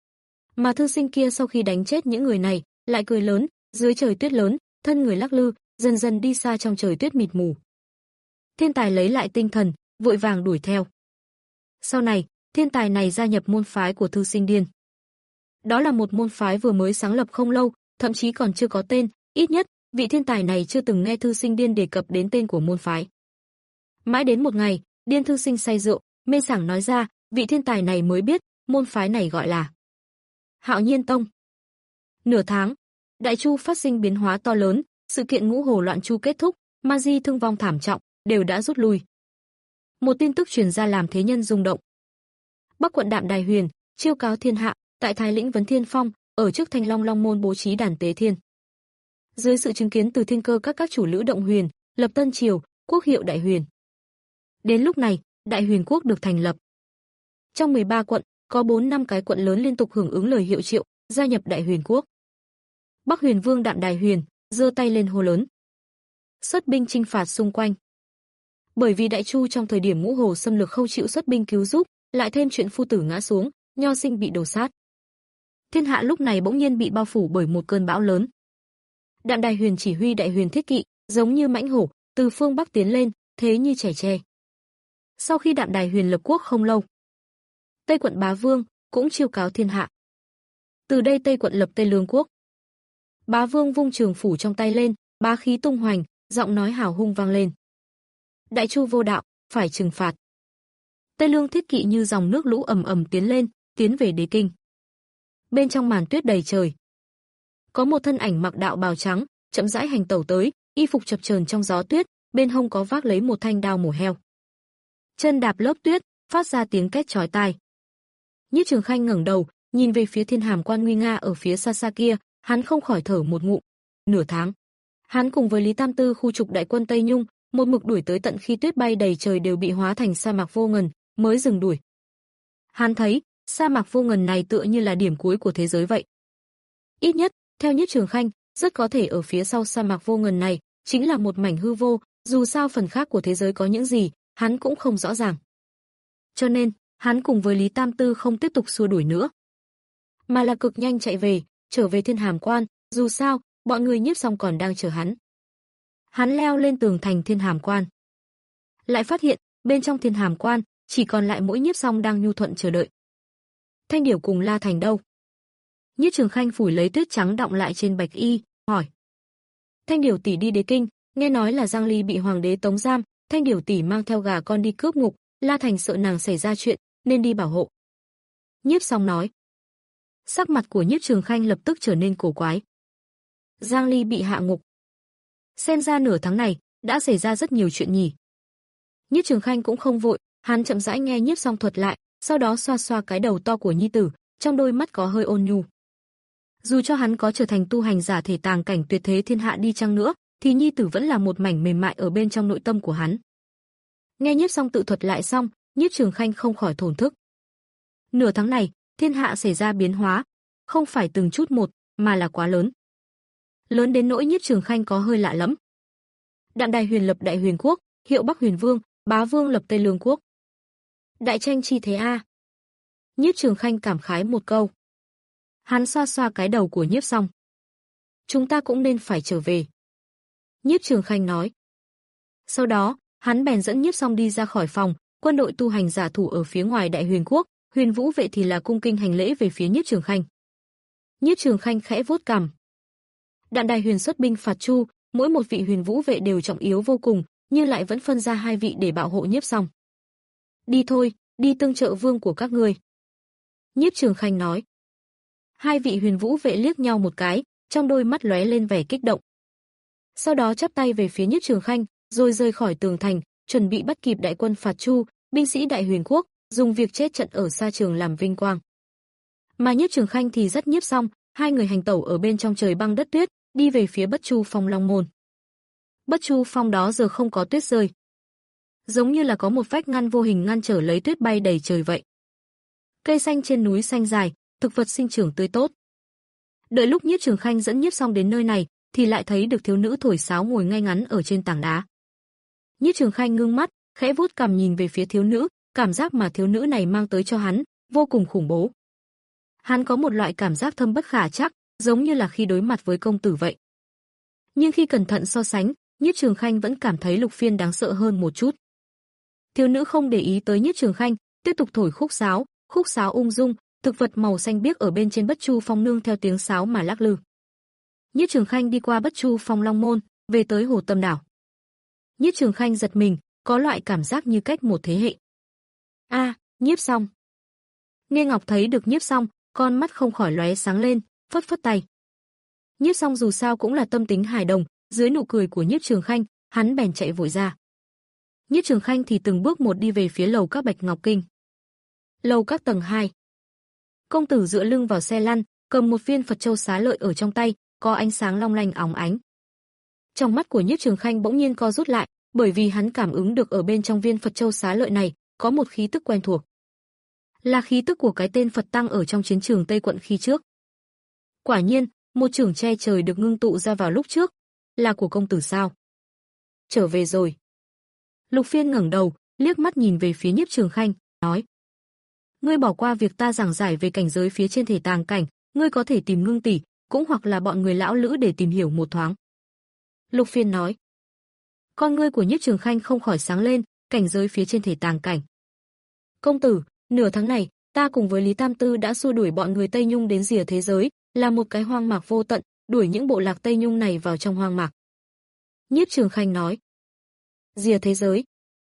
Mà thư sinh kia sau khi đánh chết những người này, lại cười lớn, dưới trời tuyết lớn, thân người lắc lư, dần dần đi xa trong trời tuyết mịt mù. Thiên tài lấy lại tinh thần, vội vàng đuổi theo. Sau này, thiên tài này gia nhập môn phái của thư sinh điên. Đó là một môn phái vừa mới sáng lập không lâu, thậm chí còn chưa có tên, ít nhất, vị thiên tài này chưa từng nghe thư sinh điên đề cập đến tên của môn phái. Mãi đến một ngày, điên thư sinh say rượu, mê sảng nói ra, vị thiên tài này mới biết, môn phái này gọi là Hạo Nhiên Tông. Nửa tháng, Đại Chu phát sinh biến hóa to lớn, sự kiện ngũ hồ loạn chu kết thúc, ma di thương vong thảm trọng, đều đã rút lui. Một tin tức truyền ra làm thế nhân rung động. Bắc quận Đạm Đài Huyền, chiêu cáo thiên hạ, tại Thái lĩnh Vấn Thiên Phong, ở trước Thanh Long Long môn bố trí đàn tế thiên. Dưới sự chứng kiến từ thiên cơ các các chủ lữ động huyền, lập Tân Triều, quốc hiệu Đại Huyền. Đến lúc này, Đại Huyền quốc được thành lập. Trong mười ba quận, có bốn năm cái quận lớn liên tục hưởng ứng lời hiệu triệu, gia nhập Đại Huyền quốc. Bắc Huyền Vương Đạm Đài Huyền giơ tay lên hô lớn, xuất binh chinh phạt xung quanh. Bởi vì Đại Chu trong thời điểm ngũ hồ xâm lược không chịu xuất binh cứu giúp, lại thêm chuyện phu tử ngã xuống, nho sinh bị đổ sát. Thiên hạ lúc này bỗng nhiên bị bao phủ bởi một cơn bão lớn. Đạm Đài Huyền chỉ huy Đại Huyền thiết kỵ, giống như mãnh hổ, từ phương bắc tiến lên, thế như trẻ tre. Sau khi Đạm Đài Huyền lập quốc không lâu, Tây quận Bá Vương cũng chiêu cáo thiên hạ. Từ đây Tây quận lập Tây Lương quốc. Bá Vương vung trường phủ trong tay lên, bá khí tung hoành, giọng nói hào hung vang lên. Đại Chu vô đạo, phải trừng phạt. Tây Lương thiết kỵ như dòng nước lũ ầm ầm tiến lên, tiến về đế kinh. Bên trong màn tuyết đầy trời, có một thân ảnh mặc đạo bào trắng, chậm rãi hành tẩu tới, y phục chập chờn trong gió tuyết, bên hông có vác lấy một thanh đao mổ heo. chân đạp lớp tuyết, phát ra tiếng két chói tai. Nhiếp Trường Khanh ngẩng đầu, nhìn về phía Thiên Hàm Quan nguy nga ở phía xa xa kia, hắn không khỏi thở một ngụm. Nửa tháng, hắn cùng với Lý Tam Tư khu trục đại quân Tây Nhung, một mực đuổi tới tận khi tuyết bay đầy trời đều bị hóa thành sa mạc vô ngần, mới dừng đuổi. Hắn thấy, sa mạc vô ngần này tựa như là điểm cuối của thế giới vậy. Ít nhất, theo Nhiếp Trường Khanh, rất có thể ở phía sau sa mạc vô ngần này chính là một mảnh hư vô, dù sao phần khác của thế giới có những gì, hắn cũng không rõ ràng. Cho nên, hắn cùng với Lý Tam Tư không tiếp tục xua đuổi nữa, mà là cực nhanh chạy về, trở về Thiên Hàm Quan, dù sao, bọn người Nhiếp Song còn đang chờ hắn. Hắn leo lên tường thành Thiên Hàm Quan, lại phát hiện, bên trong Thiên Hàm Quan, chỉ còn lại mỗi Nhiếp Song đang nhu thuận chờ đợi. Thanh Điểu cùng La Thành đâu? Nhiếp Trường Khanh phủi lấy tuyết trắng đọng lại trên bạch y, hỏi. Thanh Điểu tỷ đi Đế Kinh, nghe nói là Giang Ly bị hoàng đế tống giam, Thanh Điểu tỷ mang theo gà con đi cướp ngục, La Thành sợ nàng xảy ra chuyện, nên đi bảo hộ. Nhiếp Song nói. Sắc mặt của Nhiếp Trường Khanh lập tức trở nên cổ quái. Giang Ly bị hạ ngục. Xem ra nửa tháng này, đã xảy ra rất nhiều chuyện nhỉ. Nhiếp Trường Khanh cũng không vội, hắn chậm rãi nghe Nhiếp Song thuật lại, sau đó xoa xoa cái đầu to của nhi tử, trong đôi mắt có hơi ôn nhu. Dù cho hắn có trở thành tu hành giả thể tàng cảnh tuyệt thế thiên hạ đi chăng nữa, thì nhi tử vẫn là một mảnh mềm mại ở bên trong nội tâm của hắn. Nghe Nhiếp Song tự thuật lại xong, Nhiếp Trường Khanh không khỏi thổn thức. Nửa tháng này, thiên hạ xảy ra biến hóa, không phải từng chút một, mà là quá lớn. Lớn đến nỗi Nhiếp Trường Khanh có hơi lạ lẫm. Đạm Đài Huyền lập Đại Huyền quốc, Hiệu Bắc Huyền Vương, Bá Vương lập Tây Lương quốc. Đại tranh chi thế a. Nhiếp Trường Khanh cảm khái một câu. Hắn xoa xoa cái đầu của Nhiếp Song. Chúng ta cũng nên phải trở về. Nhiếp Trường Khanh nói. Sau đó, hắn bèn dẫn Nhiếp Song đi ra khỏi phòng, quân đội tu hành giả thủ ở phía ngoài Đại Huyền quốc, Huyền Vũ vệ thì là cung kinh hành lễ về phía Nhiếp Trường Khanh. Nhiếp Trường Khanh khẽ vuốt cằm. Đạm Đài Huyền xuất binh phạt Chu, mỗi một vị Huyền Vũ vệ đều trọng yếu vô cùng, nhưng lại vẫn phân ra hai vị để bảo hộ Nhiếp Song. Đi thôi, đi tương trợ vương của các ngươi. Nhiếp Trường Khanh nói. Hai vị Huyền Vũ vệ liếc nhau một cái, trong đôi mắt lóe lên vẻ kích động. Sau đó chắp tay về phía Nhiếp Trường Khanh, rồi rời khỏi tường thành, chuẩn bị bắt kịp đại quân phạt Chu, binh sĩ Đại Huyền quốc, dùng việc chết trận ở xa trường làm vinh quang. Mà Nhiếp Trường Khanh thì dắt Nhiếp Song, hai người hành tẩu ở bên trong trời băng đất tuyết, đi về phía Bất Chu Phong Long Môn. Bất Chu Phong đó giờ không có tuyết rơi, giống như là có một vách ngăn vô hình ngăn trở lấy tuyết bay đầy trời vậy. Cây xanh trên núi xanh dài, thực vật sinh trưởng tươi tốt. Đợi lúc Nhiếp Trường Khanh dẫn Nhiếp Song đến nơi này, thì lại thấy được thiếu nữ thổi sáo ngồi ngay ngắn ở trên tảng đá. Nhiếp Trường Khanh ngưng mắt, khẽ vuốt cằm nhìn về phía thiếu nữ, cảm giác mà thiếu nữ này mang tới cho hắn vô cùng khủng bố. Hắn có một loại cảm giác thâm bất khả trắc, giống như là khi đối mặt với công tử vậy. Nhưng khi cẩn thận so sánh, Nhiếp Trường Khanh vẫn cảm thấy Lục Phiên đáng sợ hơn một chút. Thiếu nữ không để ý tới Nhiếp Trường Khanh, tiếp tục thổi khúc sáo, khúc sáo ung dung, thực vật màu xanh biếc ở bên trên Bất Chu Phong nương theo tiếng sáo mà lắc lư. Nhiếp Trường Khanh đi qua Bất Chu Phong Long Môn, về tới Hồ Tâm Đảo. Nhiếp Trường Khanh giật mình, có loại cảm giác như cách một thế hệ. A, à, Nhiếp Song. Nghe Ngọc thấy được Nhiếp Song, con mắt không khỏi lóe sáng lên, phất phất tay. Nhiếp Song dù sao cũng là tâm tính hài đồng, dưới nụ cười của Nhiếp Trường Khanh, hắn bèn chạy vội ra. Nhiếp Trường Khanh thì từng bước một đi về phía lầu các Bạch Ngọc Kinh. Lầu các tầng hai. Công tử dựa lưng vào xe lăn, cầm một viên Phật châu xá lợi ở trong tay, có ánh sáng long lanh óng ánh. Trong mắt của Nhiếp Trường Khanh bỗng nhiên co rút lại, bởi vì hắn cảm ứng được ở bên trong viên Phật châu xá lợi này có một khí tức quen thuộc. Là khí tức của cái tên Phật tăng ở trong chiến trường Tây quận khi trước. Quả nhiên, một chưởng che trời được ngưng tụ ra vào lúc trước, là của công tử sao? Trở về rồi. Lục Phiên ngẩng đầu, liếc mắt nhìn về phía Nhiếp Trường Khanh, nói: "Ngươi bỏ qua việc ta giảng giải về cảnh giới phía trên thể tàng cảnh, ngươi có thể tìm Ngưng tỷ, cũng hoặc là bọn người lão lữ để tìm hiểu một thoáng." Lục Phiên nói. Con ngươi của Nhiếp Trường Khanh không khỏi sáng lên, cảnh giới phía trên thể tàng cảnh. "Công tử, nửa tháng này, ta cùng với Lý Tam Tư đã xua đuổi bọn người Tây Nhung đến rìa thế giới, là một cái hoang mạc vô tận, đuổi những bộ lạc Tây Nhung này vào trong hoang mạc." Nhiếp Trường Khanh nói. Rìa thế giới.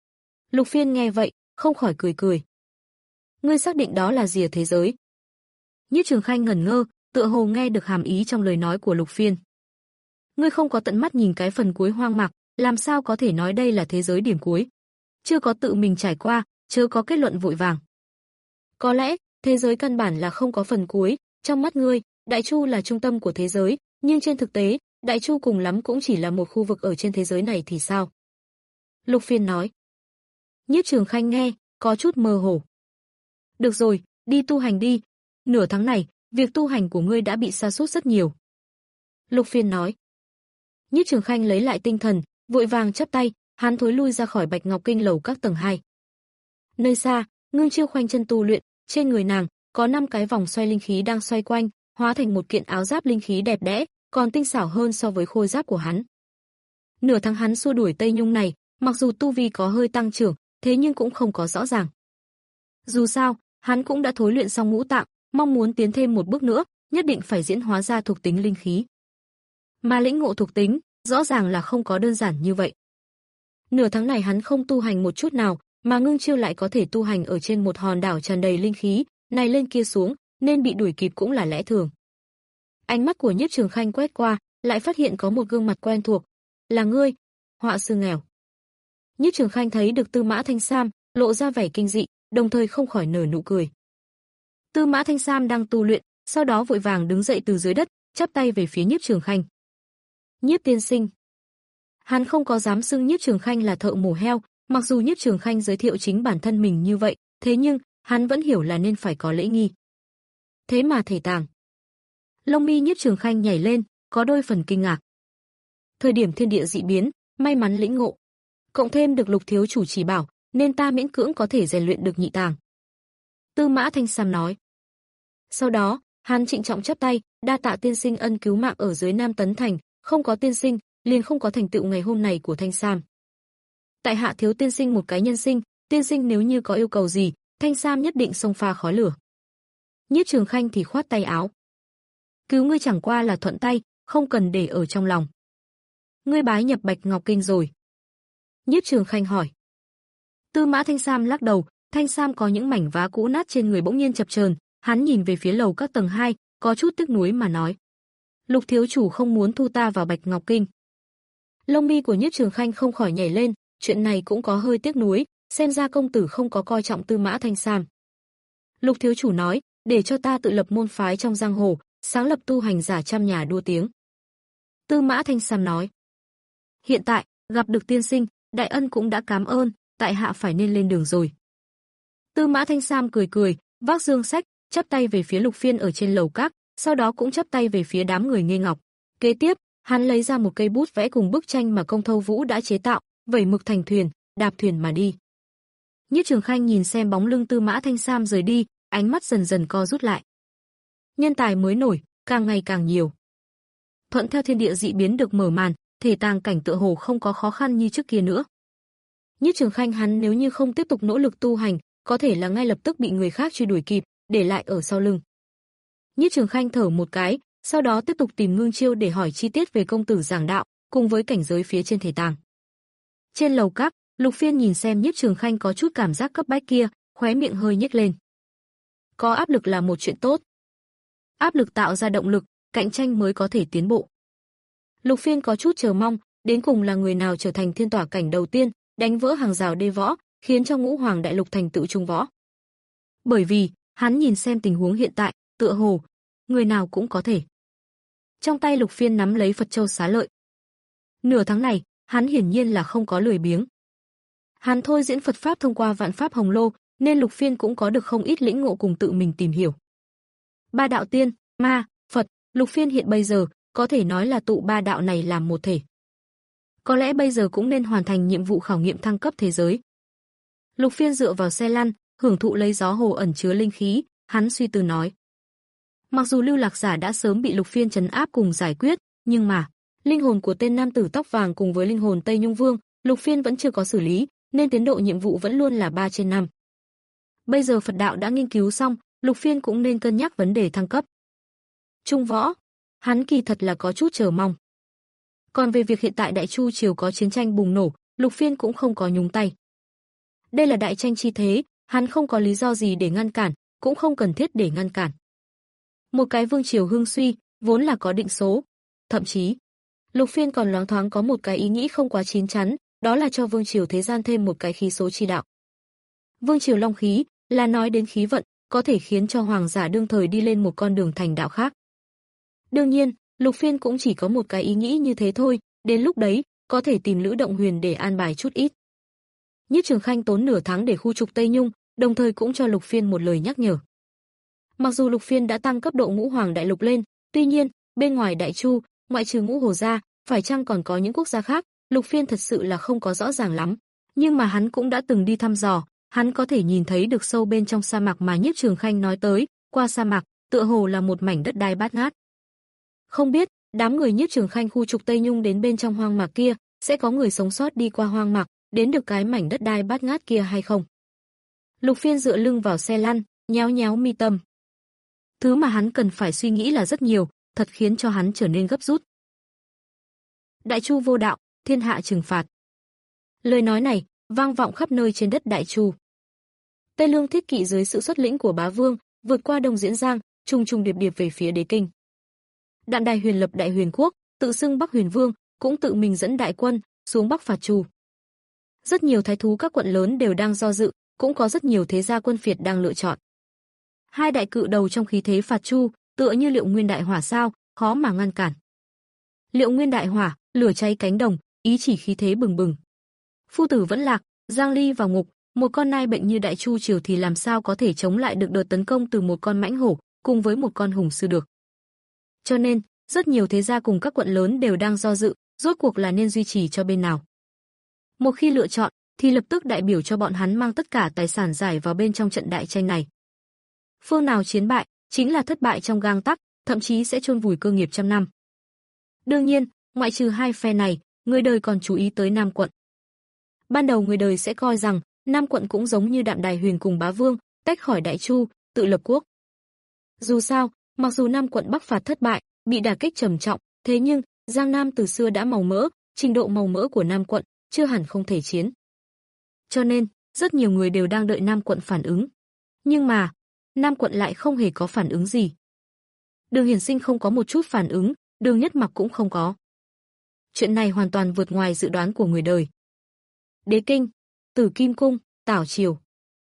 Lục Phiên nghe vậy, không khỏi cười cười. Ngươi xác định đó là rìa thế giới? Nhiếp Trường Khanh ngẩn ngơ, tựa hồ nghe được hàm ý trong lời nói của Lục Phiên. Ngươi không có tận mắt nhìn cái phần cuối hoang mạc, làm sao có thể nói đây là thế giới điểm cuối? chưa có tự mình trải qua, chớ có kết luận vội vàng. Có lẽ, thế giới căn bản là không có phần cuối, trong mắt ngươi, Đại Chu là trung tâm của thế giới, nhưng trên thực tế, Đại Chu cùng lắm cũng chỉ là một khu vực ở trên thế giới này thì sao? Lục Phiên nói. Nhiếp Trường Khanh nghe, có chút mơ hồ. Được rồi, đi tu hành đi. Nửa tháng này, việc tu hành của ngươi đã bị sa sút rất nhiều. Lục Phiên nói. Nhiếp Trường Khanh lấy lại tinh thần, vội vàng chắp tay, hắn thối lui ra khỏi Bạch Ngọc Kinh lầu các tầng hai. Nơi xa, Ngưng Chiêu khoanh chân tu luyện, trên người nàng có năm cái vòng xoay linh khí đang xoay quanh, hóa thành một kiện áo giáp linh khí đẹp đẽ, còn tinh xảo hơn so với khôi giáp của hắn. Nửa tháng hắn xua đuổi Tây Nhung này, mặc dù tu vi có hơi tăng trưởng, thế nhưng cũng không có rõ ràng. Dù sao, hắn cũng đã thối luyện xong ngũ tạng, mong muốn tiến thêm một bước nữa, nhất định phải diễn hóa ra thuộc tính linh khí. Mà lĩnh ngộ thuộc tính, rõ ràng là không có đơn giản như vậy. Nửa tháng này hắn không tu hành một chút nào, mà Ngưng Chiêu lại có thể tu hành ở trên một hòn đảo tràn đầy linh khí, này lên kia xuống, nên bị đuổi kịp cũng là lẽ thường. Ánh mắt của Nhiếp Trường Khanh quét qua, lại phát hiện có một gương mặt quen thuộc, là ngươi, họa sư nghèo. Nhiếp Trường Khanh thấy được Tư Mã Thanh Sam, lộ ra vẻ kinh dị, đồng thời không khỏi nở nụ cười. Tư Mã Thanh Sam đang tu luyện, sau đó vội vàng đứng dậy từ dưới đất, chắp tay về phía Nhiếp Trường Khanh. Nhiếp tiên sinh. Hắn không có dám xưng Nhiếp Trường Khanh là thợ mổ heo, mặc dù Nhiếp Trường Khanh giới thiệu chính bản thân mình như vậy, thế nhưng hắn vẫn hiểu là nên phải có lễ nghi. Thế mà thể tàng. Lông mi Nhiếp Trường Khanh nhảy lên, có đôi phần kinh ngạc. Thời điểm thiên địa dị biến, may mắn lĩnh ngộ, cộng thêm được Lục thiếu chủ chỉ bảo, nên ta miễn cưỡng có thể rèn luyện được nhị tàng. Tư Mã Thanh Sam nói. Sau đó, hắn trịnh trọng chắp tay, đa tạ tiên sinh ân cứu mạng ở dưới Nam Tấn Thành, không có tiên sinh, liền không có thành tựu ngày hôm này của Thanh Sam. Tại hạ thiếu tiên sinh một cái nhân sinh, tiên sinh nếu như có yêu cầu gì, Thanh Sam nhất định xông pha khói lửa. Nhiếp Trường Khanh thì khoát tay áo. Cứu ngươi chẳng qua là thuận tay, không cần để ở trong lòng. Ngươi bái nhập Bạch Ngọc Kinh rồi? Nhiếp Trường Khanh hỏi. Tư Mã Thanh Sam lắc đầu, Thanh Sam có những mảnh vá cũ nát trên người bỗng nhiên chập chờn, hắn nhìn về phía lầu các tầng hai, có chút tiếc nuối mà nói. Lục thiếu chủ không muốn thu ta vào Bạch Ngọc Kinh. Lông mi của Nhiếp Trường Khanh không khỏi nhảy lên, chuyện này cũng có hơi tiếc nuối, xem ra công tử không có coi trọng Tư Mã Thanh Sam. Lục thiếu chủ nói, để cho ta tự lập môn phái trong giang hồ, sáng lập tu hành giả trăm nhà đua tiếng. Tư Mã Thanh Sam nói. Hiện tại, gặp được tiên sinh, đại ân cũng đã cảm ơn, tại hạ phải nên lên đường rồi. Tư Mã Thanh Sam cười cười, vác dương sách, chắp tay về phía Lục Phiên ở trên lầu các, sau đó cũng chắp tay về phía đám người Nghê Ngọc. Kế tiếp, hắn lấy ra một cây bút vẽ cùng bức tranh mà Công Thâu Vũ đã chế tạo, vẩy mực thành thuyền, đạp thuyền mà đi. Nhiếp Trường Khanh nhìn xem bóng lưng Tư Mã Thanh Sam rời đi, ánh mắt dần dần co rút lại. Nhân tài mới nổi, càng ngày càng nhiều. Thuận theo thiên địa dị biến được mở màn, thể tàng cảnh tựa hồ không có khó khăn như trước kia nữa. Nhiếp Trường Khanh hắn nếu như không tiếp tục nỗ lực tu hành, có thể là ngay lập tức bị người khác truy đuổi kịp, để lại ở sau lưng. Nhiếp Trường Khanh thở một cái, sau đó tiếp tục tìm Ngưng Chiêu để hỏi chi tiết về công tử giảng đạo, cùng với cảnh giới phía trên thể tàng. Trên lầu các, Lục Phiên nhìn xem Nhiếp Trường Khanh có chút cảm giác cấp bách kia, khóe miệng hơi nhếch lên. Có áp lực là một chuyện tốt. Áp lực tạo ra động lực, cạnh tranh mới có thể tiến bộ. Lục Phiên có chút chờ mong, đến cùng là người nào trở thành thiên tỏa cảnh đầu tiên, đánh vỡ hàng rào đê võ, khiến cho Ngũ Hoàng đại lục thành tựu trung võ. Bởi vì, hắn nhìn xem tình huống hiện tại, tựa hồ, người nào cũng có thể. Trong tay Lục Phiên nắm lấy Phật Châu Xá Lợi. Nửa tháng này, hắn hiển nhiên là không có lười biếng. Hắn thôi diễn Phật Pháp thông qua Vạn Pháp Hồng Lô, nên Lục Phiên cũng có được không ít lĩnh ngộ cùng tự mình tìm hiểu. Ba đạo tiên, ma, Phật, Lục Phiên hiện bây giờ, có thể nói là tụ ba đạo này làm một thể. Có lẽ bây giờ cũng nên hoàn thành nhiệm vụ khảo nghiệm thăng cấp thế giới. Lục Phiên dựa vào xe lăn, hưởng thụ lấy gió hồ ẩn chứa linh khí, hắn suy tư nói. Mặc dù Lưu Lạc Giả đã sớm bị Lục Phiên trấn áp cùng giải quyết, nhưng mà, linh hồn của tên nam tử tóc vàng cùng với linh hồn Tây Nhung Vương, Lục Phiên vẫn chưa có xử lý, nên tiến độ nhiệm vụ vẫn luôn là ba trên năm. Bây giờ Phật đạo đã nghiên cứu xong, Lục Phiên cũng nên cân nhắc vấn đề thăng cấp. Trung võ, hắn kỳ thật là có chút chờ mong. Còn về việc hiện tại Đại Chu triều có chiến tranh bùng nổ, Lục Phiên cũng không có nhúng tay. Đây là đại tranh chi thế, hắn không có lý do gì để ngăn cản, cũng không cần thiết để ngăn cản. Một cái vương triều hưng suy, vốn là có định số. Thậm chí, Lục Phiên còn loáng thoáng có một cái ý nghĩ không quá chín chắn, đó là cho vương triều thế gian thêm một cái khí số chi đạo. Vương triều long khí là nói đến khí vận, có thể khiến cho hoàng giả đương thời đi lên một con đường thành đạo khác. Đương nhiên, Lục Phiên cũng chỉ có một cái ý nghĩ như thế thôi, đến lúc đấy, có thể tìm Lữ Động Huyền để an bài chút ít. Nhiếp Trường Khanh tốn nửa tháng để khu trục Tây Nhung, đồng thời cũng cho Lục Phiên một lời nhắc nhở. Mặc dù Lục Phiên đã tăng cấp độ Ngũ Hoàng Đại Lục lên, tuy nhiên, bên ngoài Đại Chu, ngoại trừ Ngũ Hồ gia, phải chăng còn có những quốc gia khác, Lục Phiên thật sự là không có rõ ràng lắm. Nhưng mà hắn cũng đã từng đi thăm dò, hắn có thể nhìn thấy được sâu bên trong sa mạc mà Nhiếp Trường Khanh nói tới, qua sa mạc, tựa hồ là một mảnh đất đai bát ngát. Không biết, đám người Nhiếp Trường Khanh khu trục Tây Nhung đến bên trong hoang mạc kia, sẽ có người sống sót đi qua hoang mạc, đến được cái mảnh đất đai bát ngát kia hay không? Lục Phiên dựa lưng vào xe lăn, nhéo nhéo mi tâm. Thứ mà hắn cần phải suy nghĩ là rất nhiều, thật khiến cho hắn trở nên gấp rút. Đại Chu vô đạo, thiên hạ trừng phạt. Lời nói này vang vọng khắp nơi trên đất Đại Chu. Tây Lương Thiết Kỵ dưới sự xuất lĩnh của Bá Vương, vượt qua Đông Diễn Giang, trùng trùng điệp điệp về phía Đế Kinh. Đạm Đài Huyền lập Đại Huyền quốc, tự xưng Bắc Huyền Vương, cũng tự mình dẫn đại quân xuống Bắc phạt Chu. Rất nhiều thái thú các quận lớn đều đang do dự, cũng có rất nhiều thế gia quân phiệt đang lựa chọn. Hai đại cự đầu trong khí thế phạt Chu, tựa như Liệu Nguyên Đại Hỏa sao, khó mà ngăn cản. Liệu Nguyên Đại Hỏa, lửa cháy cánh đồng, ý chỉ khí thế bừng bừng. Phu tử vẫn lạc, Giang Ly vào ngục, một con nai bệnh như Đại Chu triều thì làm sao có thể chống lại được đợt tấn công từ một con mãnh hổ, cùng với một con hùng sư được. Cho nên, rất nhiều thế gia cùng các quận lớn đều đang do dự, rốt cuộc là nên duy trì cho bên nào. Một khi lựa chọn, thì lập tức đại biểu cho bọn hắn mang tất cả tài sản giải vào bên trong trận đại tranh này. Phương nào chiến bại, chính là thất bại trong gang tắc, thậm chí sẽ chôn vùi cơ nghiệp trăm năm. Đương nhiên, ngoại trừ hai phe này, người đời còn chú ý tới Nam quận. Ban đầu người đời sẽ coi rằng, Nam quận cũng giống như Đạm Đài Huyền cùng Bá Vương, tách khỏi Đại Chu, tự lập quốc. Dù sao, mặc dù Nam quận bắc phạt thất bại, bị đả kích trầm trọng, thế nhưng, Giang Nam từ xưa đã màu mỡ, trình độ màu mỡ của Nam quận, chưa hẳn không thể chiến. Cho nên, rất nhiều người đều đang đợi Nam quận phản ứng. Nhưng mà, Nam quận lại không hề có phản ứng gì. Đường Hiển Sinh không có một chút phản ứng, Đường Nhất Mặc cũng không có. Chuyện này hoàn toàn vượt ngoài dự đoán của người đời. Đế Kinh, Tử Kim Cung, Tảo Triều.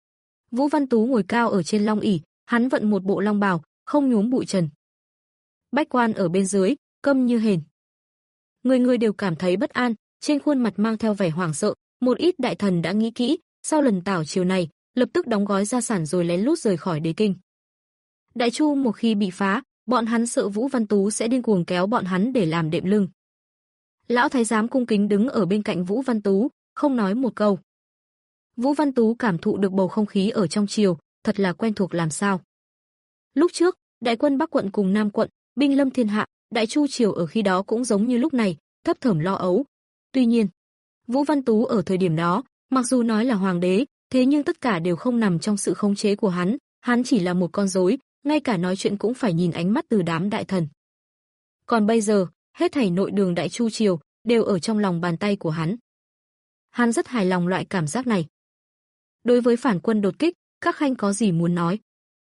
Vũ Văn Tú ngồi cao ở trên long ỷ, hắn vận một bộ long bào, không nhuốm bụi trần. Bách quan ở bên dưới, câm như hến. Người người đều cảm thấy bất an, trên khuôn mặt mang theo vẻ hoảng sợ, một ít đại thần đã nghĩ kỹ, sau lần Tảo Triều này, lập tức đóng gói gia sản rồi lén lút rời khỏi Đế Kinh. Đại Chu một khi bị phá, bọn hắn sợ Vũ Văn Tú sẽ điên cuồng kéo bọn hắn để làm đệm lưng. Lão thái giám cung kính đứng ở bên cạnh Vũ Văn Tú, không nói một câu. Vũ Văn Tú cảm thụ được bầu không khí ở trong triều, thật là quen thuộc làm sao. Lúc trước, đại quân Bắc quận cùng Nam quận, binh lâm thiên hạ, Đại Chu triều ở khi đó cũng giống như lúc này, thấp thởm lo ấu. Tuy nhiên, Vũ Văn Tú ở thời điểm đó, mặc dù nói là hoàng đế, thế nhưng tất cả đều không nằm trong sự khống chế của hắn, hắn chỉ là một con rối, ngay cả nói chuyện cũng phải nhìn ánh mắt từ đám đại thần. Còn bây giờ, hết thảy nội đường Đại Chu triều đều ở trong lòng bàn tay của hắn. Hắn rất hài lòng loại cảm giác này. Đối với phản quân đột kích, các khanh có gì muốn nói?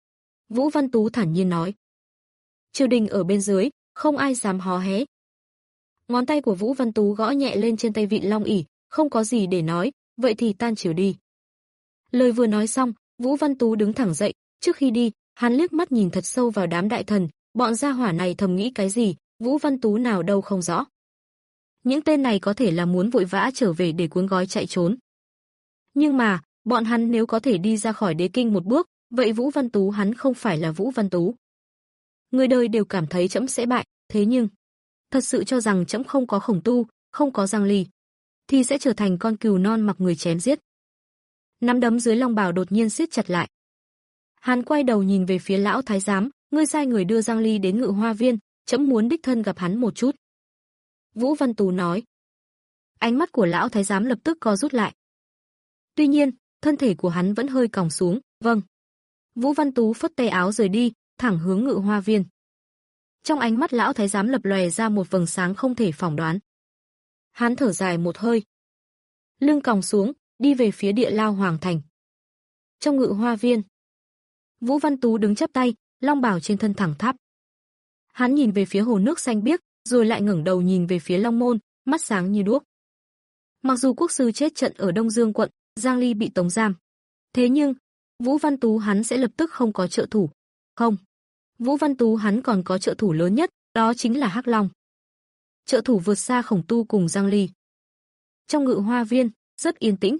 Vũ Văn Tú thản nhiên nói. Triều đình ở bên dưới, không ai dám hó hé. Ngón tay của Vũ Văn Tú gõ nhẹ lên trên tay vịn long ỷ, không có gì để nói, vậy thì tan triều đi. Lời vừa nói xong, Vũ Văn Tú đứng thẳng dậy, trước khi đi, hắn liếc mắt nhìn thật sâu vào đám đại thần, bọn gia hỏa này thầm nghĩ cái gì, Vũ Văn Tú nào đâu không rõ. Những tên này có thể là muốn vội vã trở về để cuốn gói chạy trốn. Nhưng mà, bọn hắn nếu có thể đi ra khỏi Đế Kinh một bước, vậy Vũ Văn Tú hắn không phải là Vũ Văn Tú. Người đời đều cảm thấy trẫm sẽ bại, thế nhưng, thật sự cho rằng trẫm không có Khổng Tu, không có Giang Ly, thì sẽ trở thành con cừu non mặc người chém giết. Nắm đấm dưới long bào đột nhiên siết chặt lại. Hắn quay đầu nhìn về phía lão thái giám, ngươi sai người đưa Giang Ly đến Ngự Hoa Viên, trẫm muốn đích thân gặp hắn một chút. Vũ Văn Tú nói. Ánh mắt của lão thái giám lập tức co rút lại. Tuy nhiên, thân thể của hắn vẫn hơi còng xuống, vâng. Vũ Văn Tú phất tay áo rời đi, thẳng hướng Ngự Hoa Viên. Trong ánh mắt lão thái giám lập lòe ra một vầng sáng không thể phỏng đoán. Hắn thở dài một hơi. Lưng còng xuống, đi về phía Địa Lao Hoàng Thành. Trong Ngự Hoa Viên, Vũ Văn Tú đứng chắp tay, long bào trên thân thẳng thắp. Hắn nhìn về phía hồ nước xanh biếc, rồi lại ngẩng đầu nhìn về phía Long Môn, mắt sáng như đuốc. Mặc dù quốc sư chết trận ở Đông Dương quận, Giang Ly bị tống giam. Thế nhưng, Vũ Văn Tú hắn sẽ lập tức không có trợ thủ. Không. Vũ Văn Tú hắn còn có trợ thủ lớn nhất, đó chính là Hắc Long. Trợ thủ vượt xa Khổng Tu cùng Giang Ly. Trong ngự hoa viên, rất yên tĩnh.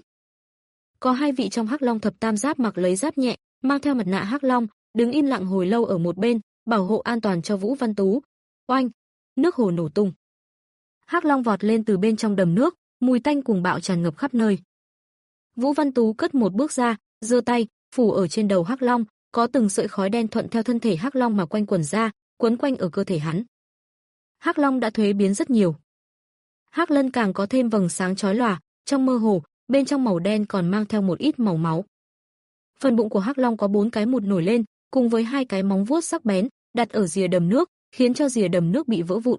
Có hai vị trong Hắc Long thập tam giáp mặc lấy giáp nhẹ, mang theo mặt nạ Hắc Long, đứng im lặng hồi lâu ở một bên, bảo hộ an toàn cho Vũ Văn Tú. Oanh! Nước hồ nổ tung. Hắc Long vọt lên từ bên trong đầm nước, mùi tanh cuồng bạo tràn ngập khắp nơi. Vũ Văn Tú cất một bước ra, giơ tay, phủ ở trên đầu Hắc Long, có từng sợi khói đen thuận theo thân thể Hắc Long mà quanh quẩn ra, quấn quanh ở cơ thể hắn. Hắc Long đã thuế biến rất nhiều. Hắc lân càng có thêm vầng sáng chói lòa, trong mơ hồ, bên trong màu đen còn mang theo một ít màu máu. Phần bụng của Hắc Long có bốn cái mụt nổi lên, cùng với hai cái móng vuốt sắc bén, đặt ở rìa đầm nước, khiến cho rìa đầm nước bị vỡ vụn.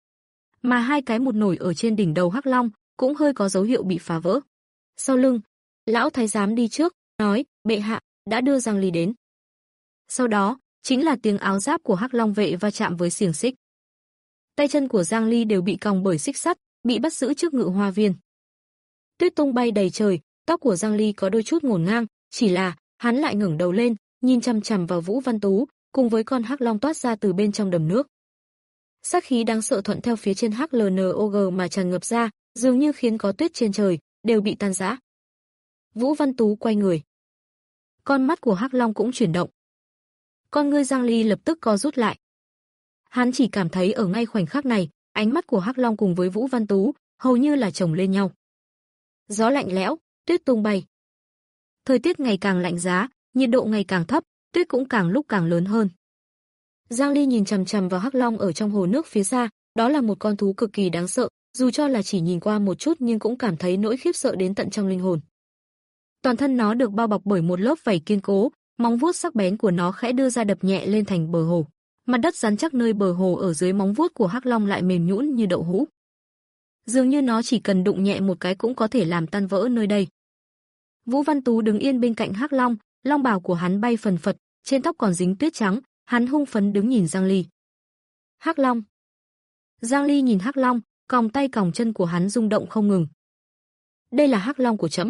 Mà hai cái mụt nổi ở trên đỉnh đầu Hắc Long cũng hơi có dấu hiệu bị phá vỡ. Sau lưng, lão thái giám đi trước, nói: "Bệ hạ đã đưa Giang Ly đến." Sau đó, chính là tiếng áo giáp của Hắc Long vệ va chạm với xiềng xích. Tay chân của Giang Ly đều bị còng bởi xích sắt, bị bắt giữ trước ngự hoa viên. Tuyết tung bay đầy trời, tóc của Giang Ly có đôi chút ngổn ngang, chỉ là hắn lại ngẩng đầu lên, nhìn chằm chằm vào Vũ Văn Tú, cùng với con Hắc Long toát ra từ bên trong đầm nước. Sát khí đáng sợ thuận theo phía trên hát lờ en o giê mà tràn ngập ra, dường như khiến có tuyết trên trời đều bị tan rã. Vũ Văn Tú quay người. Con mắt của Hắc Long cũng chuyển động. Con ngươi Giang Ly lập tức co rút lại. Hắn chỉ cảm thấy ở ngay khoảnh khắc này, ánh mắt của Hắc Long cùng với Vũ Văn Tú hầu như là chồng lên nhau. Gió lạnh lẽo, tuyết tung bay. Thời tiết ngày càng lạnh giá, nhiệt độ ngày càng thấp, tuyết cũng càng lúc càng lớn hơn. Giang Ly nhìn chằm chằm vào Hắc Long ở trong hồ nước phía xa, đó là một con thú cực kỳ đáng sợ, dù cho là chỉ nhìn qua một chút nhưng cũng cảm thấy nỗi khiếp sợ đến tận trong linh hồn. Toàn thân nó được bao bọc bởi một lớp vảy kiên cố, móng vuốt sắc bén của nó khẽ đưa ra đập nhẹ lên thành bờ hồ. Mặt đất rắn chắc nơi bờ hồ ở dưới móng vuốt của Hắc Long lại mềm nhũn như đậu hũ. Dường như nó chỉ cần đụng nhẹ một cái cũng có thể làm tan vỡ nơi đây. Vũ Văn Tú đứng yên bên cạnh Hắc Long, long bào của hắn bay phần phật, trên tóc còn dính tuyết trắng, hắn hung phấn đứng nhìn Giang Ly. Hắc Long. Giang Ly nhìn Hắc Long, còng tay còng chân của hắn rung động không ngừng. Đây là Hắc Long của trẫm.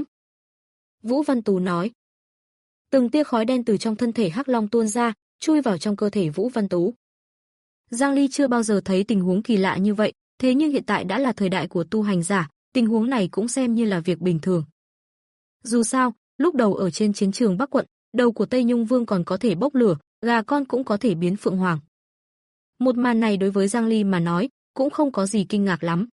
Vũ Văn Tú nói. Từng tia khói đen từ trong thân thể Hắc Long tuôn ra, chui vào trong cơ thể Vũ Văn Tú. Giang Ly chưa bao giờ thấy tình huống kỳ lạ như vậy, thế nhưng hiện tại đã là thời đại của tu hành giả, tình huống này cũng xem như là việc bình thường. Dù sao, lúc đầu ở trên chiến trường Bắc quận, đầu của Tây Nhung Vương còn có thể bốc lửa, gà con cũng có thể biến phượng hoàng. Một màn này đối với Giang Ly mà nói, cũng không có gì kinh ngạc lắm.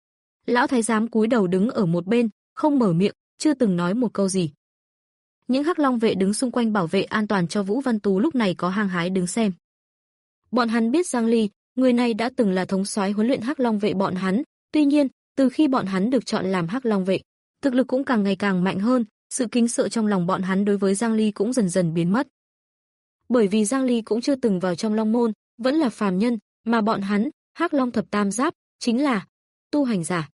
Lão thái giám cúi đầu đứng ở một bên, không mở miệng, chưa từng nói một câu gì. Những Hắc Long vệ đứng xung quanh bảo vệ an toàn cho Vũ Văn Tú lúc này có hăng hái đứng xem. Bọn hắn biết Giang Ly, người này đã từng là thống soái huấn luyện Hắc Long vệ bọn hắn, tuy nhiên, từ khi bọn hắn được chọn làm Hắc Long vệ, thực lực cũng càng ngày càng mạnh hơn, sự kính sợ trong lòng bọn hắn đối với Giang Ly cũng dần dần biến mất. Bởi vì Giang Ly cũng chưa từng vào trong Long môn, vẫn là phàm nhân, mà bọn hắn, Hắc Long thập tam giáp, chính là tu hành giả.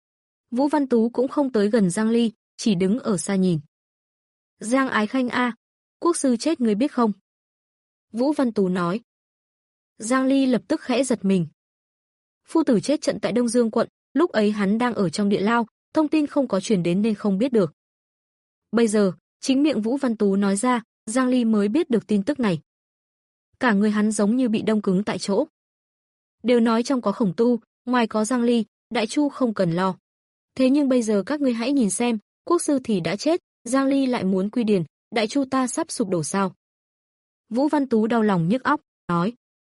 Vũ Văn Tú cũng không tới gần Giang Ly, chỉ đứng ở xa nhìn. Giang Ái Khanh a, quốc sư chết người biết không? Vũ Văn Tú nói. Giang Ly lập tức khẽ giật mình. Phu tử chết trận tại Đông Dương quận, lúc ấy hắn đang ở trong địa lao, thông tin không có truyền đến nên không biết được. Bây giờ, chính miệng Vũ Văn Tú nói ra, Giang Ly mới biết được tin tức này. Cả người hắn giống như bị đông cứng tại chỗ. Đều nói trong có Khổng Tu, ngoài có Giang Ly, Đại Chu không cần lo. Thế nhưng bây giờ các ngươi hãy nhìn xem, quốc sư thì đã chết, Giang Ly lại muốn quy điền, Đại Chu ta sắp sụp đổ sao? Vũ Văn Tú đau lòng nhức óc, nói.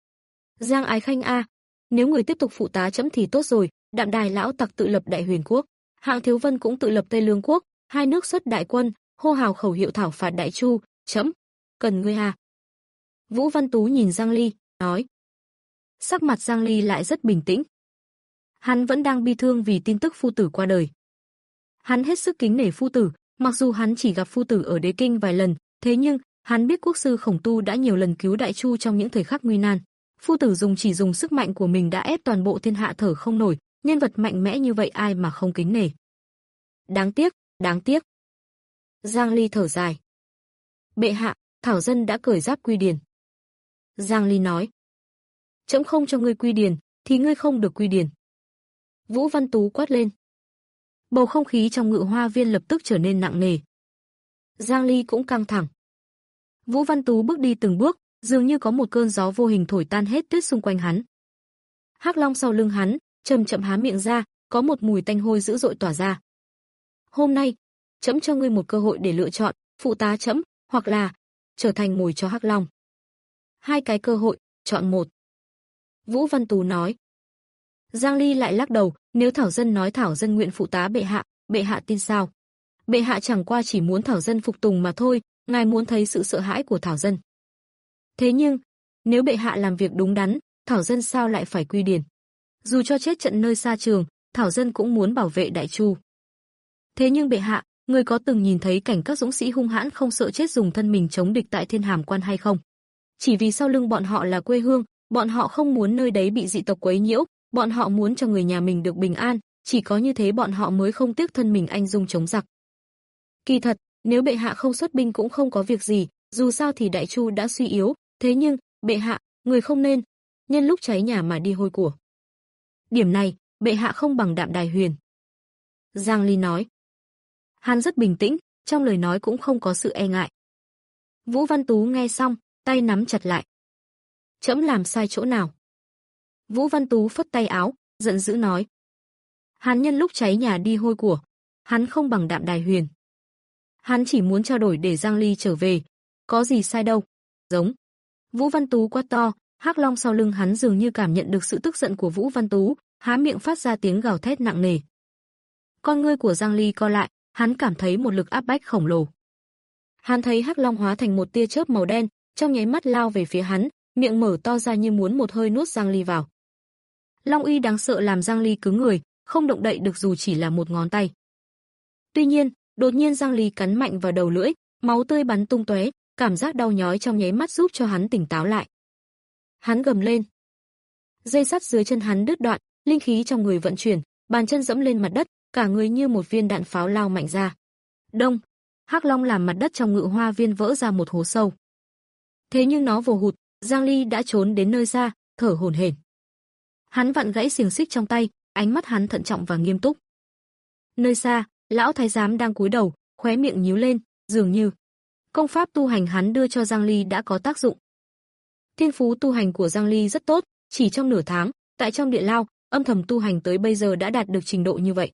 Giang Ái Khanh a, nếu người tiếp tục phụ tá chấm thì tốt rồi, Đạm Đài lão tặc tự lập Đại Huyền quốc, Hạng Thiếu Vân cũng tự lập Tây Lương quốc, hai nước xuất đại quân, hô hào khẩu hiệu thảo phạt Đại Chu, chấm cần ngươi à. Vũ Văn Tú nhìn Giang Ly, nói. Sắc mặt Giang Ly lại rất bình tĩnh. Hắn vẫn đang bi thương vì tin tức phu tử qua đời. Hắn hết sức kính nể phu tử, mặc dù hắn chỉ gặp phu tử ở Đế Kinh vài lần, thế nhưng hắn biết quốc sư Khổng Tu đã nhiều lần cứu Đại Chu trong những thời khắc nguy nan. Phu tử dùng chỉ dùng sức mạnh của mình đã ép toàn bộ thiên hạ thở không nổi, nhân vật mạnh mẽ như vậy ai mà không kính nể. Đáng tiếc, đáng tiếc. Giang Ly thở dài. Bệ hạ, Thảo dân đã cởi giáp quy điền. Giang Ly nói. Trẫm không cho ngươi quy điền, thì ngươi không được quy điền. Vũ Văn Tú quát lên. Bầu không khí trong Ngự Hoa Viên lập tức trở nên nặng nề. Giang Ly cũng căng thẳng. Vũ Văn Tú bước đi từng bước, dường như có một cơn gió vô hình thổi tan hết tuyết xung quanh hắn. Hắc Long sau lưng hắn, chậm chậm há miệng ra, có một mùi tanh hôi dữ dội tỏa ra. Hôm nay, trẫm cho ngươi một cơ hội để lựa chọn, phụ tá trẫm, hoặc là trở thành mồi cho Hắc Long. Hai cái cơ hội, chọn một. Vũ Văn Tú nói. Giang Ly lại lắc đầu, nếu Thảo Dân nói Thảo Dân nguyện phụ tá bệ hạ, bệ hạ tin sao? Bệ hạ chẳng qua chỉ muốn Thảo Dân phục tùng mà thôi, ngài muốn thấy sự sợ hãi của Thảo Dân. Thế nhưng, nếu bệ hạ làm việc đúng đắn, Thảo Dân sao lại phải quy điển? Dù cho chết trận nơi xa trường, Thảo Dân cũng muốn bảo vệ Đại Chu. Thế nhưng bệ hạ, người có từng nhìn thấy cảnh các dũng sĩ hung hãn không sợ chết dùng thân mình chống địch tại Thiên Hàm Quan hay không? Chỉ vì sau lưng bọn họ là quê hương, bọn họ không muốn nơi đấy bị dị tộc quấy nhiễu, bọn họ muốn cho người nhà mình được bình an, chỉ có như thế bọn họ mới không tiếc thân mình anh dung chống giặc. Kỳ thật, nếu bệ hạ không xuất binh cũng không có việc gì, dù sao thì Đại Chu đã suy yếu, thế nhưng, bệ hạ, người không nên nhân lúc cháy nhà mà đi hôi của. Điểm này, bệ hạ không bằng Đạm Đài Huyền. Giang Ly nói. Hắn rất bình tĩnh, trong lời nói cũng không có sự e ngại. Vũ Văn Tú nghe xong, tay nắm chặt lại. Trẫm làm sai chỗ nào? Vũ Văn Tú phất tay áo, giận dữ nói. Hắn nhân lúc cháy nhà đi hôi của, hắn không bằng Đạm Đài Huyền. Hắn chỉ muốn trao đổi để Giang Ly trở về, có gì sai đâu. Giống. Vũ Văn Tú quát to, Hắc Long sau lưng hắn dường như cảm nhận được sự tức giận của Vũ Văn Tú, há miệng phát ra tiếng gào thét nặng nề. Con ngươi của Giang Ly co lại, hắn cảm thấy một lực áp bách khổng lồ. Hắn thấy Hắc Long hóa thành một tia chớp màu đen, trong nháy mắt lao về phía hắn, miệng mở to ra như muốn một hơi nuốt Giang Ly vào. Long uy đáng sợ làm Giang Ly cứng người, không động đậy được dù chỉ là một ngón tay. Tuy nhiên, đột nhiên Giang Ly cắn mạnh vào đầu lưỡi, máu tươi bắn tung tóe, cảm giác đau nhói trong nháy mắt giúp cho hắn tỉnh táo lại. Hắn gầm lên. Dây sắt dưới chân hắn đứt đoạn, linh khí trong người vận chuyển, bàn chân dẫm lên mặt đất, cả người như một viên đạn pháo lao mạnh ra. Đông, Hắc Long làm mặt đất trong Ngự Hoa Viên vỡ ra một hố sâu. Thế nhưng nó vồ hụt, Giang Ly đã trốn đến nơi xa, thở hổn hển. Hắn vặn gãy xiềng xích trong tay, ánh mắt hắn thận trọng và nghiêm túc. Nơi xa, lão thái giám đang cúi đầu, khóe miệng nhíu lên, dường như công pháp tu hành hắn đưa cho Giang Ly đã có tác dụng. Thiên phú tu hành của Giang Ly rất tốt, chỉ trong nửa tháng, tại trong địa lao, âm thầm tu hành tới bây giờ đã đạt được trình độ như vậy.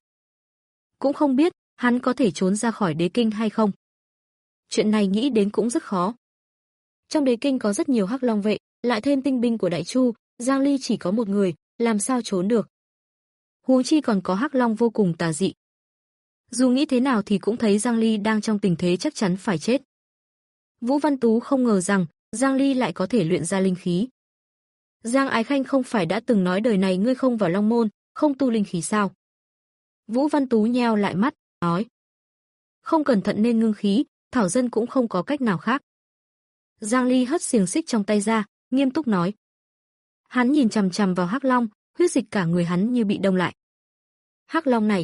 Cũng không biết, hắn có thể trốn ra khỏi đế kinh hay không. Chuyện này nghĩ đến cũng rất khó. Trong đế kinh có rất nhiều Hắc Long vệ, lại thêm tinh binh của Đại Chu, Giang Ly chỉ có một người, làm sao trốn được. Huống chi còn có Hắc Long vô cùng tà dị. Dù nghĩ thế nào thì cũng thấy Giang Ly đang trong tình thế chắc chắn phải chết. Vũ Văn Tú không ngờ rằng Giang Ly lại có thể luyện ra linh khí. Giang Ái Khanh không phải đã từng nói đời này ngươi không vào Long Môn, không tu linh khí sao? Vũ Văn Tú nheo lại mắt, nói. Không cẩn thận nên ngưng khí, Thảo Dân cũng không có cách nào khác. Giang Ly hất xiềng xích trong tay ra, nghiêm túc nói. Hắn nhìn chằm chằm vào Hắc Long, huyết dịch cả người hắn như bị đông lại. Hắc Long này,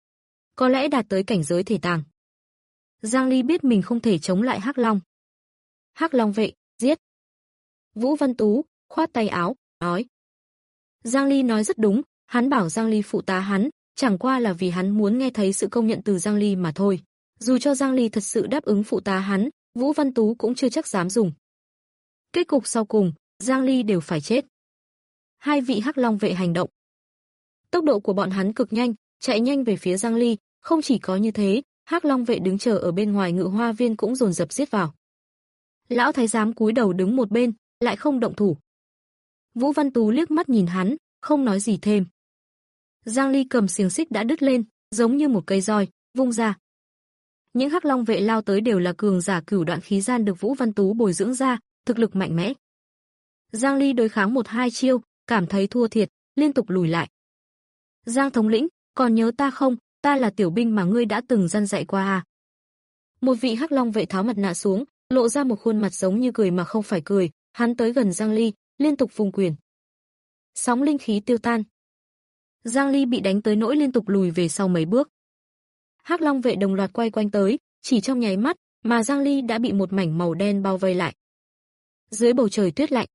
có lẽ đạt tới cảnh giới thể tàng. Giang Ly biết mình không thể chống lại Hắc Long. Hắc Long vệ, giết. Vũ Văn Tú khoát tay áo, nói. Giang Ly nói rất đúng, hắn bảo Giang Ly phụ tá hắn, chẳng qua là vì hắn muốn nghe thấy sự công nhận từ Giang Ly mà thôi. Dù cho Giang Ly thật sự đáp ứng phụ tá hắn, Vũ Văn Tú cũng chưa chắc dám dùng. Kết cục sau cùng, Giang Ly đều phải chết. Hai vị Hắc Long vệ hành động. Tốc độ của bọn hắn cực nhanh, chạy nhanh về phía Giang Ly, không chỉ có như thế, Hắc Long vệ đứng chờ ở bên ngoài Ngự Hoa Viên cũng dồn dập giết vào. Lão thái giám cúi đầu đứng một bên, lại không động thủ. Vũ Văn Tú liếc mắt nhìn hắn, không nói gì thêm. Giang Ly cầm xiềng xích đã đứt lên, giống như một cây roi, vung ra. Những Hắc Long vệ lao tới đều là cường giả cửu đoạn khí gian được Vũ Văn Tú bồi dưỡng ra, thực lực mạnh mẽ. Giang Ly đối kháng một hai chiêu, cảm thấy thua thiệt, liên tục lùi lại. Giang thống lĩnh, còn nhớ ta không, ta là tiểu binh mà ngươi đã từng răn dạy qua à? Một vị Hắc Long vệ tháo mặt nạ xuống, lộ ra một khuôn mặt giống như cười mà không phải cười, hắn tới gần Giang Ly, liên tục vung quyền. Sóng linh khí tiêu tan. Giang Ly bị đánh tới nỗi liên tục lùi về sau mấy bước. Hắc Long vệ đồng loạt quay quanh tới, chỉ trong nháy mắt, mà Giang Ly đã bị một mảnh màu đen bao vây lại. Dưới bầu trời tuyết lạnh,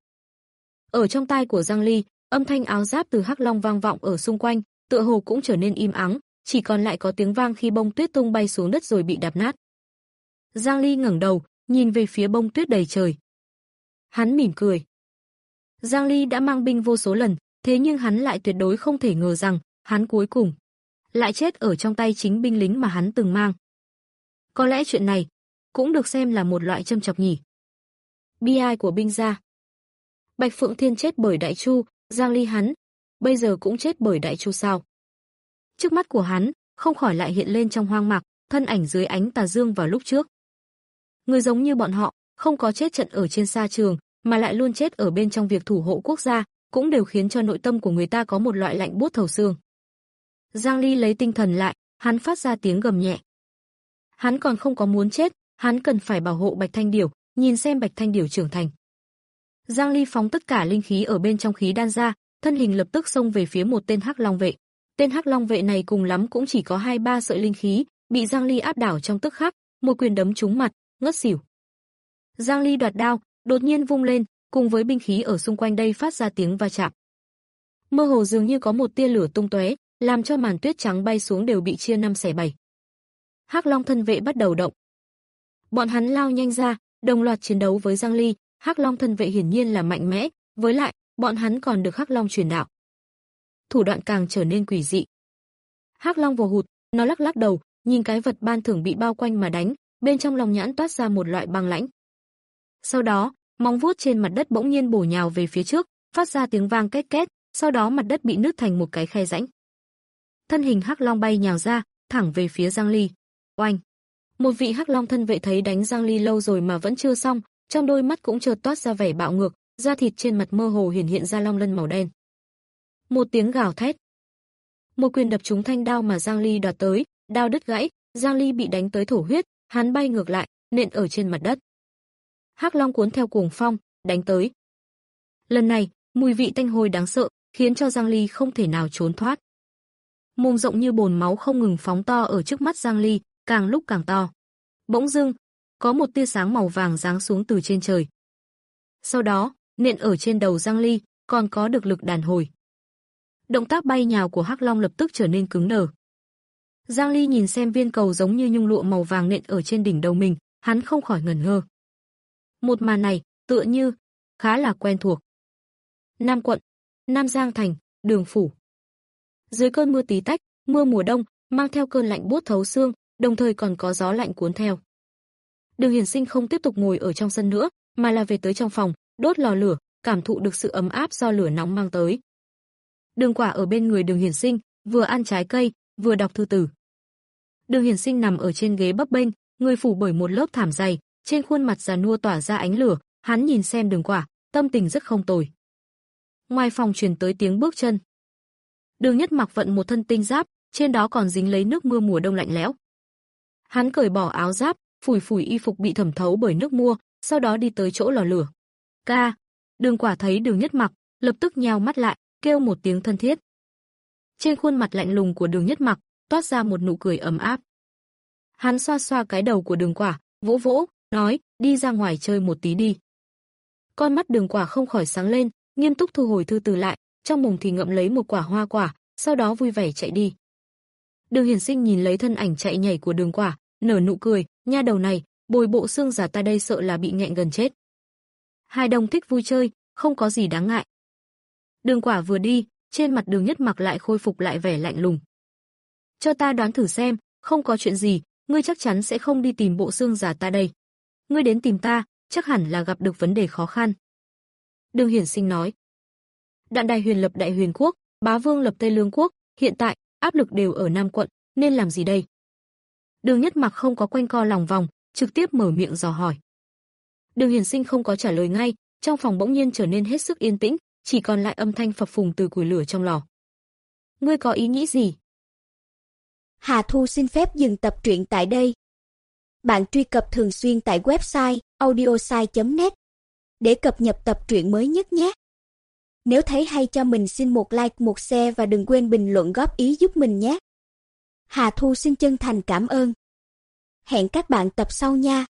ở trong tai của Giang Ly, âm thanh áo giáp từ Hắc Long vang vọng ở xung quanh, tựa hồ cũng trở nên im ắng, chỉ còn lại có tiếng vang khi bông tuyết tung bay xuống đất rồi bị đạp nát. Giang Ly ngẩng đầu, nhìn về phía bông tuyết đầy trời. Hắn mỉm cười. Giang Ly đã mang binh vô số lần, thế nhưng hắn lại tuyệt đối không thể ngờ rằng, hắn cuối cùng lại chết ở trong tay chính binh lính mà hắn từng mang. Có lẽ chuyện này cũng được xem là một loại châm chọc nhỉ. Bi ai của binh gia. Bạch Phượng Thiên chết bởi Đại Chu, Giang Ly hắn bây giờ cũng chết bởi Đại Chu sao? Trước mắt của hắn không khỏi lại hiện lên trong hoang mạc, thân ảnh dưới ánh tà dương vào lúc trước. Người giống như bọn họ, không có chết trận ở trên sa trường, mà lại luôn chết ở bên trong việc thủ hộ quốc gia, cũng đều khiến cho nội tâm của người ta có một loại lạnh buốt thấu xương. Giang Ly lấy tinh thần lại, hắn phát ra tiếng gầm nhẹ. Hắn còn không có muốn chết, hắn cần phải bảo hộ Bạch Thanh Điểu, nhìn xem Bạch Thanh Điểu trưởng thành. Giang Ly phóng tất cả linh khí ở bên trong khí đan ra, thân hình lập tức xông về phía một tên Hắc Long vệ. Tên Hắc Long vệ này cùng lắm cũng chỉ có hai ba sợi linh khí, bị Giang Ly áp đảo trong tức khắc, một quyền đấm trúng mặt, ngất xỉu. Giang Ly đoạt đao, đột nhiên vung lên, cùng với binh khí ở xung quanh đây phát ra tiếng va chạm. Mơ hồ dường như có một tia lửa tung tóe, làm cho màn tuyết trắng bay xuống đều bị chia năm xẻ bảy. Hắc Long thân vệ bắt đầu động. Bọn hắn lao nhanh ra, đồng loạt chiến đấu với Giang Ly. Hắc Long thân vệ hiển nhiên là mạnh mẽ, với lại, bọn hắn còn được Hắc Long truyền đạo. Thủ đoạn càng trở nên quỷ dị. Hắc Long vồ hụt, nó lắc lắc đầu, nhìn cái vật ban thưởng bị bao quanh mà đánh, bên trong lòng nhãn toát ra một loại băng lãnh. Sau đó, móng vuốt trên mặt đất bỗng nhiên bổ nhào về phía trước, phát ra tiếng vang két két, sau đó mặt đất bị nứt thành một cái khe rãnh. Thân hình Hắc Long bay nhào ra, thẳng về phía Giang Ly. Oanh! Một vị Hắc Long thân vệ thấy đánh Giang Ly lâu rồi mà vẫn chưa xong, trong đôi mắt cũng chợt toát ra vẻ bạo ngược, da thịt trên mặt mơ hồ hiển hiện ra long lân màu đen. Một tiếng gào thét. Một quyền đập trúng thanh đao mà Giang Ly đoạt tới, đao đứt gãy, Giang Ly bị đánh tới thổ huyết, hắn bay ngược lại, nện ở trên mặt đất. Hắc Long cuốn theo cuồng phong, đánh tới. Lần này, mùi vị tanh hôi đáng sợ, khiến cho Giang Ly không thể nào trốn thoát. Mồm rộng như bồn máu không ngừng phóng to ở trước mắt Giang Ly, càng lúc càng to. Bỗng dưng, có một tia sáng màu vàng giáng xuống từ trên trời. Sau đó, nện ở trên đầu Giang Ly, còn có được lực đàn hồi. Động tác bay nhào của Hắc Long lập tức trở nên cứng đờ. Giang Ly nhìn xem viên cầu giống như nhung lụa màu vàng nện ở trên đỉnh đầu mình, hắn không khỏi ngẩn ngơ. Một màn này, tựa như khá là quen thuộc. Nam quận, Nam Giang thành, Đường phủ. Dưới cơn mưa tí tách, mưa mùa đông, mang theo cơn lạnh buốt thấu xương, đồng thời còn có gió lạnh cuốn theo. Đường Hiển Sinh không tiếp tục ngồi ở trong sân nữa, mà là về tới trong phòng, đốt lò lửa, cảm thụ được sự ấm áp do lửa nóng mang tới. Đường Quả ở bên người Đường Hiển Sinh, vừa ăn trái cây, vừa đọc thư tử. Đường Hiển Sinh nằm ở trên ghế bấp bênh, người phủ bởi một lớp thảm dày, trên khuôn mặt già nua tỏa ra ánh lửa, hắn nhìn xem Đường Quả, tâm tình rất không tồi. Ngoài phòng truyền tới tiếng bước chân. Đường Nhất Mặc vận một thân tinh giáp, trên đó còn dính lấy nước mưa mùa đông lạnh lẽo. Hắn cởi bỏ áo giáp, phủi phủi y phục bị thẩm thấu bởi nước mưa, sau đó đi tới chỗ lò lửa. "Ca." Đường Quả thấy Đường Nhất Mặc, lập tức nheo mắt lại, kêu một tiếng thân thiết. Trên khuôn mặt lạnh lùng của Đường Nhất Mặc toát ra một nụ cười ấm áp. Hắn xoa xoa cái đầu của Đường Quả, vỗ vỗ, nói, "Đi ra ngoài chơi một tí đi." Con mắt Đường Quả không khỏi sáng lên, nghiêm túc thu hồi thư từ lại, trong mồm thì ngậm lấy một quả hoa quả, sau đó vui vẻ chạy đi. Đường Hiển Sinh nhìn lấy thân ảnh chạy nhảy của Đường Quả, nở nụ cười, nha đầu này, bồi bộ xương giả ta đây sợ là bị nghẹn gần chết. Hai đồng thích vui chơi, không có gì đáng ngại. Đường Quả vừa đi, trên mặt Đường Nhất Mặc lại khôi phục lại vẻ lạnh lùng. "Cho ta đoán thử xem, không có chuyện gì, ngươi chắc chắn sẽ không đi tìm bộ xương giả ta đây. Ngươi đến tìm ta, chắc hẳn là gặp được vấn đề khó khăn." Đường Hiển Sinh nói. Đạn Đài Huyền lập Đại Huyền quốc, Bá Vương lập Tây Lương quốc, hiện tại áp lực đều ở Nam quận, nên làm gì đây? Đường Nhất Mặc không có quanh co lòng vòng, trực tiếp mở miệng dò hỏi. Đường Hiển Sinh không có trả lời ngay, trong phòng bỗng nhiên trở nên hết sức yên tĩnh, chỉ còn lại âm thanh phập phùng từ củi lửa trong lò. "Ngươi có ý nghĩ gì?" Hà Thu xin phép dừng tập truyện tại đây. Bạn truy cập thường xuyên tại website audiosai chấm net để cập nhật tập truyện mới nhất nhé. Nếu thấy hay cho mình xin một like, một share và đừng quên bình luận góp ý giúp mình nhé. Hà Thu xin chân thành cảm ơn. Hẹn các bạn tập sau nha.